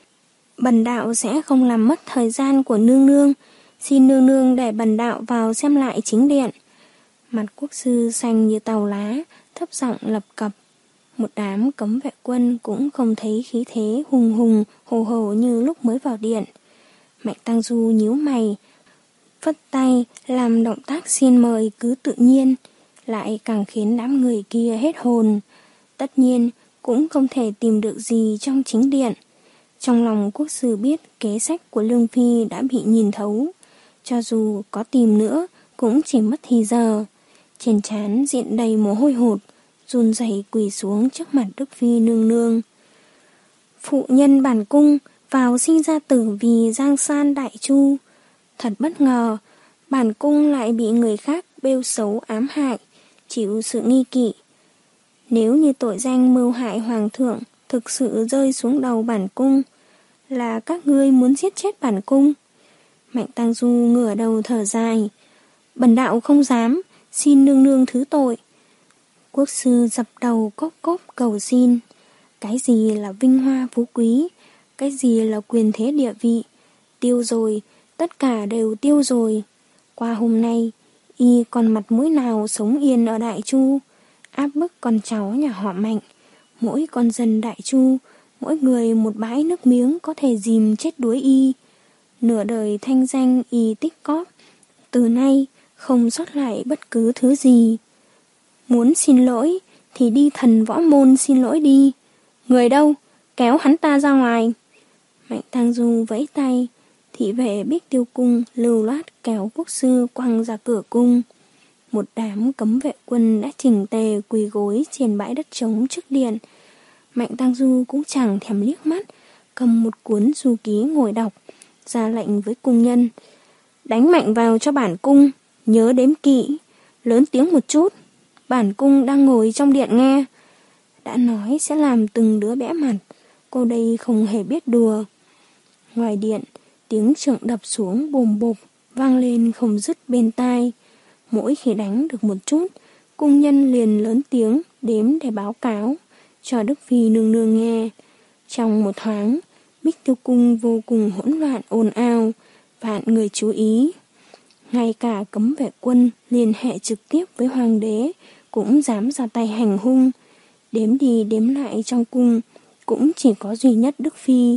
bần đạo sẽ không làm mất thời gian của nương nương, xin nương nương để bần đạo vào xem lại chính điện. Mặt quốc sư xanh như tàu lá, thấp giọng lập cập. Một đám cấm vệ quân cũng không thấy khí thế hùng hùng hồ hồ như lúc mới vào điện. Mạnh Tăng Du nhíu mày, phất tay làm động tác xin mời cứ tự nhiên, lại càng khiến đám người kia hết hồn. Tất nhiên cũng không thể tìm được gì trong chính điện. Trong lòng quốc sư biết kế sách của Lương Phi đã bị nhìn thấu, cho dù có tìm nữa cũng chỉ mất thì giờ. Trên trán diện đầy mồ hôi hột, run rẩy quỳ xuống trước mặt Đức Phi nương nương. Phụ nhân bản cung vào sinh ra tử vì giang san đại chu. Thật bất ngờ, bản cung lại bị người khác bêu xấu ám hại, chịu sự nghi kỵ. Nếu như tội danh mưu hại hoàng thượng thực sự rơi xuống đầu bản cung, là các ngươi muốn giết chết bản cung. Mạnh Tăng Du ngửa đầu thở dài. Bần đạo không dám, xin nương nương thứ tội. Quốc sư dập đầu cốc cốc cầu xin. Cái gì là vinh hoa phú quý, cái gì là quyền thế địa vị, tiêu rồi, tất cả đều tiêu rồi. Qua hôm nay, y còn mặt mũi nào sống yên ở Đại Chu, áp bức con cháu nhà họ Mạnh. Mỗi con dân Đại Chu, mỗi người một bãi nước miếng có thể dìm chết đuối y. Nửa đời thanh danh y tích cóp, từ nay không sót lại bất cứ thứ gì. Muốn xin lỗi thì đi thần võ môn xin lỗi đi. Người đâu? Kéo hắn ta ra ngoài. Mạnh Tăng Du vẫy tay, thị vệ Bích Tiêu Cung lưu loát kéo quốc sư quăng ra cửa cung. Một đám cấm vệ quân đã chỉnh tề quỳ gối trên bãi đất trống trước điện. Mạnh Tăng Du cũng chẳng thèm liếc mắt, cầm một cuốn du ký ngồi đọc, ra lệnh với cung nhân: đánh mạnh vào cho bản cung, nhớ đếm kỹ, lớn tiếng một chút, bản cung đang ngồi trong điện nghe. Đã nói sẽ làm từng đứa bẽ mặt, cô đây không hề biết đùa. Ngoài điện, tiếng trượng đập xuống bồm bộp vang lên không dứt bên tai. Mỗi khi đánh được một chút, cung nhân liền lớn tiếng đếm để báo cáo cho Đức Phi nương nương nghe. Trong một thoáng, Bích Tiêu Cung vô cùng hỗn loạn ồn ào, vạn người chú ý. Ngay cả cấm vệ quân liên hệ trực tiếp với hoàng đế cũng dám ra tay hành hung. Đếm đi đếm lại trong cung cũng chỉ có duy nhất Đức Phi.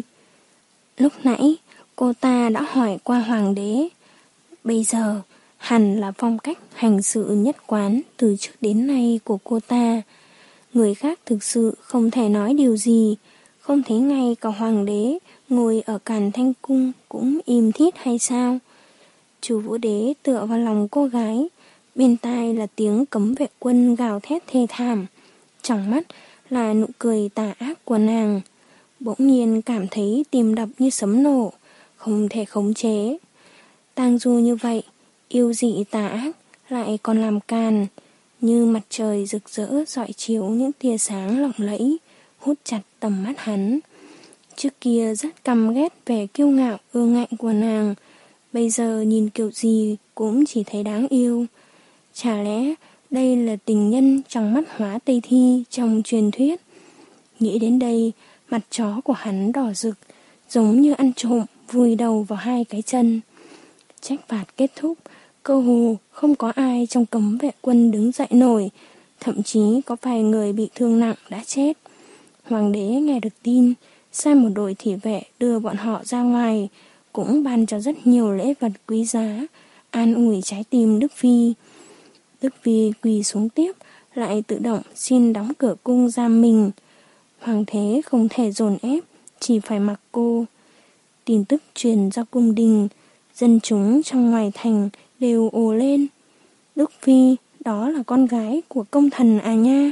Lúc nãy cô ta đã hỏi qua hoàng đế. Bây giờ hẳn là phong cách hành sự nhất quán từ trước đến nay của cô ta. Người khác thực sự không thể nói điều gì, không thấy ngay cả hoàng đế ngồi ở Càn Thanh Cung cũng im thít hay sao? Chu Vũ Đế tựa vào lòng cô gái, Bên tai là tiếng cấm vệ quân gào thét thê thảm. Trong mắt là nụ cười tà ác của nàng. Bỗng nhiên cảm thấy tim đập như sấm nổ, không thể khống chế. Tang Du như vậy, yêu dị tà ác, lại còn làm càn, như mặt trời rực rỡ rọi chiếu những tia sáng lộng lẫy, hút chặt tầm mắt hắn. Trước kia rất căm ghét vẻ kiêu ngạo ương ngạnh của nàng, bây giờ nhìn kiểu gì cũng chỉ thấy đáng yêu. Chả lẽ đây là tình nhân trong mắt Hóa Tây Thi trong truyền thuyết? Nghĩ đến đây, mặt chó của hắn đỏ rực, giống như ăn trộm vùi đầu vào hai cái chân. Trách phạt kết thúc, cơ hồ không có ai trong cấm vệ quân đứng dậy nổi, thậm chí có vài người bị thương nặng đã chết. Hoàng đế nghe được tin, sai một đội thị vệ đưa bọn họ ra ngoài, cũng ban cho rất nhiều lễ vật quý giá, an ủi trái tim Đức Phi. Đức Phi quỳ xuống tiếp, lại tự động xin đóng cửa cung giam mình. Hoàng thế không thể dồn ép, chỉ phải mặc cô. Tin tức truyền ra cung đình, dân chúng trong ngoài thành đều ồ lên. Đức Phi, đó là con gái của công thần à nha.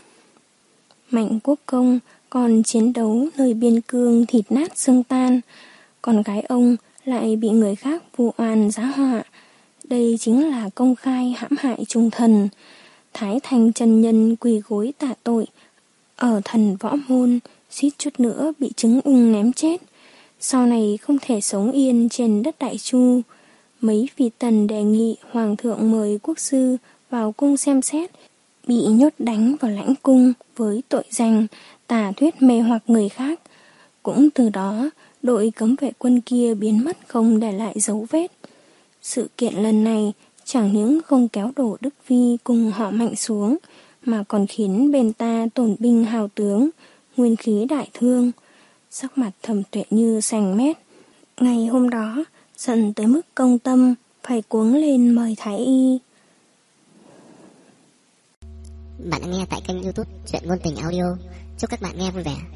Mạnh Quốc Công còn chiến đấu nơi biên cương thịt nát xương tan, con gái ông lại bị người khác vu oan giá họa. Đây chính là công khai hãm hại trung thần. Thái Thành chân nhân quỳ gối tạ tội, ở thần võ môn, suýt chút nữa bị trứng ung ném chết. Sau này không thể sống yên trên đất Đại Chu. Mấy vị tần đề nghị hoàng thượng mời quốc sư vào cung xem xét, bị nhốt đánh vào lãnh cung với tội danh tà thuyết mê hoặc người khác. Cũng từ đó, đội cấm vệ quân kia biến mất không để lại dấu vết. Sự kiện lần này chẳng những không kéo đổ Đức Phi cùng họ Mạnh xuống, mà còn khiến bên ta tổn binh hào tướng, nguyên khí đại thương. Sắc mặt Thẩm Tuệ Như xanh mét. Ngày hôm đó, giận tới mức công tâm, phải cuống lên mời thái y. Bạn đã nghe tại kênh YouTube Truyện Ngôn Tình Audio. Chúc các bạn nghe vui vẻ.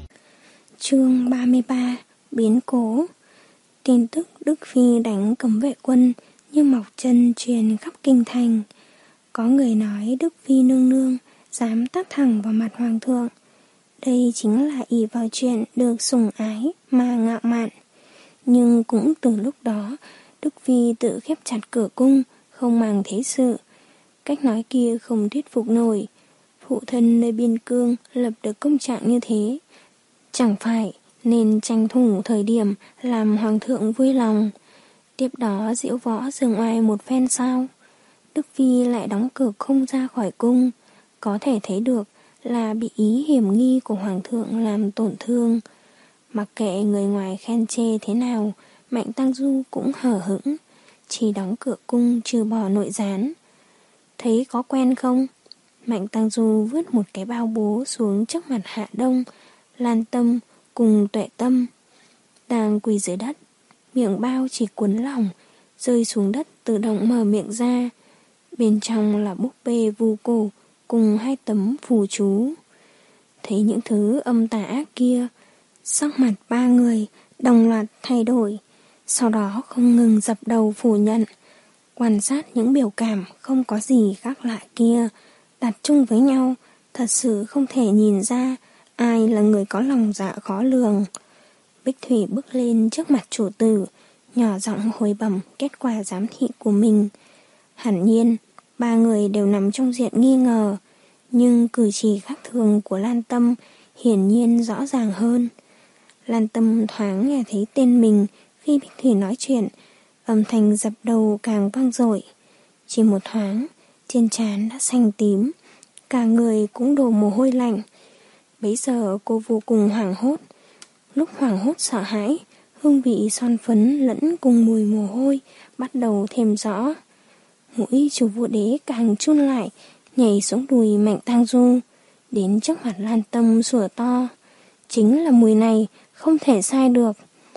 Chương ba mươi ba. Biến cố. Tin tức Đức Phi đánh cấm vệ quân như mọc chân truyền khắp kinh thành. Có người nói Đức Phi nương nương dám tát thẳng vào mặt hoàng thượng. Đây chính là ỷ vào chuyện được sủng ái mà ngạo mạn. Nhưng cũng từ lúc đó, Đức Phi tự khép chặt cửa cung, không màng thế sự. Cách nói kia không thuyết phục nổi. Phụ thân nơi biên cương lập được công trạng như thế, chẳng phải nên tranh thủ thời điểm làm hoàng thượng vui lòng, tiếp đó diễu võ dương oai một phen sao? Đức Phi lại đóng cửa không ra khỏi cung, có thể thấy được là bị ý hiểm nghi của hoàng thượng làm tổn thương. Mặc kệ người ngoài khen chê thế nào, Mạnh Tang Du cũng hờ hững, chỉ đóng cửa cung trừ bỏ nội gián. Thấy có quen không? Mạnh Tang Du vứt một cái bao bố xuống trước mặt Hạ Đông, Lan Tâm cùng Tuệ Tâm. Đang quỳ dưới đất, miệng bao chỉ cuốn lỏng, rơi xuống đất tự động mở miệng ra. Bên trong là búp bê vu cổ cùng hai tấm phù chú. Thấy những thứ âm tà ác kia, sắc mặt ba người đồng loạt thay đổi, sau đó không ngừng dập đầu phủ nhận. Quan sát những biểu cảm không có gì khác lạ kia, đặt chung với nhau, thật sự không thể nhìn ra ai là người có lòng dạ khó lường. Bích Thủy bước lên trước mặt chủ tử, nhỏ giọng hồi bẩm kết quả giám thị của mình. Hẳn nhiên, ba người đều nằm trong diện nghi ngờ, nhưng cử chỉ khác thường của Lan Tâm hiển nhiên rõ ràng hơn. Lan Tâm thoáng nghe thấy tên mình khi Bích Thủy nói chuyện, âm thanh dập đầu càng vang dội. Chỉ một thoáng, trên trán đã xanh tím, cả người cũng đổ mồ hôi lạnh. Bấy giờ cô vô cùng hoảng hốt. Lúc hoảng hốt sợ hãi, hương vị son phấn lẫn cùng mùi mồ hôi bắt đầu thêm rõ. Mũi chủ vũ đế càng chun lại, nhảy xuống đùi Mạnh Tang Du, đến trước mặt Lan Tâm sủa to. Chính là mùi này, không thể sai được.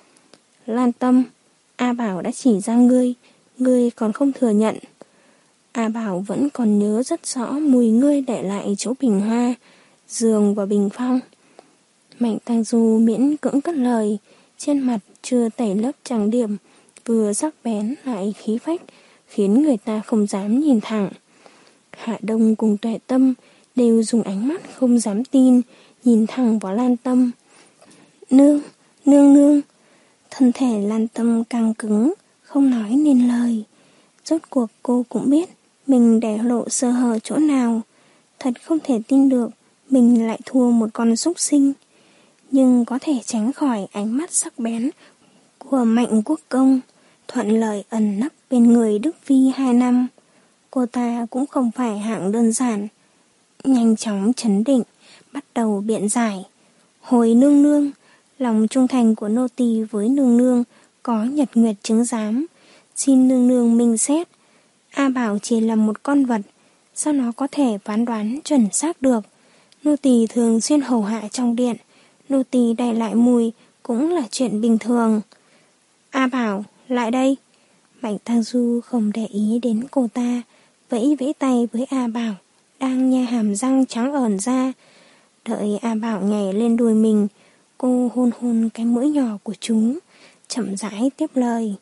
Lan Tâm, A Bảo đã chỉ ra ngươi, ngươi còn không thừa nhận. A Bảo vẫn còn nhớ rất rõ mùi ngươi để lại chỗ bình hoa, giường và bình phong. Mạnh Tang Du miễn cưỡng cất lời, trên mặt chưa tẩy lớp trang điểm, vừa sắc bén lại khí phách, khiến người ta không dám nhìn thẳng. Hạ Đông cùng Tuệ Tâm đều dùng ánh mắt không dám tin, nhìn thẳng vào Lan Tâm. Nương, nương nương. Thân thể Lan Tâm căng cứng, không nói nên lời. Rốt cuộc cô cũng biết mình để lộ sơ hở chỗ nào. Thật không thể tin được mình lại thua một con súc sinh. Nhưng có thể tránh khỏi ánh mắt sắc bén của Mạnh Quốc Công, thuận lợi ẩn nấp bên người Đức Phi hai năm. Cô ta cũng không phải hạng đơn giản. Nhanh chóng trấn định, bắt đầu biện giải. Hồi nương nương, lòng trung thành của nô tỳ với nương nương có nhật nguyệt chứng giám. Xin nương nương minh xét. A Bảo chỉ là một con vật, sao nó có thể phán đoán chuẩn xác được. Nô tỳ thường xuyên hầu hạ trong điện, nô tỳ đày lại mùi cũng là chuyện bình thường. A Bảo, lại đây. Mạnh Tăng Du không để ý đến cô ta, vẫy vẫy tay với A Bảo, đang nhe hàm răng trắng ởn ra. Đợi A Bảo nhảy lên đùi mình, cô hôn hôn cái mũi nhỏ của chúng, chậm rãi tiếp lời.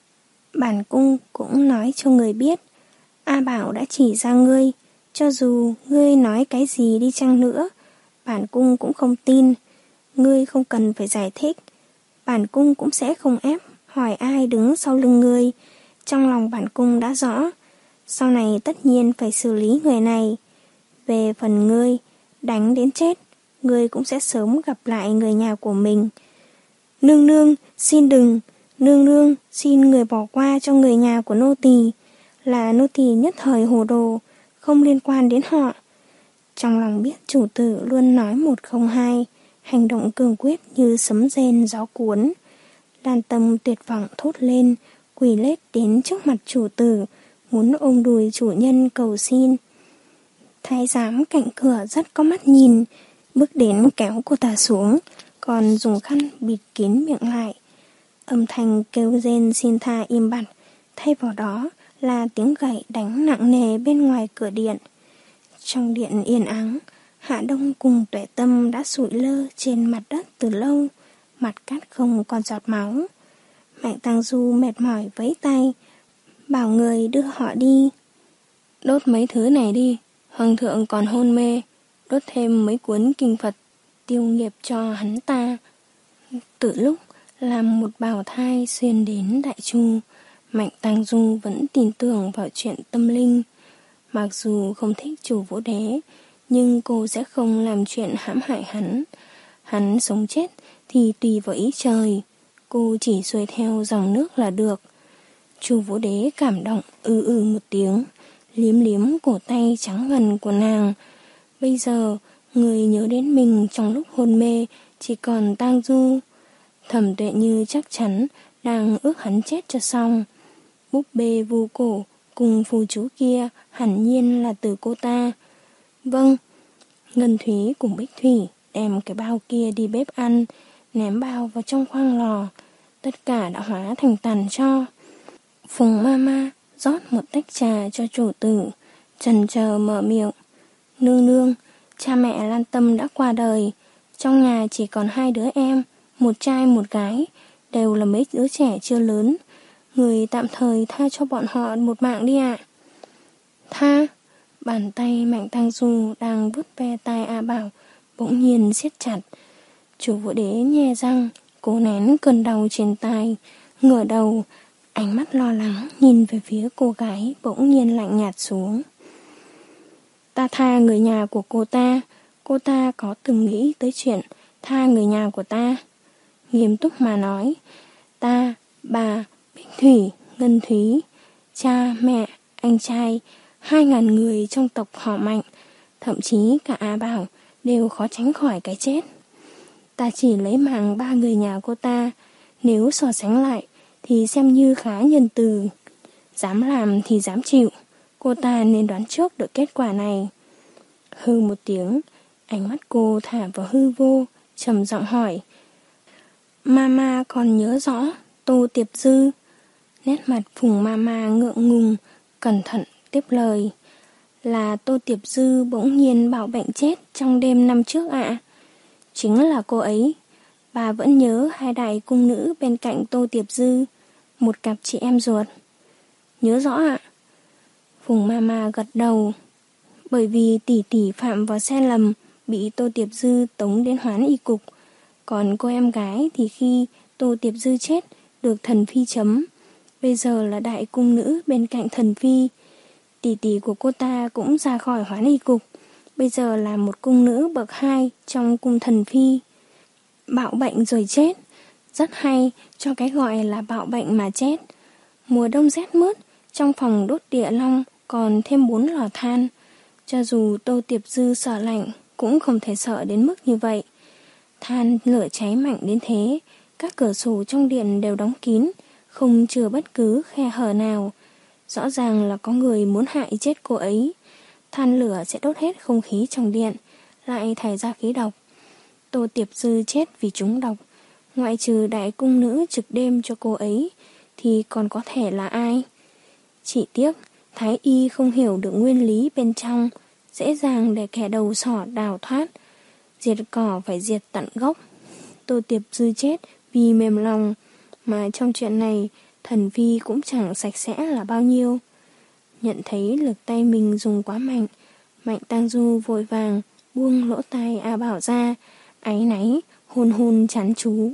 Bản cung cũng nói cho người biết, A Bảo đã chỉ ra ngươi, cho dù ngươi nói cái gì đi chăng nữa, bản cung cũng không tin. Ngươi không cần phải giải thích, bản cung cũng sẽ không ép hỏi ai đứng sau lưng ngươi. Trong lòng bản cung đã rõ, sau này tất nhiên phải xử lý người này. Về phần ngươi, đánh đến chết, ngươi cũng sẽ sớm gặp lại người nhà của mình. Nương nương, xin đừng, nương nương, xin người bỏ qua cho người nhà của nô tỳ, là nô tỳ nhất thời hồ đồ, không liên quan đến họ. Trong lòng biết chủ tử luôn nói một không hai, hành động cường quyết như sấm rền gió cuốn. Lan Tâm tuyệt vọng thốt lên, quỳ lết đến trước mặt chủ tử, muốn ôm đùi chủ nhân cầu xin. Thái giám cạnh cửa rất có mắt nhìn, bước đến kéo cô ta xuống, còn dùng khăn bịt kín miệng lại. Âm thanh kêu rên xin tha im bặt, thay vào đó là tiếng gậy đánh nặng nề bên ngoài cửa điện. Trong điện yên ắng, Hạ Đông cùng Tuệ Tâm đã sụi lơ trên mặt đất từ lâu, mặt cát không còn giọt máu. Mạnh Tăng Du mệt mỏi vẫy tay, bảo người đưa họ đi. Đốt mấy thứ này đi, hoàng thượng còn hôn mê, đốt thêm mấy cuốn kinh Phật tiêu nghiệp cho hắn ta. Từ lúc làm một bào thai xuyên đến Đại Chu, Mạnh Tăng Du vẫn tin tưởng vào chuyện tâm linh. Mặc dù không thích Chủ Vũ Đế, nhưng cô sẽ không làm chuyện hãm hại hắn. Hắn sống chết thì tùy vào ý trời, cô chỉ xuôi theo dòng nước là được. Chủ Vũ Đế cảm động ư ư một tiếng, liếm liếm cổ tay trắng ngần của nàng. Bây giờ, người nhớ đến mình trong lúc hôn mê chỉ còn Tang Du. Thẩm Tuệ Như chắc chắn đang ước hắn chết cho xong. Búp bê vu cổ cùng phù chú kia hẳn nhiên là từ cô ta. Vâng. Ngân Thúy cùng Bích Thủy đem cái bao kia đi bếp ăn, ném bao vào trong khoang lò. Tất cả đã hóa thành tàn tro. Phùng Mama rót một tách trà cho chủ tử, chần chờ mở miệng. Nương nương, cha mẹ Lan Tâm đã qua đời, trong nhà chỉ còn hai đứa em, một trai một gái, đều là mấy đứa trẻ chưa lớn. Người tạm thời tha cho bọn họ một mạng đi ạ. Tha? Bàn tay Mạnh Tăng Du đang vuốt ve tai A Bảo bỗng nhiên siết chặt. Chủ Vũ Đế nhe răng, cố nén cơn đau trên tai, ngửa đầu, ánh mắt lo lắng nhìn về phía cô gái bỗng nhiên lạnh nhạt xuống. Ta tha người nhà của cô ta, cô ta có từng nghĩ tới chuyện tha người nhà của ta? Nghiêm túc mà nói, ta, bà, Bích Thủy, Ngân Thúy, cha, mẹ, anh trai, hai ngàn người trong tộc họ Mạnh, thậm chí cả A Bảo đều khó tránh khỏi cái chết. Ta chỉ lấy mạng ba người nhà cô ta, nếu so sánh lại thì xem như khá nhân từ. Dám làm thì dám chịu, cô ta nên đoán trước được kết quả này. Hư một tiếng, ánh mắt cô thả vào hư vô, trầm giọng hỏi. Mama còn nhớ rõ Tô Tiệp Dư? Nét mặt Phùng Mama ngượng ngùng, cẩn thận tiếp lời. Là Tô Tiệp Dư bỗng nhiên bảo bệnh chết trong đêm năm trước ạ. Chính là cô ấy. Bà vẫn nhớ hai đại cung nữ bên cạnh Tô Tiệp Dư, một cặp chị em ruột. Nhớ rõ ạ. Phùng Mama gật đầu. Bởi vì tỷ tỷ phạm vào sai lầm, bị Tô Tiệp Dư tống đến Hoán Y Cục. Còn cô em gái thì khi Tô Tiệp Dư chết, được thần phi chấm. Bây giờ là đại cung nữ bên cạnh thần phi. Tỷ tỷ của cô ta cũng ra khỏi Hoán Y Cục. Bây giờ là một cung nữ bậc hai trong cung thần phi. Bạo bệnh rồi chết. Rất hay cho cái gọi là bạo bệnh mà chết. Mùa đông rét mướt, trong phòng đốt địa long còn thêm bốn lò than. Cho dù Tô Tiệp Dư sợ lạnh, cũng không thể sợ đến mức như vậy. Than lửa cháy mạnh đến thế, các cửa sổ trong điện đều đóng kín, không chừa bất cứ khe hở nào. Rõ ràng là có người muốn hại chết cô ấy. Than lửa sẽ đốt hết không khí trong điện, lại thải ra khí độc. Tô Tiệp Dư chết vì trúng độc. Ngoại trừ đại cung nữ trực đêm cho cô ấy, thì còn có thể là ai? Chỉ tiếc, Thái Y không hiểu được nguyên lý bên trong, dễ dàng để kẻ đầu sỏ đào thoát. Diệt cỏ phải diệt tận gốc. Tô Tiệp Dư chết vì mềm lòng, mà trong chuyện này, thần phi cũng chẳng sạch sẽ là bao nhiêu. Nhận thấy lực tay mình dùng quá mạnh, Mạnh Tang Du vội vàng buông lỗ tai A Bảo ra, áy náy, hôn hôn chán chú.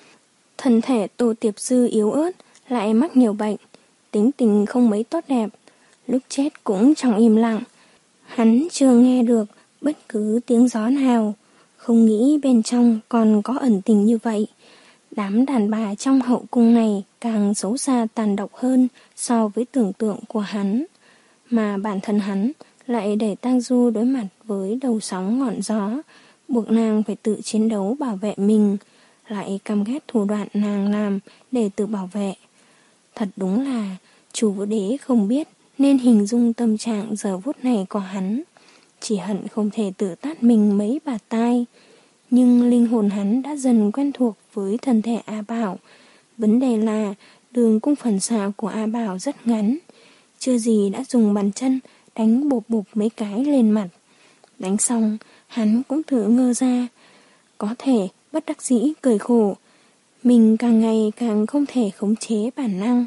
Thân thể Tô Tiệp Dư yếu ớt, lại mắc nhiều bệnh, tính tình không mấy tốt đẹp, lúc chết cũng chẳng im lặng. Hắn chưa nghe được bất cứ tiếng gió nào, không nghĩ bên trong còn có ẩn tình như vậy. Đám đàn bà trong hậu cung này càng xấu xa tàn độc hơn so với tưởng tượng của hắn, mà bản thân hắn lại để Tang Du đối mặt với đầu sóng ngọn gió, buộc nàng phải tự chiến đấu bảo vệ mình, lại căm ghét thủ đoạn nàng làm để tự bảo vệ. Thật đúng là chủ Vũ Đế không biết nên hình dung tâm trạng giờ phút này của hắn, chỉ hận không thể tự tát mình mấy bạt tai. Nhưng linh hồn hắn đã dần quen thuộc với thân thể A Bảo. Vấn đề là đường cung phần xạ của A Bảo rất ngắn, chưa gì đã dùng bàn chân đánh bộp bộp mấy cái lên mặt. Đánh xong, hắn cũng thử ngơ ra, có thể bất đắc dĩ cười khổ. Mình càng ngày càng không thể khống chế bản năng.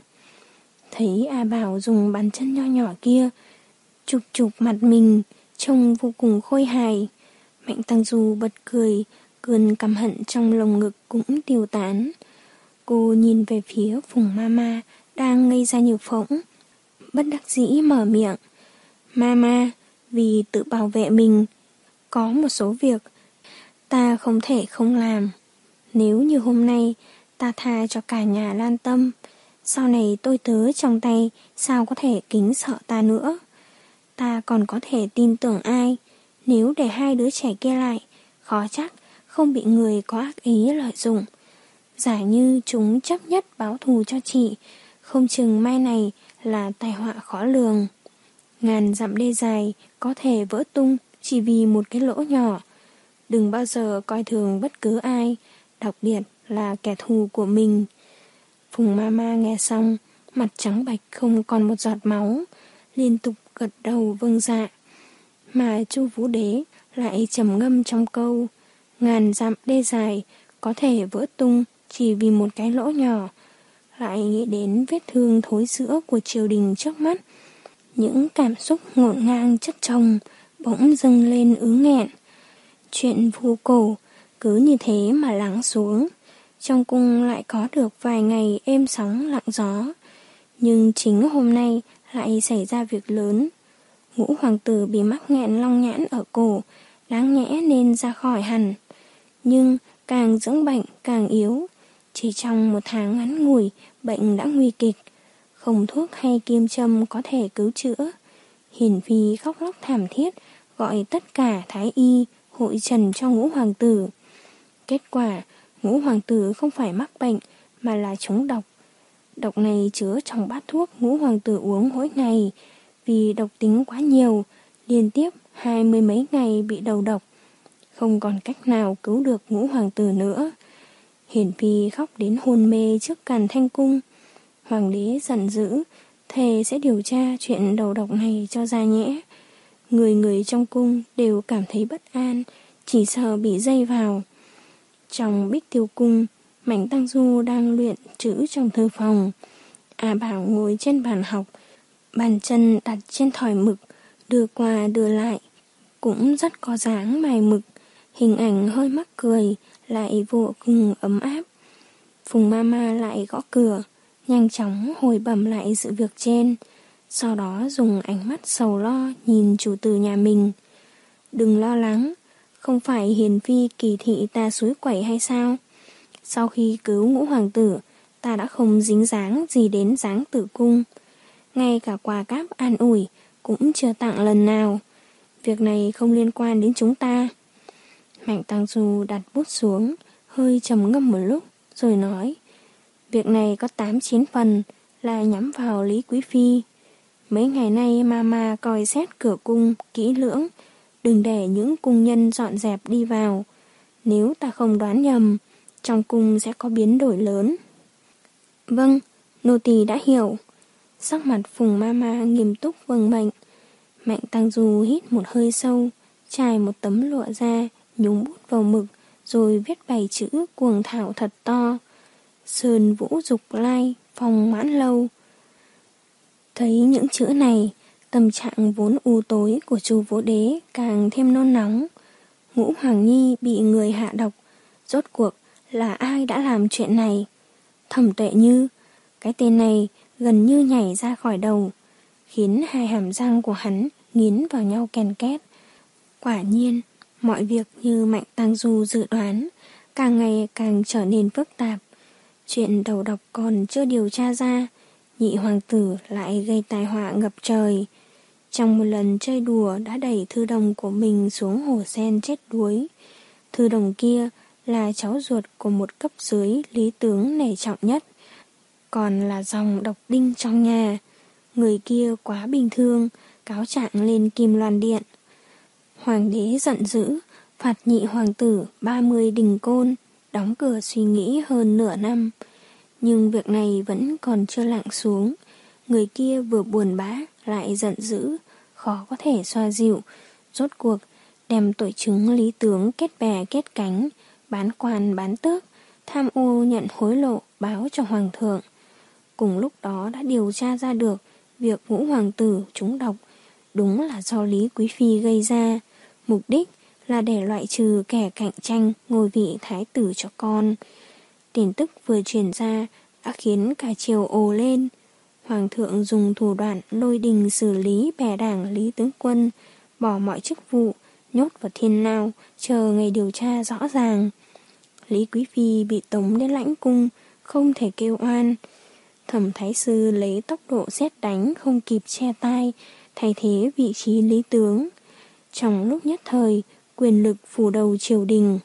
Thấy A Bảo dùng bàn chân nho nhỏ kia chụp chụp mặt mình, trông vô cùng khôi hài. Mạnh Tang Du bật cười, cơn căm hận trong lồng ngực cũng tiêu tán. Cô nhìn về phía Phùng Mama đang ngây ra như phỗng, bất đắc dĩ mở miệng. Mama, vì tự bảo vệ mình, có một số việc ta không thể không làm. Nếu như hôm nay ta tha cho cả nhà Lan Tâm, sau này tôi tớ trong tay sao có thể kính sợ ta nữa. Ta còn có thể tin tưởng ai? Nếu để hai đứa trẻ kia lại, khó chắc không bị người có ác ý lợi dụng. Giả như chúng chấp nhất báo thù cho chị, không chừng mai này là tai họa khó lường. Ngàn dặm đê dài có thể vỡ tung chỉ vì một cái lỗ nhỏ. Đừng bao giờ coi thường bất cứ ai, đặc biệt là kẻ thù của mình. Phùng Mama nghe xong, mặt trắng bạch không còn một giọt máu, liên tục gật đầu vâng dạ. Mà Chu Vũ Đế lại trầm ngâm trong câu, ngàn dặm đê dài có thể vỡ tung chỉ vì một cái lỗ nhỏ, lại nghĩ đến vết thương thối rữa của triều đình trước mắt. Những cảm xúc ngổn ngang chất chồng bỗng dâng lên ứ nghẹn. Chuyện vu cổ cứ như thế mà lắng xuống. Trong cung lại có được vài ngày êm sóng lặng gió. Nhưng chính hôm nay lại xảy ra việc lớn. Ngũ hoàng tử bị mắc nghẹn long nhãn ở cổ, đáng nhẽ nên ra khỏi hẳn. Nhưng càng dưỡng bệnh càng yếu. Chỉ trong một tháng ngắn ngủi, bệnh đã nguy kịch. Không thuốc hay kim châm có thể cứu chữa. Hiển Phi khóc lóc thảm thiết, gọi tất cả thái y, hội trần cho ngũ hoàng tử. Kết quả, ngũ hoàng tử không phải mắc bệnh, mà là trúng độc. Độc này chứa trong bát thuốc ngũ hoàng tử uống mỗi ngày. Vì độc tính quá nhiều, liên tiếp hai mươi mấy ngày bị đầu độc. Không còn cách nào cứu được ngũ hoàng tử nữa. Hiển Phi khóc đến hôn mê trước Càn Thanh Cung. Hoàng đế giận dữ, thề sẽ điều tra chuyện đầu độc này cho ra nhẽ. Người người trong cung đều cảm thấy bất an, chỉ sợ bị dây vào. Trong Bích Tiêu Cung, Mạnh Tang Du đang luyện chữ trong thư phòng. A Bảo ngồi trên bàn học, bàn chân đặt trên thỏi mực, đưa qua đưa lại, cũng rất có dáng mài mực, hình ảnh hơi mắc cười, lại vô cùng ấm áp. Phùng Mama lại gõ cửa, nhanh chóng hồi bẩm lại sự việc trên, sau đó dùng ánh mắt sầu lo nhìn chủ tử nhà mình. Đừng lo lắng, không phải Hiền Phi kỳ thị ta suối quẩy hay sao? Sau khi cứu Ngũ hoàng tử, ta đã không dính dáng gì đến Giáng Tử cung. Ngay cả quà cáp an ủi cũng chưa tặng lần nào. Việc này không liên quan đến chúng ta. Mạnh Tăng Du đặt bút xuống, hơi trầm ngâm một lúc, rồi nói, việc này có tám chín phần là nhắm vào Lý Quý Phi. Mấy ngày nay Mama coi xét cửa cung kỹ lưỡng, đừng để những cung nhân dọn dẹp đi vào. Nếu ta không đoán nhầm, trong cung sẽ có biến đổi lớn. Vâng, nô tỳ đã hiểu. Sắc mặt Phùng Mama nghiêm túc vâng mệnh. Mạnh Tăng Du hít một hơi sâu, trải một tấm lụa ra, nhúng bút vào mực, rồi viết bảy chữ cuồng thảo thật to. Sơn Vũ Dục Lai, Phòng Mãn Lâu. Thấy những chữ này, tâm trạng vốn u tối của Chu Vũ Đế càng thêm nôn nóng. Ngũ Hoàng Nhi bị người hạ độc, rốt cuộc là ai đã làm chuyện này? Thẩm Tuệ Như, cái tên này gần như nhảy ra khỏi đầu, khiến hai hàm răng của hắn nghiến vào nhau ken két. Quả nhiên, mọi việc như Mạnh Tăng Du dự đoán, càng ngày càng trở nên phức tạp. Chuyện đầu độc còn chưa điều tra ra, nhị hoàng tử lại gây tai họa ngập trời. Trong một lần chơi đùa đã đẩy thư đồng của mình xuống hồ sen chết đuối. Thư đồng kia là cháu ruột của một cấp dưới lý tướng nể trọng nhất, còn là dòng độc đinh trong nhà. Người kia quá bình thường, cáo trạng lên Kim Loan Điện. Hoàng đế giận dữ, phạt nhị hoàng tử ba mươi đình côn, đóng cửa suy nghĩ hơn nửa năm. Nhưng việc này vẫn còn chưa lặng xuống. Người kia vừa buồn bã lại giận dữ, khó có thể xoa dịu. Rốt cuộc đem tội chứng lý tướng kết bè kết cánh, bán quan bán tước, tham ô nhận hối lộ báo cho hoàng thượng. Cùng lúc đó đã điều tra ra được việc Ngũ hoàng tử trúng độc đúng là do Lý Quý Phi gây ra, mục đích là để loại trừ kẻ cạnh tranh ngôi vị thái tử cho con. Tin tức vừa truyền ra đã khiến cả triều ồ lên. Hoàng thượng dùng thủ đoạn lôi đình xử lý bè đảng Lý tướng quân, bỏ mọi chức vụ, nhốt vào thiên lao, chờ ngày điều tra rõ ràng. Lý Quý Phi bị tống đến lãnh cung, không thể kêu oan. Thẩm thái sư lấy tốc độ sét đánh không kịp che tai, thay thế vị trí lý tướng. Trong lúc nhất thời, quyền lực phủ đầu triều đình.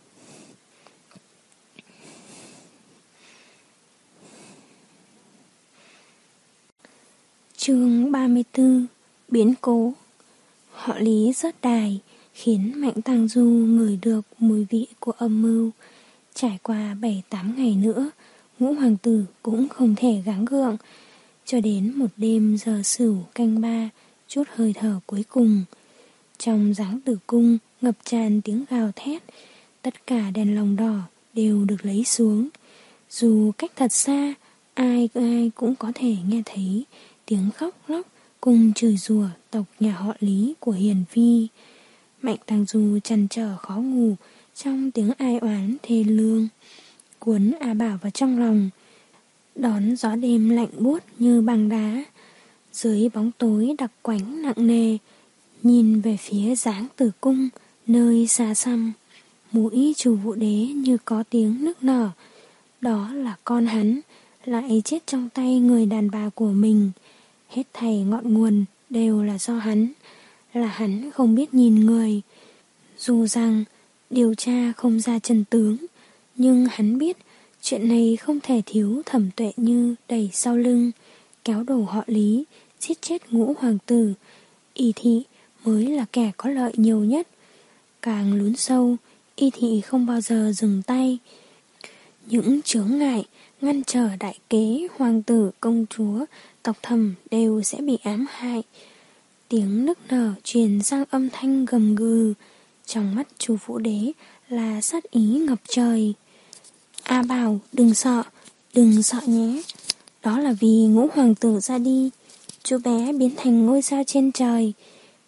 Chương ba mươi tư. Biến cố. Họ Lý rớt đài, khiến Mạnh Tăng Du ngửi được mùi vị của âm mưu. Trải qua bảy tám ngày nữa, Ngũ hoàng tử cũng không thể gắng gượng. Cho đến một đêm giờ Sửu canh ba, chút hơi thở cuối cùng. Trong Giáng Tử cung ngập tràn tiếng gào thét, tất cả đèn lồng đỏ đều được lấy xuống. Dù cách thật xa, ai ai cũng có thể nghe thấy tiếng khóc lóc cùng chửi rủa tộc nhà họ Lý của Hiền Phi. Mạnh Tăng Du trăn trở khó ngủ trong tiếng ai oán thê lương, cuốn A Bảo vào trong lòng, đón gió đêm lạnh buốt như băng đá. Dưới bóng tối đặc quánh nặng nề, nhìn về phía Giáng Tử cung nơi xa xăm, mũi Chu Vũ Đế như có tiếng nức nở. Đó là con hắn lại chết trong tay người đàn bà của mình. Hết thảy ngọn nguồn đều là do hắn, là hắn không biết nhìn người. Dù rằng điều tra không ra chân tướng, nhưng hắn biết chuyện này không thể thiếu Thẩm Tuệ Như đẩy sau lưng, kéo đổ họ Lý, giết chết Ngũ hoàng tử. Y thị mới là kẻ có lợi nhiều nhất. Càng lún sâu, Y thị không bao giờ dừng tay. Những chướng ngại ngăn trở đại kế hoàng tử công chúa tộc Thẩm đều sẽ bị ám hại. Tiếng nức nở truyền sang âm thanh gầm gừ. Trong mắt Chu Vũ Đế là sát ý ngập trời. A Bảo, đừng sợ, đừng sợ nhé. Đó là vì Ngũ hoàng tử ra đi, chú bé biến thành ngôi sao trên trời.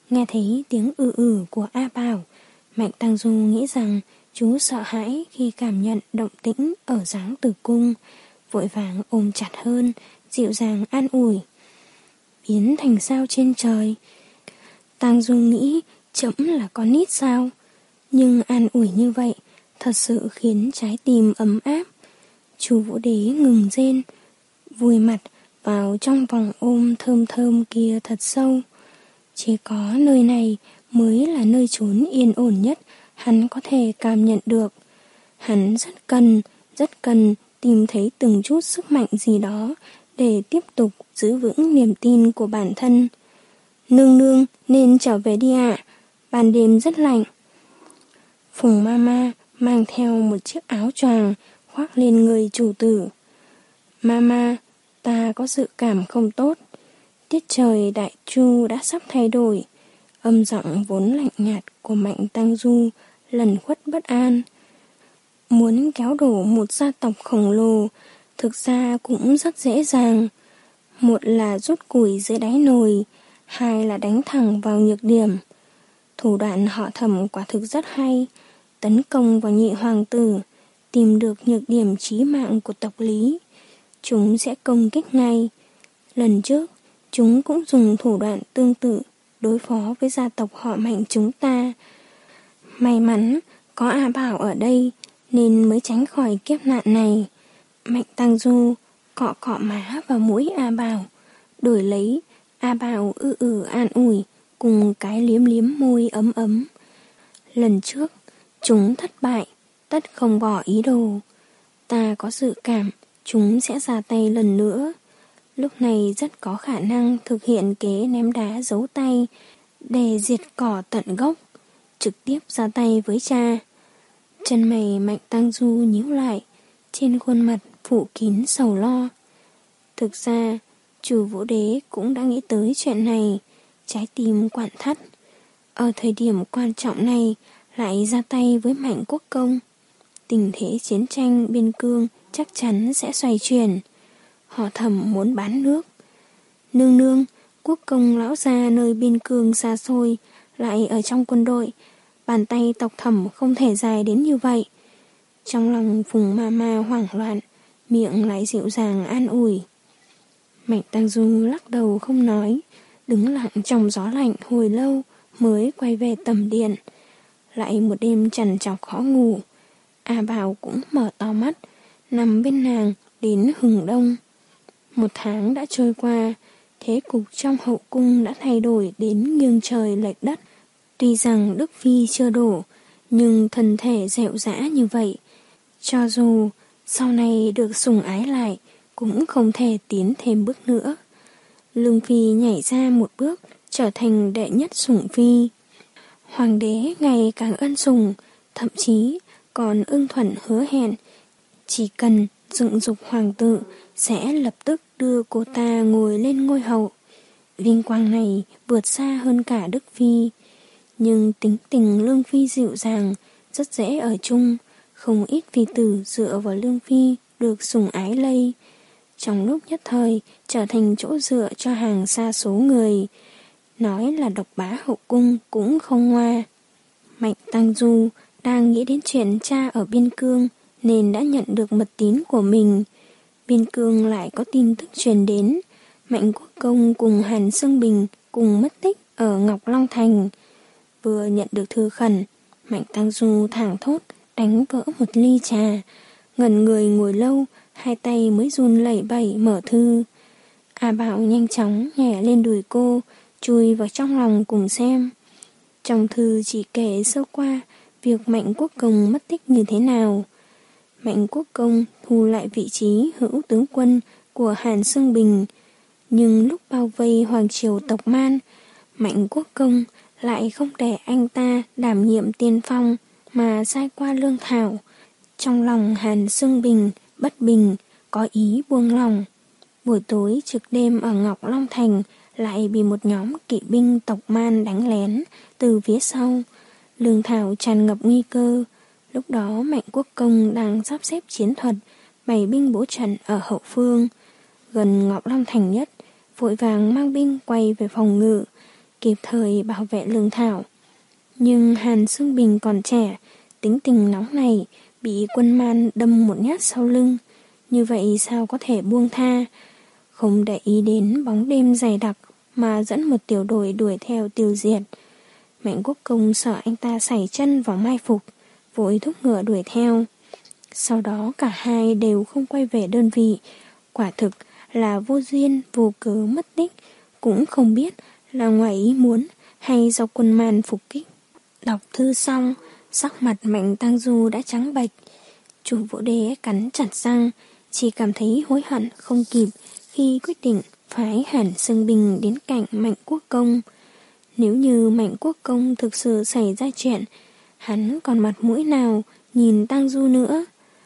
Nghe thấy tiếng ư ử của A Bảo, Mạnh Tăng Du nghĩ rằng chú sợ hãi khi cảm nhận động tĩnh ở giáng tử cung, vội vàng ôm chặt hơn, dịu dàng an ủi. Biến thành sao trên trời. Tăng Du nghĩ chấm là con nít sao, nhưng an ủi như vậy thật sự khiến trái tim ấm áp. Chú Vũ Đế ngừng rên, vùi mặt vào trong vòng ôm thơm thơm kia thật sâu. Chỉ có nơi này mới là nơi chốn yên ổn nhất hắn có thể cảm nhận được. Hắn rất cần, rất cần tìm thấy từng chút sức mạnh gì đó để tiếp tục giữ vững niềm tin của bản thân. Nương nương nên trở về đi ạ, ban đêm rất lạnh. Phùng Mama mang theo một chiếc áo choàng khoác lên người chủ tử. Mama, ta có dự cảm không tốt. Tiết trời đại chu đã sắp thay đổi. Âm giọng vốn lạnh nhạt của Mạnh Tăng Du lẩn khuất bất an. Muốn kéo đổ một gia tộc khổng lồ thực ra cũng rất dễ dàng. Một là rút củi dưới đáy nồi, hai là đánh thẳng vào nhược điểm. Thủ đoạn họ Thẩm quả thực rất hay, tấn công vào nhị hoàng tử, tìm được nhược điểm chí mạng của tộc Lý. Chúng sẽ công kích ngay. Lần trước, chúng cũng dùng thủ đoạn tương tự đối phó với gia tộc họ Mạnh chúng ta. May mắn có A Bảo ở đây nên mới tránh khỏi kiếp nạn này. Mạnh Tăng Du cọ cọ má vào mũi A Bảo, đổi lấy A Bảo ư ử an ủi cùng cái liếm liếm môi ấm ấm. Lần trước, chúng thất bại, tất không bỏ ý đồ. Ta có dự cảm chúng sẽ ra tay lần nữa. Lúc này rất có khả năng thực hiện kế ném đá giấu tay để diệt cỏ tận gốc, trực tiếp ra tay với cha. Chân mày Mạnh Tăng Du nhíu lại, trên khuôn mặt phủ kín sầu lo. Thực ra, chủ Vũ Đế cũng đã nghĩ tới chuyện này, trái tim quặn thắt. Ở thời điểm quan trọng này lại ra tay với Mạnh Quốc Công. Tình thế chiến tranh biên cương chắc chắn sẽ xoay chuyển. Họ Thẩm muốn bán nước. Nương nương, Quốc Công lão gia nơi biên cương xa xôi lại ở trong quân đội, bàn tay tộc Thẩm không thể dài đến như vậy. Trong lòng Phùng Mama hoảng loạn, miệng lại dịu dàng an ủi. Mạnh Tăng Du lắc đầu không nói, đứng lặng trong gió lạnh hồi lâu mới quay về tầm điện. Lại một đêm trằn trọc khó ngủ. A Bảo cũng mở to mắt, nằm bên nàng đến hừng đông. Một tháng đã trôi qua, thế cục trong hậu cung đã thay đổi đến nghiêng trời lệch đất. Tuy rằng Đức Phi chưa đổ, nhưng thân thể dẻo dã như vậy, cho dù sau này được sủng ái lại, cũng không thể tiến thêm bước nữa. Lương Phi nhảy ra một bước, trở thành đệ nhất sủng phi. Hoàng đế ngày càng ân sủng, thậm chí còn ưng thuận hứa hẹn, chỉ cần dựng dục hoàng tử sẽ lập tức đưa cô ta ngồi lên ngôi hậu. Vinh quang này vượt xa hơn cả Đức Phi. Nhưng tính tình Lương Phi dịu dàng, rất dễ ở chung, không ít phi tử dựa vào Lương Phi được sủng ái lây. Trong lúc nhất thời trở thành chỗ dựa cho hàng xa số người. Nói là độc bá hậu cung cũng không ngoa. Mạnh Tăng Du đang nghĩ đến chuyện cha ở biên cương nên đã nhận được mật tín của mình. Biên cương lại có tin tức truyền đến, Mạnh Quốc Công cùng Hàn Sương Bình cùng mất tích ở Ngọc Long Thành. Vừa nhận được thư khẩn, Mạnh Tăng Du thảng thốt đánh vỡ một ly trà, ngẩn người ngồi lâu, hai tay mới run lẩy bẩy mở thư. A Bảo nhanh chóng nhảy lên đùi cô, chui vào trong lòng cùng xem. Trong thư chỉ kể sơ qua việc Mạnh Quốc Công mất tích như thế nào. Mạnh Quốc Công thu lại vị trí hữu tướng quân của Hàn Sương Bình, nhưng lúc bao vây hoàng triều tộc Man, Mạnh Quốc Công lại không để anh ta đảm nhiệm tiên phong mà sai qua Lương Thảo. Trong lòng Hàn Sương Bình bất bình, có ý buông lòng. Buổi tối trực đêm ở Ngọc Long Thành lại bị một nhóm kỵ binh tộc Man đánh lén từ phía sau. Lương Thảo tràn ngập nguy cơ. Lúc đó Mạnh Quốc Công đang sắp xếp chiến thuật, bày binh bố trận ở hậu phương, gần Ngọc Long Thành nhất, vội vàng mang binh quay về phòng ngự. kịp thời bảo vệ lương thảo. Nhưng Hàn Xương Bình còn trẻ, tính tình nóng này, bị Quân Man đâm một nhát sau lưng, như vậy sao có thể buông tha. Không để ý đến bóng đêm dày đặc mà dẫn một tiểu đội đuổi theo tiêu diệt. Mạnh Quốc Công sợ anh ta sảy chân vào mai phục, vội thúc ngựa đuổi theo. Sau đó cả hai đều không quay về đơn vị, quả thực là vô duyên vô cớ mất tích, cũng không biết là ngoài ý muốn hay do Quân Man phục kích. Đọc thư xong, sắc mặt Mạnh Tăng Du đã trắng bệch. Chủ Vũ Đế cắn chặt răng, chỉ cảm thấy hối hận không kịp khi quyết định phái Hàn Xương Bình đến cạnh Mạnh Quốc Công. Nếu như Mạnh Quốc Công thực sự xảy ra chuyện, hắn còn mặt mũi nào nhìn Tăng Du nữa?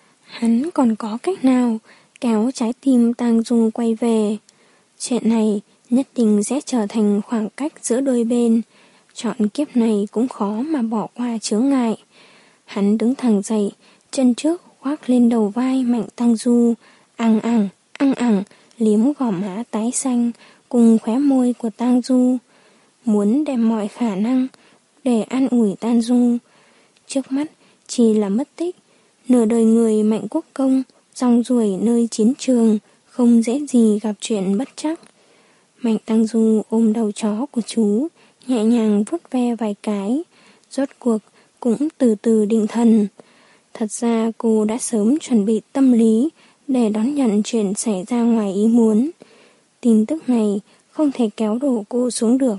Hắn còn có cách nào kéo trái tim Tăng Du quay về? Chuyện này nhất định sẽ trở thành khoảng cách giữa đôi bên. Chọn kiếp này cũng khó mà bỏ qua chướng ngại. Hắn đứng thẳng dậy, chân trước khoác lên đầu vai Mạnh Tăng Du, ăng ẳng, ăng ẳng, liếm gò má tái xanh cùng khóe môi của Tăng Du, muốn đem mọi khả năng để an ủi Tăng Du. Trước mắt chỉ là mất tích, nửa đời người Mạnh Quốc Công rong ruổi nơi chiến trường, không dễ gì gặp chuyện bất trắc. Mạnh Tăng Du ôm đầu chó của chú, nhẹ nhàng vuốt ve vài cái, rốt cuộc cũng từ từ định thần. Thật ra cô đã sớm chuẩn bị tâm lý để đón nhận chuyện xảy ra ngoài ý muốn. Tin tức này không thể kéo đổ cô xuống được.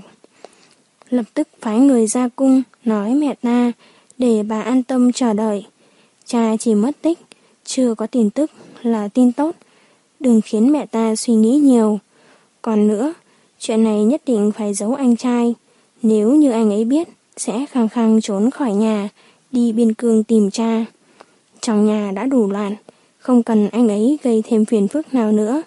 Lập tức phái người ra cung nói mẹ ta để bà an tâm chờ đợi. Cha chỉ mất tích, chưa có tin tức là tin tốt. Đừng khiến mẹ ta suy nghĩ nhiều. Còn nữa, chuyện này nhất định phải giấu anh trai. Nếu như anh ấy biết, sẽ khăng khăng trốn khỏi nhà, đi biên cương tìm cha. Trong nhà đã đủ loạn, không cần anh ấy gây thêm phiền phức nào nữa.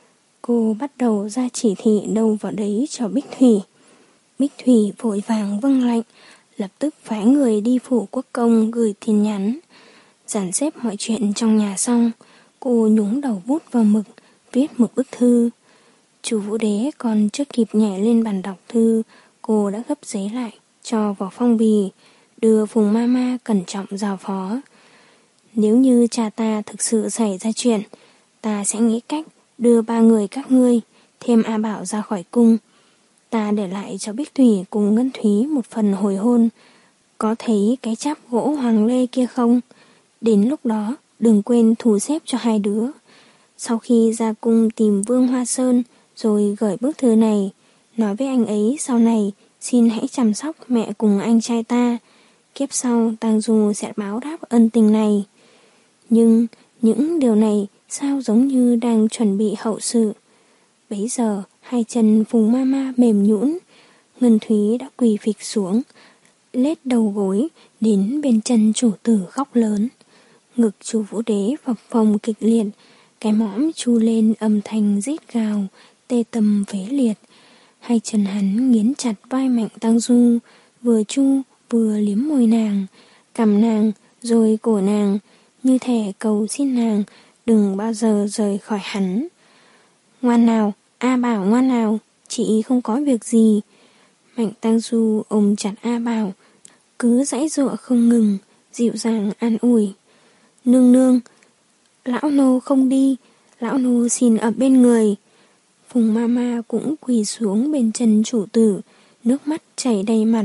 Cô bắt đầu ra chỉ thị đâu vào đấy cho Bích Thủy. Bích Thủy vội vàng vâng lệnh, lập tức phái người đi phủ Quốc Công gửi tin nhắn. Dàn xếp mọi chuyện trong nhà xong, cô nhúng đầu bút vào mực, viết một bức thư. Chủ Vũ Đế còn chưa kịp nhảy lên bàn đọc thư, cô đã gấp giấy lại, cho vào phong bì, đưa Phùng Mama cẩn trọng giao phó. Nếu như cha ta thực sự xảy ra chuyện, ta sẽ nghĩ cách đưa ba người các ngươi, thêm A Bảo ra khỏi cung. Ta để lại cho Bích Thủy cùng Ngân Thúy một phần hồi hôn. Có thấy cái cháp gỗ hoàng lê kia không? Đến lúc đó, đừng quên thu xếp cho hai đứa. Sau khi ra cung tìm Vương Hoa Sơn, rồi gửi bức thư này, nói với anh ấy sau này xin hãy chăm sóc mẹ cùng anh trai ta. Kiếp sau Tang Du sẽ báo đáp ân tình này. Nhưng những điều này sao giống như đang chuẩn bị hậu sự. Bấy giờ hai chân Phùng Mama mềm nhũn, Ngân Thúy đã quỳ phịch xuống, lết đầu gối đến bên chân chủ tử khóc lớn. Ngực chủ Vũ Đế phập phồng kịch liệt, cái mõm chu lên âm thanh rít gào, tê tâm phế liệt. Hai chân hắn nghiến chặt vai Mạnh Tăng Du, vừa chu vừa liếm môi nàng, cằm nàng rồi cổ nàng, như thể cầu xin nàng đừng bao giờ rời khỏi hắn. Ngoan nào, A Bảo ngoan nào, chị không có việc gì. Mạnh Tăng Du ôm chặt A Bảo, cứ giãy giụa không ngừng, dịu dàng an ủi. Nương nương, lão nô không đi, lão nô xin ở bên người. Phùng Mama cũng quỳ xuống bên chân chủ tử, nước mắt chảy đầy mặt.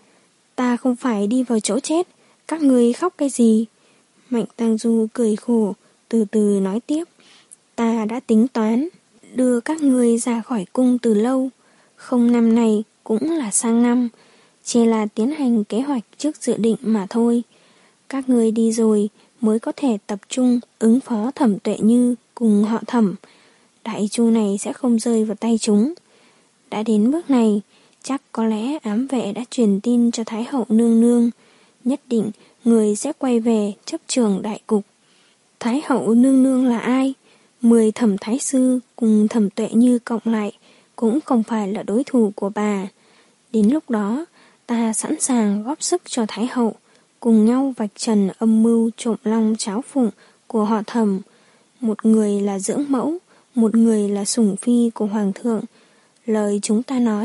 Ta không phải đi vào chỗ chết, các người khóc cái gì? Mạnh Tăng Du cười khổ, từ từ nói tiếp. Ta đã tính toán, đưa các người ra khỏi cung từ lâu, không năm này cũng là sang năm, chỉ là tiến hành kế hoạch trước dự định mà thôi. Các người đi rồi mới có thể tập trung ứng phó Thẩm Tuệ Như cùng họ Thẩm. Đại chu này sẽ không rơi vào tay chúng. Đã đến bước này, chắc có lẽ ám vệ đã truyền tin cho Thái hậu nương nương, nhất định người sẽ quay về chấp trường đại cục. Thái hậu nương nương là ai? Mười Thẩm thái sư cùng Thẩm Tuệ Như cộng lại cũng không phải là đối thủ của bà. Đến lúc đó, ta sẵn sàng góp sức cho Thái hậu, cùng nhau vạch trần âm mưu trộm long cháo phụng của họ Thẩm. Một người là dưỡng mẫu, một người là sủng phi của hoàng thượng. Lời chúng ta nói,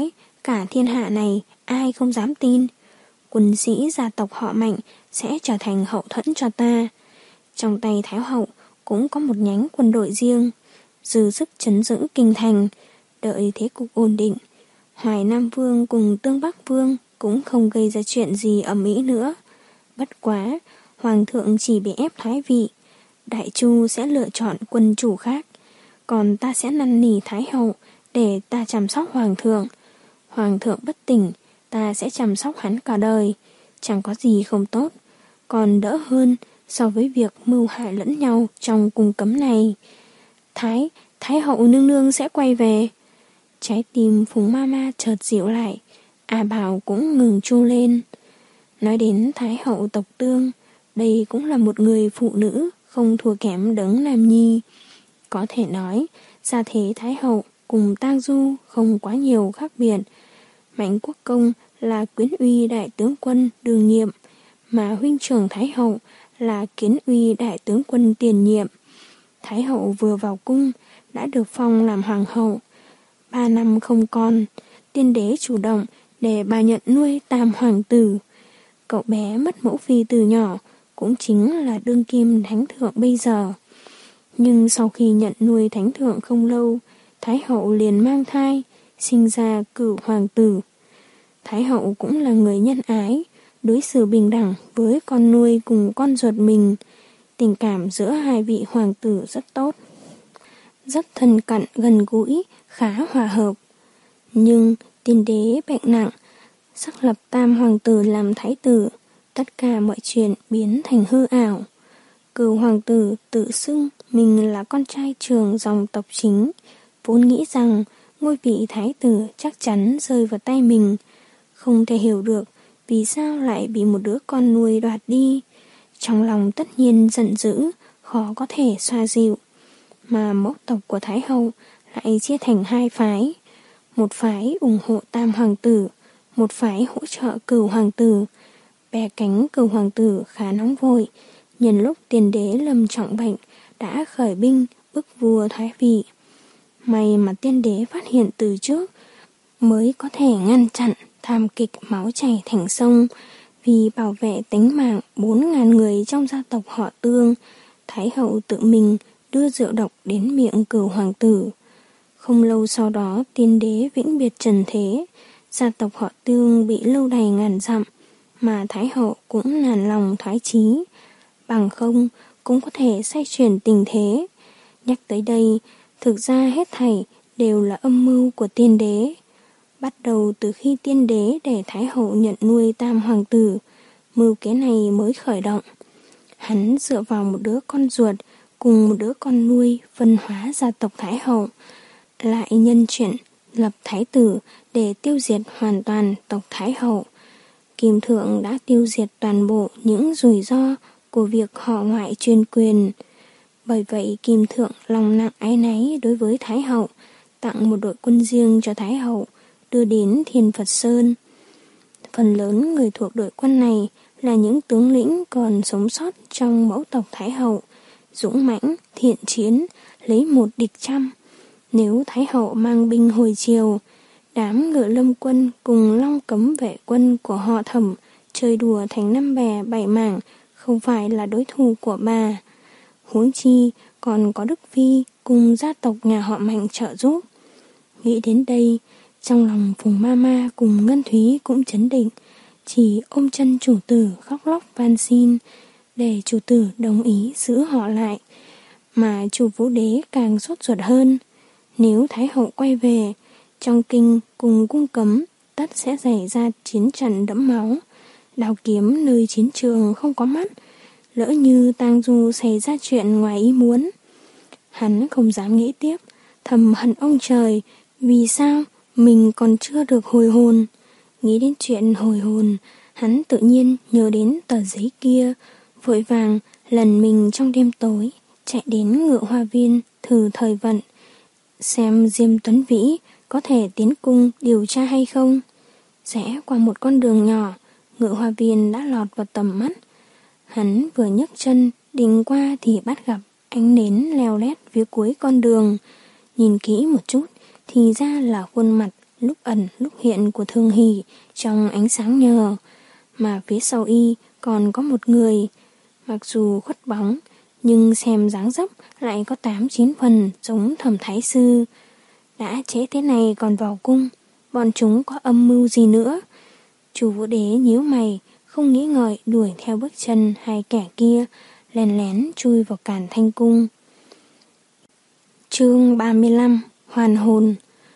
cả thiên hạ này ai không dám tin. Quân sĩ gia tộc họ Mạnh sẽ trở thành hậu thuẫn cho ta. Trong tay Thái hậu cũng có một nhánh quân đội riêng, dư sức trấn giữ kinh thành, đợi thế cục ổn định. Hoài Nam Vương cùng Tương Bắc Vương cũng không gây ra chuyện gì ở Mỹ nữa. Bất quá, Hoàng thượng chỉ bị ép thoái vị, Đại Chu sẽ lựa chọn quân chủ khác, còn ta sẽ năn nỉ Thái hậu để ta chăm sóc Hoàng thượng. Hoàng thượng bất tỉnh, ta sẽ chăm sóc hắn cả đời, chẳng có gì không tốt, còn đỡ hơn so với việc mưu hại lẫn nhau trong cung cấm này. Thái, Thái hậu nương nương sẽ quay về. Trái tim Phùng Mama chợt dịu lại, A Bảo cũng ngừng chu lên. Nói đến Thái hậu tộc Tương, đây cũng là một người phụ nữ không thua kém Đấng Nam Nhi. Có thể nói, gia thế Thái hậu cùng Tang Du không quá nhiều khác biệt. Mạnh Quốc Công là Quyến Uy đại tướng quân đương nhiệm, mà huynh trưởng Thái hậu là Kiến Uy đại tướng quân tiền nhiệm. Thái hậu vừa vào cung đã được phong làm hoàng hậu. Ba năm không con, tiên đế chủ động để bà nhận nuôi tam hoàng tử. Cậu bé mất mẫu phi từ nhỏ cũng chính là đương kim thánh thượng bây giờ. Nhưng sau khi nhận nuôi thánh thượng không lâu, Thái hậu liền mang thai, sinh ra cửu hoàng tử. Thái hậu cũng là người nhân ái, đối xử bình đẳng với con nuôi cùng con ruột mình. Tình cảm giữa hai vị hoàng tử rất tốt, rất thân cận gần gũi, khá hòa hợp. Nhưng tiên đế bệnh nặng, xác lập tam hoàng tử làm thái tử, tất cả mọi chuyện biến thành hư ảo. Cửu hoàng tử tự xưng mình là con trai trưởng dòng tộc chính, vốn nghĩ rằng ngôi vị thái tử chắc chắn rơi vào tay mình, không thể hiểu được vì sao lại bị một đứa con nuôi đoạt đi. Trong lòng tất nhiên giận dữ, khó có thể xoa dịu. Mà mẫu tộc của Thái hậu lại chia thành hai phái. Một phái ủng hộ tam hoàng tử, một phái hỗ trợ cửu hoàng tử. Bè cánh cửu hoàng tử khá nóng vội, nhân lúc tiền đế lâm trọng bệnh đã khởi binh bức vua thoái vị. May mà tiên đế phát hiện từ trước, mới có thể ngăn chặn thảm kịch máu chảy thành sông. Vì bảo vệ tính mạng bốn ngàn người trong gia tộc họ Tương, Thái hậu tự mình đưa rượu độc đến miệng cửu hoàng tử. Không lâu sau đó tiên đế vĩnh biệt trần thế, gia tộc họ Tương bị lưu đày ngàn dặm, mà Thái hậu cũng nản lòng thoái chí. Bằng không cũng có thể xoay chuyển tình thế. Nhắc tới đây, thực ra hết thảy đều là âm mưu của tiên đế. Bắt đầu từ khi tiên đế để Thái hậu nhận nuôi tam hoàng tử, mưu kế này mới khởi động. Hắn dựa vào một đứa con ruột cùng một đứa con nuôi phân hóa gia tộc Thái hậu, lại nhân chuyện lập thái tử để tiêu diệt hoàn toàn tộc Thái hậu. Kim Thượng đã tiêu diệt toàn bộ những rủi ro của việc họ ngoại chuyên quyền. Bởi vậy Kim Thượng lòng nặng áy náy đối với Thái hậu, tặng một đội quân riêng cho Thái hậu, đưa đến Thiên Phật Sơn. Phần lớn người thuộc đội quân này là những tướng lĩnh còn sống sót trong mẫu tộc Thái hậu, dũng mãnh, thiện chiến, lấy một địch trăm. Nếu Thái hậu mang binh hồi chiều, đám Ngự Lâm quân cùng Long Cấm vệ quân của họ Thẩm chơi đùa thành năm bè bảy mảng không phải là đối thủ của bà. Huống chi còn có Đức Phi cùng gia tộc nhà họ Mạnh trợ giúp. Nghĩ đến đây, trong lòng Phùng Mama cùng Ngân Thúy cũng chấn định, chỉ ôm chân chủ tử khóc lóc van xin để chủ tử đồng ý giữ họ lại. Mà chủ Vũ Đế càng sốt ruột hơn. Nếu Thái hậu quay về, trong kinh cùng cung cấm tất sẽ xảy ra chiến trận đẫm máu. Đao kiếm nơi chiến trường không có mắt, lỡ như Tang Du xảy ra chuyện ngoài ý muốn. Hắn không dám nghĩ tiếp, thầm hận ông trời, vì sao mình còn chưa được hồi hồn. Nghĩ đến chuyện hồi hồn, hắn tự nhiên nhớ đến tờ giấy kia, vội vàng lần mình trong đêm tối, chạy đến Ngự Hoa Viên thử thời vận, xem Diêm Tuấn Vĩ có thể tiến cung điều tra hay không. Rẽ qua một con đường nhỏ, Ngự Hoa Viên đã lọt vào tầm mắt. Hắn vừa nhấc chân định qua thì bắt gặp ánh nến leo lét phía cuối con đường. Nhìn kỹ một chút thì ra là khuôn mặt lúc ẩn lúc hiện của Thường Hỷ trong ánh sáng nhờ, mà phía sau y còn có một người, mặc dù khuất bóng, nhưng xem dáng dấp lại có tám chín phần giống Thẩm Thái Sư. Đã trễ thế này còn vào cung, bọn chúng có âm mưu gì nữa? Chu Vũ Đế nhíu mày, không nghĩ ngợi đuổi theo bước chân hai kẻ kia, lén lén chui vào Càn Thanh Cung. Chương ba mươi lăm. Hoàn hồn.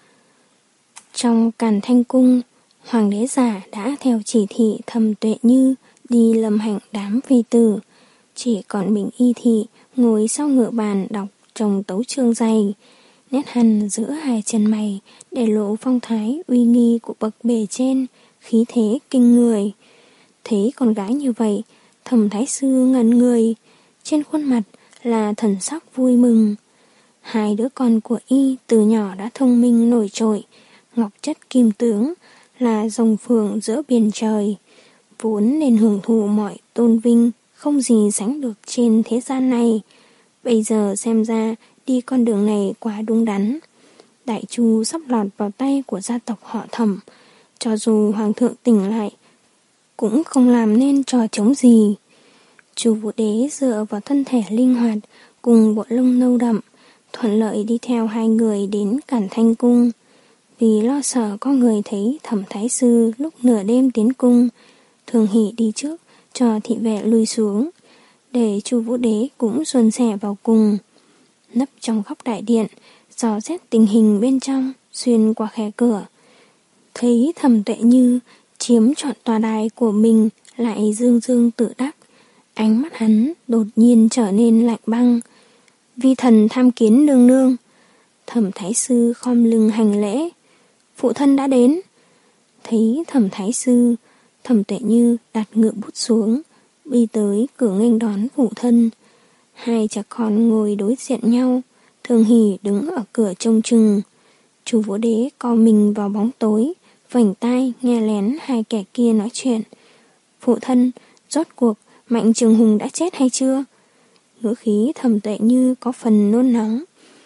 Trong Càn Thanh Cung, Hoàng đế giả đã theo chỉ thị Thẩm Tuệ Như đi lâm hạnh đám phi tử. Chỉ còn mình Y Thị ngồi sau ngựa bàn đọc trồng tấu chương dày, nét hằn giữa hai chân mày để lộ phong thái uy nghi của bậc bề trên, khí thế kinh người. Thấy con gái như vậy, Thẩm Thái Sư ngẩn người, trên khuôn mặt là thần sắc vui mừng. Hai đứa con của y từ nhỏ đã thông minh nổi trội, ngọc chất kim tướng, là rồng phượng giữa biển trời, vốn nên hưởng thụ mọi tôn vinh, không gì sánh được trên thế gian này. Bây giờ xem ra đi con đường này quá đúng đắn. Đại Chu sắp lọt vào tay của gia tộc họ Thẩm, cho dù hoàng thượng tỉnh lại, cũng không làm nên trò trống gì. Chu Vũ Đế dựa vào thân thể linh hoạt cùng bộ lông nâu đậm, thuận lợi đi theo hai người đến Càn Thanh Cung. Vì lo sợ có người thấy Thẩm Thái Sư lúc nửa đêm tiến cung, Thường Hỷ đi trước cho thị vệ lui xuống, để Chu Vũ Đế cũng xuân sẻ vào cùng. Nấp trong góc đại điện, dò xét tình hình bên trong, xuyên qua khe cửa, thấy Thẩm Tuệ Như chiếm trọn tòa đài của mình lại dương dương tự đắc. Ánh mắt hắn đột nhiên trở nên lạnh băng. Vi thần tham kiến nương nương. Thẩm Thái Sư khom lưng hành lễ. Phụ thân đã đến. Thấy Thẩm Thái Sư, Thẩm Tuệ Như đặt ngựa bút xuống, đi tới cửa nghênh đón phụ thân. Hai cha con ngồi đối diện nhau, Thường Hỷ đứng ở cửa trông chừng. Chu Vũ Đế co mình vào bóng tối, vành tai nghe lén hai kẻ kia nói chuyện. Phụ thân, rốt cuộc Mạnh Trường Hùng đã chết hay chưa? Ngữ khí Thẩm Tuệ Như có phần nôn nóng.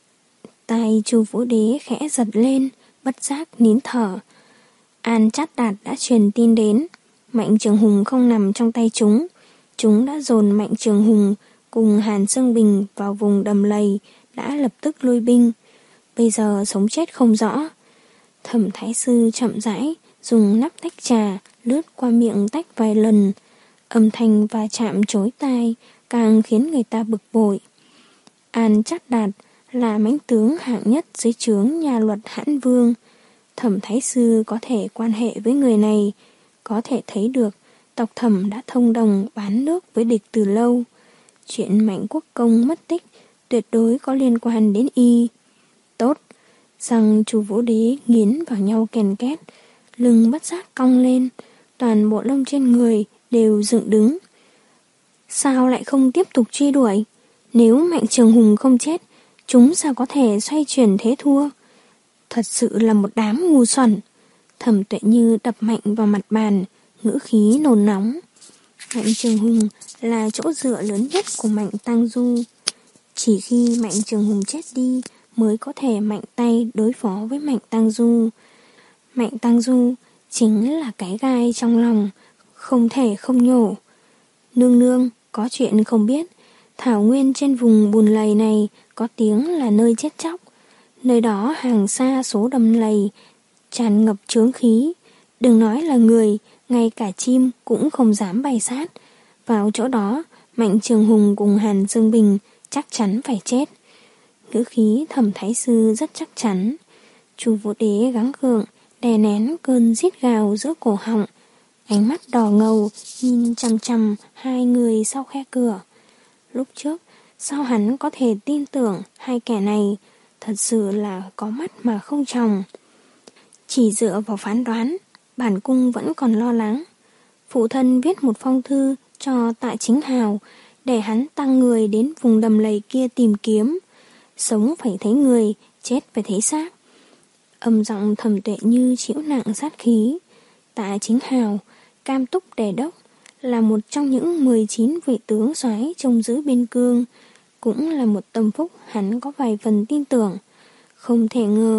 Tai Chu Vũ Đế khẽ giật lên, bất giác nín thở. An Trát Đạt đã truyền tin đến, Mạnh Trường Hùng không nằm trong tay chúng. Chúng đã dồn Mạnh Trường Hùng cùng Hàn Sương Bình vào vùng đầm lầy, đã lập tức lui binh. Bây giờ sống chết không rõ. Thẩm Thái Sư chậm rãi dùng nắp tách trà lướt qua miệng tách vài lần, âm thanh va chạm chối tai càng khiến người ta bực bội. An Trát Đạt là mãnh tướng hạng nhất dưới trướng nhà luật Hãn Vương. Thẩm Thái Sư có thể quan hệ với người này, có thể thấy được tộc Thẩm đã thông đồng bán nước với địch từ lâu. Chuyện Mạnh Quốc Công mất tích tuyệt đối có liên quan đến y. Tốt, răng Chu Vũ Đế nghiến vào nhau kèn két, lưng bất giác cong lên, toàn bộ lông trên người đều dựng đứng. Sao lại không tiếp tục truy đuổi? Nếu Mạnh Trường Hùng không chết, chúng sao có thể xoay chuyển thế thua? Thật sự là một đám ngu xuẩn. Thẩm Tuệ Như đập mạnh vào mặt bàn, ngữ khí nôn nóng. Mạnh Trường Hùng là chỗ dựa lớn nhất của Mạnh Tăng Du. Chỉ khi Mạnh Trường Hùng chết đi mới có thể mạnh tay đối phó với Mạnh Tăng Du. Mạnh Tăng Du chính là cái gai trong lòng, không thể không nhổ. Nương nương, có chuyện không biết. Thảo nguyên trên vùng bùn lầy này có tiếng là nơi chết chóc. Nơi đó hàng xa số đầm lầy, tràn ngập chướng khí. Đừng nói là người, ngay cả chim cũng không dám bay sát. Vào chỗ đó, Mạnh Trường Hùng cùng Hàn Dương Bình chắc chắn phải chết. Ngữ khí Thẩm Thái Sư rất chắc chắn. Chu Vũ Đế gắng gượng, đè nén cơn rít gào giữa cổ họng. Ánh mắt đỏ ngầu nhìn chằm chằm hai người sau khe cửa. Lúc trước, sao hắn có thể tin tưởng hai kẻ này thật sự là có mắt mà không tròng. Chỉ dựa vào phán đoán, bản cung vẫn còn lo lắng. Phụ thân viết một phong thư cho Tạ Chính Hào để hắn tăng người đến vùng đầm lầy kia tìm kiếm. Sống phải thấy người, chết phải thấy xác. Âm giọng Thẩm Tuệ Như chịu nặng sát khí. Tạ Chính Hào, Cam Túc Đề Đốc, là một trong những mười chín vị tướng soái trông giữ biên cương, cũng là một tâm phúc hắn có vài phần tin tưởng. Không thể ngờ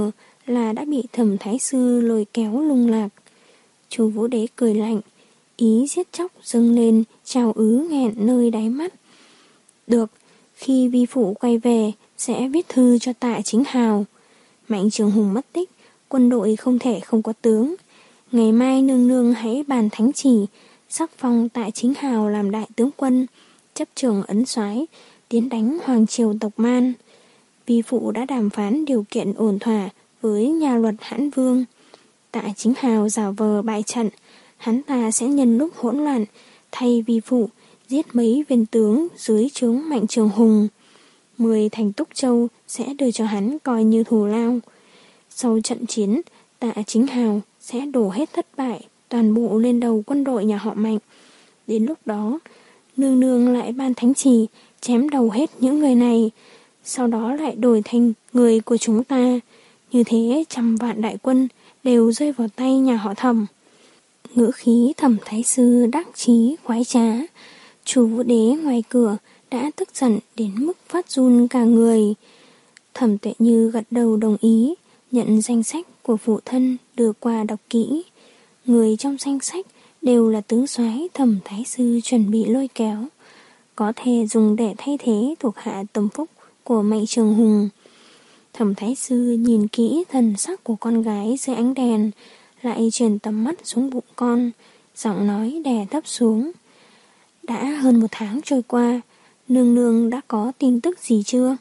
là đã bị Thẩm Thái Sư lôi kéo lung lạc. Chu Vũ Đế cười lạnh, ý giết chóc dâng lên, trào ứ nghẹn nơi đáy mắt. Được, khi vi phụ quay về sẽ viết thư cho Tạ Chính Hào. Mạnh Trường Hùng mất tích, quân đội không thể không có tướng. Ngày mai nương nương hãy bàn thánh chỉ, sắc phong Tạ Chính Hào làm đại tướng quân, chấp trưởng ấn soái, tiến đánh hoàng triều tộc Man. Vi phụ đã đàm phán điều kiện ổn thỏa với nhà luật Hãn Vương. Tạ Chính Hào giả vờ bại trận, hắn ta sẽ nhân lúc hỗn loạn thay vi phụ giết mấy viên tướng dưới trướng Mạnh Trường Hùng. Mười thành Túc Châu sẽ đưa cho hắn coi như thù lao. Sau trận chiến, Tạ Chính Hào sẽ đổ hết thất bại toàn bộ lên đầu quân đội nhà họ Mạnh. Đến lúc đó, nương nương lại ban thánh chỉ chém đầu hết những người này, sau đó lại đổi thành người của chúng ta. Như thế trăm vạn đại quân đều rơi vào tay nhà họ Thẩm. Ngữ khí Thẩm Thái Sư đắc chí khoái trá. Chu Vũ Đế ngoài cửa đã tức giận đến mức phát run cả người. Thẩm Tuệ Như gật đầu đồng ý, nhận danh sách của phụ thân đưa qua đọc kỹ. Người trong danh sách đều là tướng soái Thẩm Thái Sư chuẩn bị lôi kéo, có thể dùng để thay thế thuộc hạ tâm phúc của Mạnh Trường Hùng. Thẩm Thái Sư nhìn kỹ thần sắc của con gái dưới ánh đèn, lại chuyển tầm mắt xuống bụng con, giọng nói đè thấp xuống. Đã hơn một tháng trôi qua, nương nương đã có tin tức gì chưa?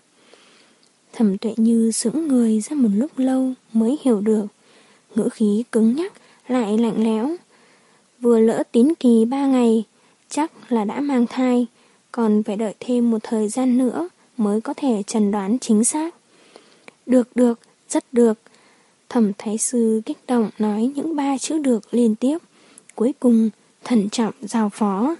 Thẩm Tuệ Như sững người ra một lúc lâu mới hiểu được, ngữ khí cứng nhắc lại lạnh lẽo. Vừa lỡ tín kỳ ba ngày, chắc là đã mang thai, còn phải đợi thêm một thời gian nữa mới có thể chẩn đoán chính xác. Được được, rất được. Thẩm Thái Sư kích động nói những ba chữ được liên tiếp, cuối cùng thận trọng giao phó.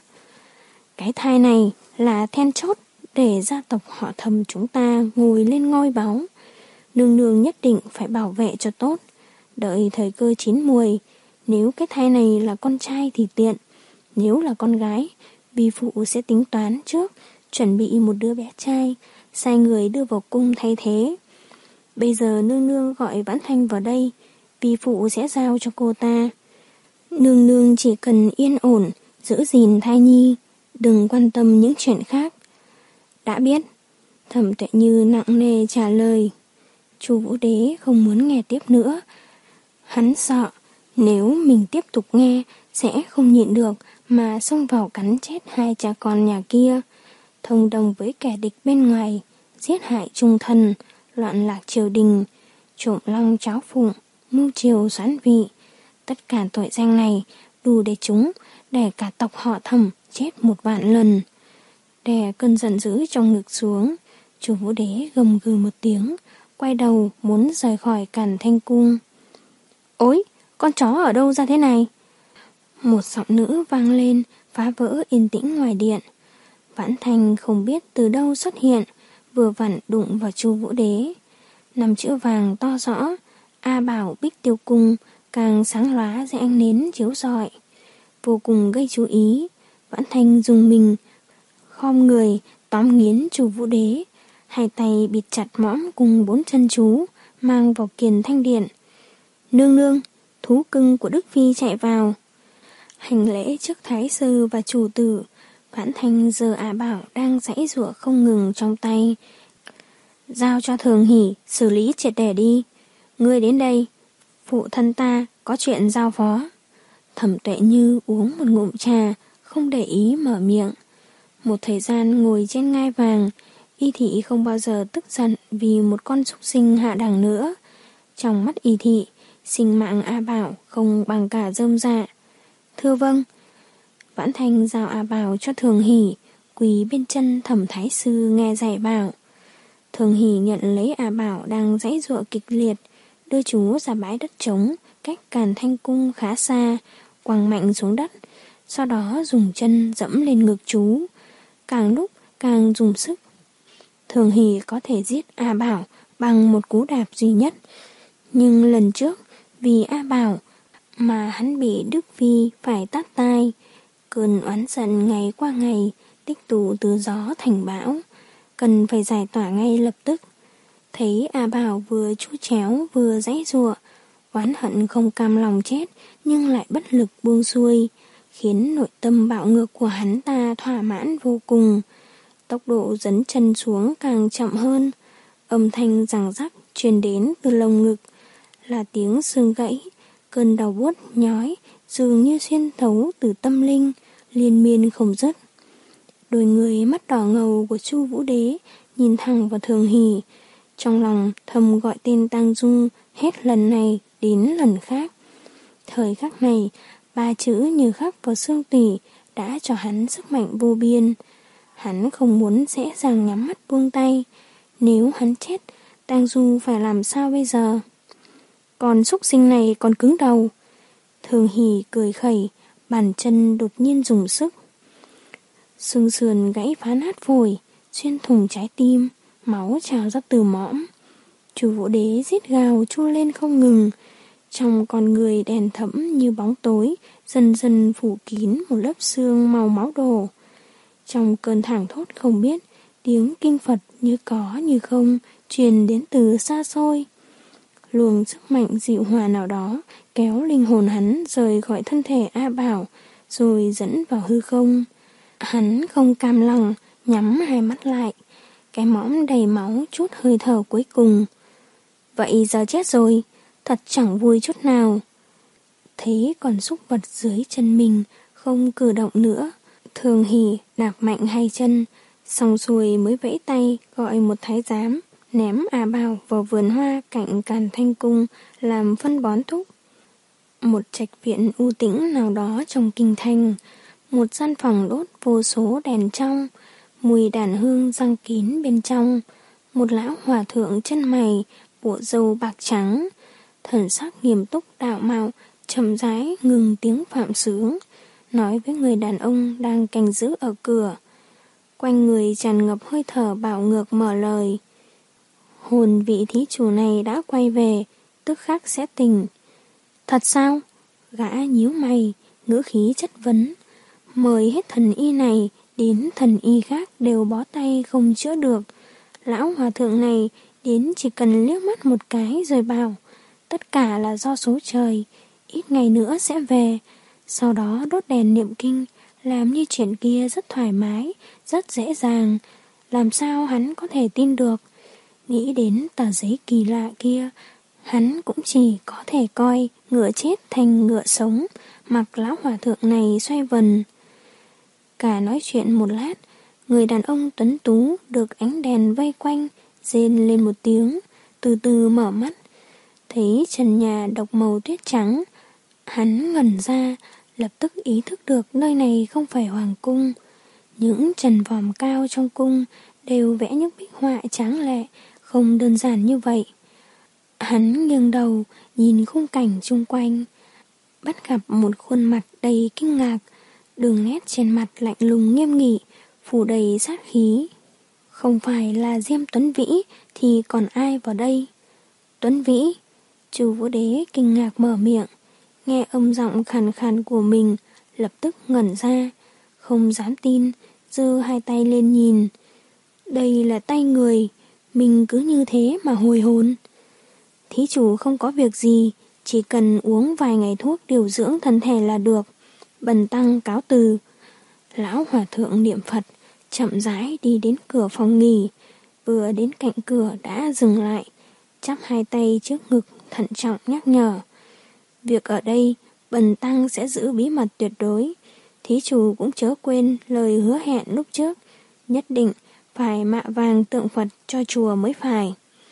Cái thai này là then chốt để gia tộc họ Thẩm chúng ta ngồi lên ngôi báu. Nương nương nhất định phải bảo vệ cho tốt. Đợi thời cơ chín muồi, nếu cái thai này là con trai thì tiện, nếu là con gái, vi phụ sẽ tính toán trước, chuẩn bị một đứa bé trai, sai người đưa vào cung thay thế. Bây giờ nương nương gọi Vãn Thanh vào đây, vi phụ sẽ giao cho cô ta. Nương nương chỉ cần yên ổn, giữ gìn thai nhi, đừng quan tâm những chuyện khác. Đã biết. Thẩm Tuệ Như nặng nề trả lời. Chu Vũ Đế không muốn nghe tiếp nữa. Hắn sợ, nếu mình tiếp tục nghe, sẽ không nhịn được mà xông vào cắn chết hai cha con nhà kia, thông đồng với kẻ địch bên ngoài, giết hại trung thần, loạn lạc triều đình, trộm long cháo phụng, mưu triều xoán vị. Tất cả tội danh này đủ để chúng, để cả tộc họ Thẩm chết một vạn lần. Đè cơn giận dữ trong ngực xuống, Chu Vũ Đế gầm gừ một tiếng, quay đầu muốn rời khỏi Càn Thanh Cung. Ôi, con chó ở đâu ra thế này? Một giọng nữ vang lên, phá vỡ yên tĩnh ngoài điện. Vãn Thanh không biết từ đâu xuất hiện, vừa vặn đụng vào Chu Vũ Đế. Năm chữ vàng to rõ, A Bảo Bích Tiêu Cung, càng sáng lóa dưới ánh nến chiếu rọi, vô cùng gây chú ý. Vãn Thanh dùng mình, khom người tóm nghiến Chu Vũ Đế, hai tay bịt chặt mõm cùng bốn chân chú, mang vào Kiền Thanh Điện. Nương nương, thú cưng của Đức Phi chạy vào. Hành lễ trước Thái Sư và chủ tử, Vãn Thanh giơ A Bảo đang giãy giụa không ngừng trong tay. Giao cho Thường Hỷ xử lý triệt để đi. Ngươi đến đây, phụ thân ta có chuyện giao phó. Thẩm Tuệ Như uống một ngụm trà, không để ý mở miệng. Một thời gian ngồi trên ngai vàng, Y Thị không bao giờ tức giận vì một con súc sinh hạ đẳng nữa. Trong mắt Y Thị, sinh mạng A Bảo không bằng cả rơm rạ. Thưa vâng. Vãn Thanh giao A Bảo cho Thường Hỷ, quỳ bên chân Thẩm Thái Sư nghe dạy bảo. Thường Hỷ nhận lấy A Bảo đang giãy giụa kịch liệt, đưa chú ra bãi đất trống cách Càn Thanh Cung khá xa, quăng mạnh xuống đất, sau đó dùng chân dẫm lên ngực chú, càng lúc càng dùng sức. Thường Hỷ có thể giết A Bảo bằng một cú đạp duy nhất, nhưng lần trước vì A Bảo mà hắn bị Đức Phi phải tát tai. Cơn oán giận ngày qua ngày tích tụ từ gió thành bão, cần phải giải tỏa ngay lập tức. Thấy A Bảo vừa chu chéo vừa giãy giụa, oán hận không cam lòng chết nhưng lại bất lực buông xuôi, khiến nội tâm bạo ngược của hắn ta thỏa mãn vô cùng. Tốc độ dấn chân xuống càng chậm hơn, âm thanh giằng rắc truyền đến từ lồng ngực, là tiếng xương gãy, cơn đau buốt nhói dường như xuyên thấu từ tâm linh, liên miên không dứt. Đôi người mắt đỏ ngầu của Chu Vũ Đế nhìn thẳng vào Thường Hỷ, trong lòng thầm gọi tên Tang Du hết lần này đến lần khác. Thời khắc này, ba chữ như khắc vào xương tủy đã cho hắn sức mạnh vô biên. Hắn không muốn dễ dàng nhắm mắt buông tay. Nếu hắn chết, Tang Du phải làm sao bây giờ? Còn súc sinh này còn cứng đầu. Thường Hỷ cười khẩy, bàn chân đột nhiên dùng sức. Xương sườn gãy phá nát phổi, xuyên thủng trái tim, máu trào ra từ mõm. Chu Vũ Đế rít gào chu lên không ngừng, trong con người đèn thẫm như bóng tối dần dần phủ kín một lớp xương màu máu đổ. Trong cơn thảng thốt không biết, tiếng kinh Phật như có như không truyền đến từ xa xôi. Luồng sức mạnh dịu hòa nào đó kéo linh hồn hắn rời khỏi thân thể A Bảo, rồi dẫn vào hư không. Hắn không cam lòng, nhắm hai mắt lại, cái mõm đầy máu chút hơi thở cuối cùng. Vậy giờ chết rồi, thật chẳng vui chút nào. Thấy còn súc vật dưới chân mình không cử động nữa, Thường Hỷ đạp mạnh hai chân, xong xuôi mới vẫy tay gọi một thái giám ném A Bảo vào vườn hoa cạnh Càn Thanh Cung làm phân bón thúc. Một trạch viện u tĩnh nào đó trong kinh thành, một gian phòng đốt vô số đèn trong, mùi đàn hương răng kín bên trong. Một lão hòa thượng chân mày, bộ râu bạc trắng, thần sắc nghiêm túc đạo mạo, chậm rãi ngừng tiếng phạm sướng, nói với người đàn ông đang canh giữ ở cửa. Quanh người tràn ngập hơi thở bạo ngược mở lời. Hồn vị thí chủ này đã quay về, tức khắc sẽ tỉnh. Thật sao? Gã nhíu mày, ngữ khí chất vấn. Mời hết thần y này đến thần y khác đều bó tay không chữa được. Lão hòa thượng này đến chỉ cần liếc mắt một cái rồi bảo tất cả là do số trời, ít ngày nữa sẽ về. Sau đó đốt đèn niệm kinh, làm như chuyện kia rất thoải mái, rất dễ dàng. Làm sao hắn có thể tin được? Nghĩ đến tờ giấy kỳ lạ kia, hắn cũng chỉ có thể coi ngựa chết thành ngựa sống, mặc lão hòa thượng này xoay vần. Cả nói chuyện một lát, người đàn ông tuấn tú được ánh đèn vây quanh, rên lên một tiếng, từ từ mở mắt. Thấy trần nhà độc màu tuyết trắng, hắn ngẩn ra, lập tức ý thức được nơi này không phải hoàng cung. Những trần vòm cao trong cung đều vẽ những bích họa tráng lệ, không đơn giản như vậy. Hắn nghiêng đầu, nhìn khung cảnh chung quanh, bắt gặp một khuôn mặt đầy kinh ngạc, đường nét trên mặt lạnh lùng nghiêm nghị, phủ đầy sát khí. Không phải là Diêm Tuấn Vĩ thì còn ai vào đây? Tuấn Vĩ? Chu Vũ Đế kinh ngạc mở miệng, nghe âm giọng khàn khàn của mình, lập tức ngẩn ra, không dám tin, giơ hai tay lên nhìn. Đây là tay người, mình cứ như thế mà hồi hồn. Thí chủ không có việc gì, chỉ cần uống vài ngày thuốc điều dưỡng thân thể là được. Bần tăng cáo từ. Lão hòa thượng niệm Phật, chậm rãi đi đến cửa phòng nghỉ, vừa đến cạnh cửa đã dừng lại, chắp hai tay trước ngực thận trọng nhắc nhở. Việc ở đây, bần tăng sẽ giữ bí mật tuyệt đối. Thí chủ cũng chớ quên lời hứa hẹn lúc trước, nhất định phải mạ vàng tượng Phật cho chùa mới phải.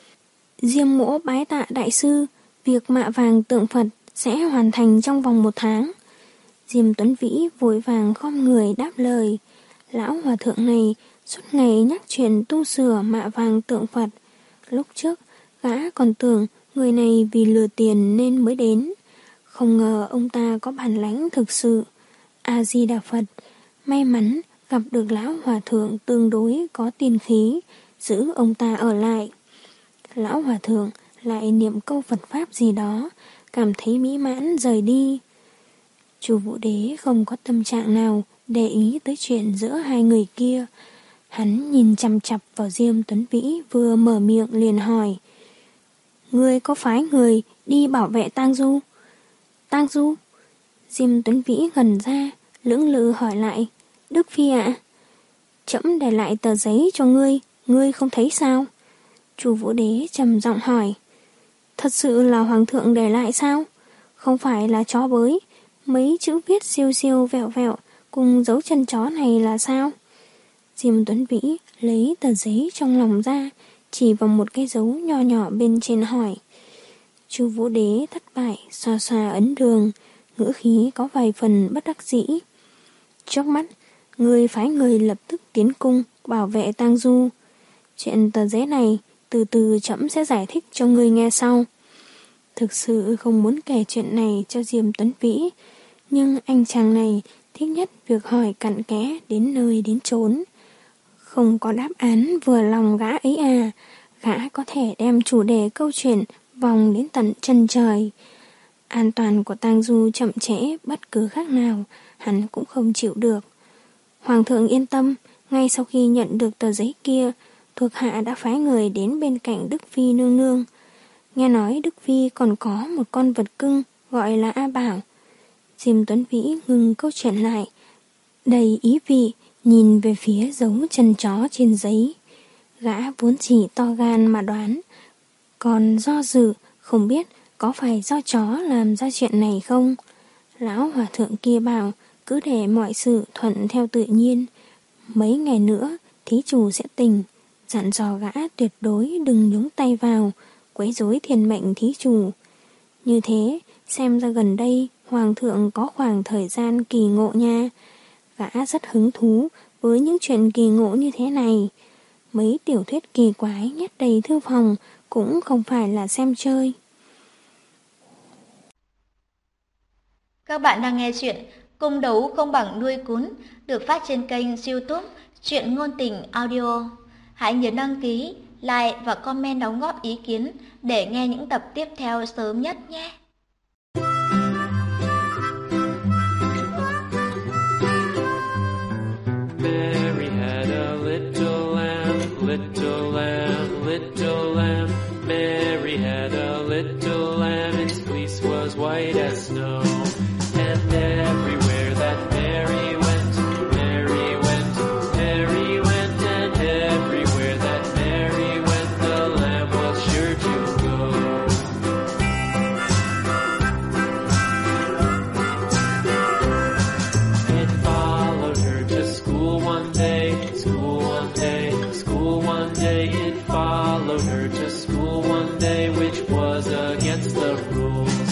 Diêm Mỗ bái tạ đại sư, việc mạ vàng tượng Phật sẽ hoàn thành trong vòng một tháng. Diêm Tuấn Vĩ vội vàng khom người đáp lời. Lão hòa thượng này suốt ngày nhắc chuyện tu sửa mạ vàng tượng Phật. Lúc trước, gã còn tưởng người này vì lừa tiền nên mới đến. Không ngờ ông ta có bản lãnh thực sự. A-di-đà Phật, may mắn gặp được lão hòa thượng tương đối có tiên khí, giữ ông ta ở lại. Lão hòa thượng lại niệm câu Phật Pháp gì đó, cảm thấy mỹ mãn rời đi. Chu Vũ Đế không có tâm trạng nào để ý tới chuyện giữa hai người kia. Hắn nhìn chằm chằm vào Diêm Tuấn Vĩ, vừa mở miệng liền hỏi: Ngươi có phái người đi bảo vệ Tang Du? Tang Du? Diêm Tuấn Vĩ ngẩn ra, lưỡng lự hỏi lại: Đức Phi ạ? Trẫm để lại tờ giấy cho ngươi, ngươi không thấy sao? Chu Vũ Đế trầm giọng hỏi: Thật sự là hoàng thượng để lại sao? Không phải là chó bới, mấy chữ viết siêu siêu vẹo vẹo cùng dấu chân chó này là sao? Diêm Tuấn Vĩ lấy tờ giấy trong lòng ra, chỉ vào một cái dấu nho nhỏ bên trên hỏi. Chu Vũ Đế thất bại, xoa xoa ấn đường, ngữ khí có vài phần bất đắc dĩ. Chớp mắt, người phái người lập tức tiến cung bảo vệ Tang Du. Chuyện tờ giấy này từ từ trẫm sẽ giải thích cho ngươi nghe sau. Thực sự không muốn kể chuyện này cho Diêm Tuấn Vĩ, nhưng anh chàng này thích nhất việc hỏi cặn kẽ đến nơi đến chốn. Không có đáp án vừa lòng gã ấy à, gã có thể đem chủ đề câu chuyện vòng đến tận chân trời. An toàn của Tang Du chậm trễ bất cứ khác nào, hắn cũng không chịu được. Hoàng thượng yên tâm, ngay sau khi nhận được tờ giấy kia, thuộc hạ đã phái người đến bên cạnh Đức Phi nương nương. Nghe nói Đức Phi còn có một con vật cưng gọi là A Bảo. Diêm Tuấn Vĩ ngừng câu chuyện lại, đầy ý vị, nhìn về phía dấu chân chó trên giấy. Gã vốn chỉ to gan mà đoán, còn do dự không biết có phải do chó làm ra chuyện này không. Lão hòa thượng kia bảo cứ để mọi sự thuận theo tự nhiên, mấy ngày nữa thí chủ sẽ tỉnh, dặn dò gã tuyệt đối đừng nhúng tay vào, quấy rối thiên mệnh thí chủ. Như thế, xem ra gần đây hoàng thượng có khoảng thời gian kỳ ngộ nha. Gã rất hứng thú với những chuyện kỳ ngộ như thế này. Mấy tiểu thuyết kỳ quái nhét đầy thư phòng cũng không phải là xem chơi. Các bạn đang nghe chuyện Cung đấu không bằng đuôi cún, được phát trên kênh YouTube Truyện Ngôn Tình Audio. Hãy nhớ đăng ký, like và comment đóng góp ý kiến để nghe những tập tiếp theo sớm nhất nhé. Mary had a little lamb, little lamb, little lamb. Mary had a little lamb, its fleece was white as snow. And everywhere that Mary went, Mary went, Mary went, and everywhere that Mary went, the lamb was sure to go. It followed her to school one day, school one day, school one day. It followed her to school one day, which was against the rules.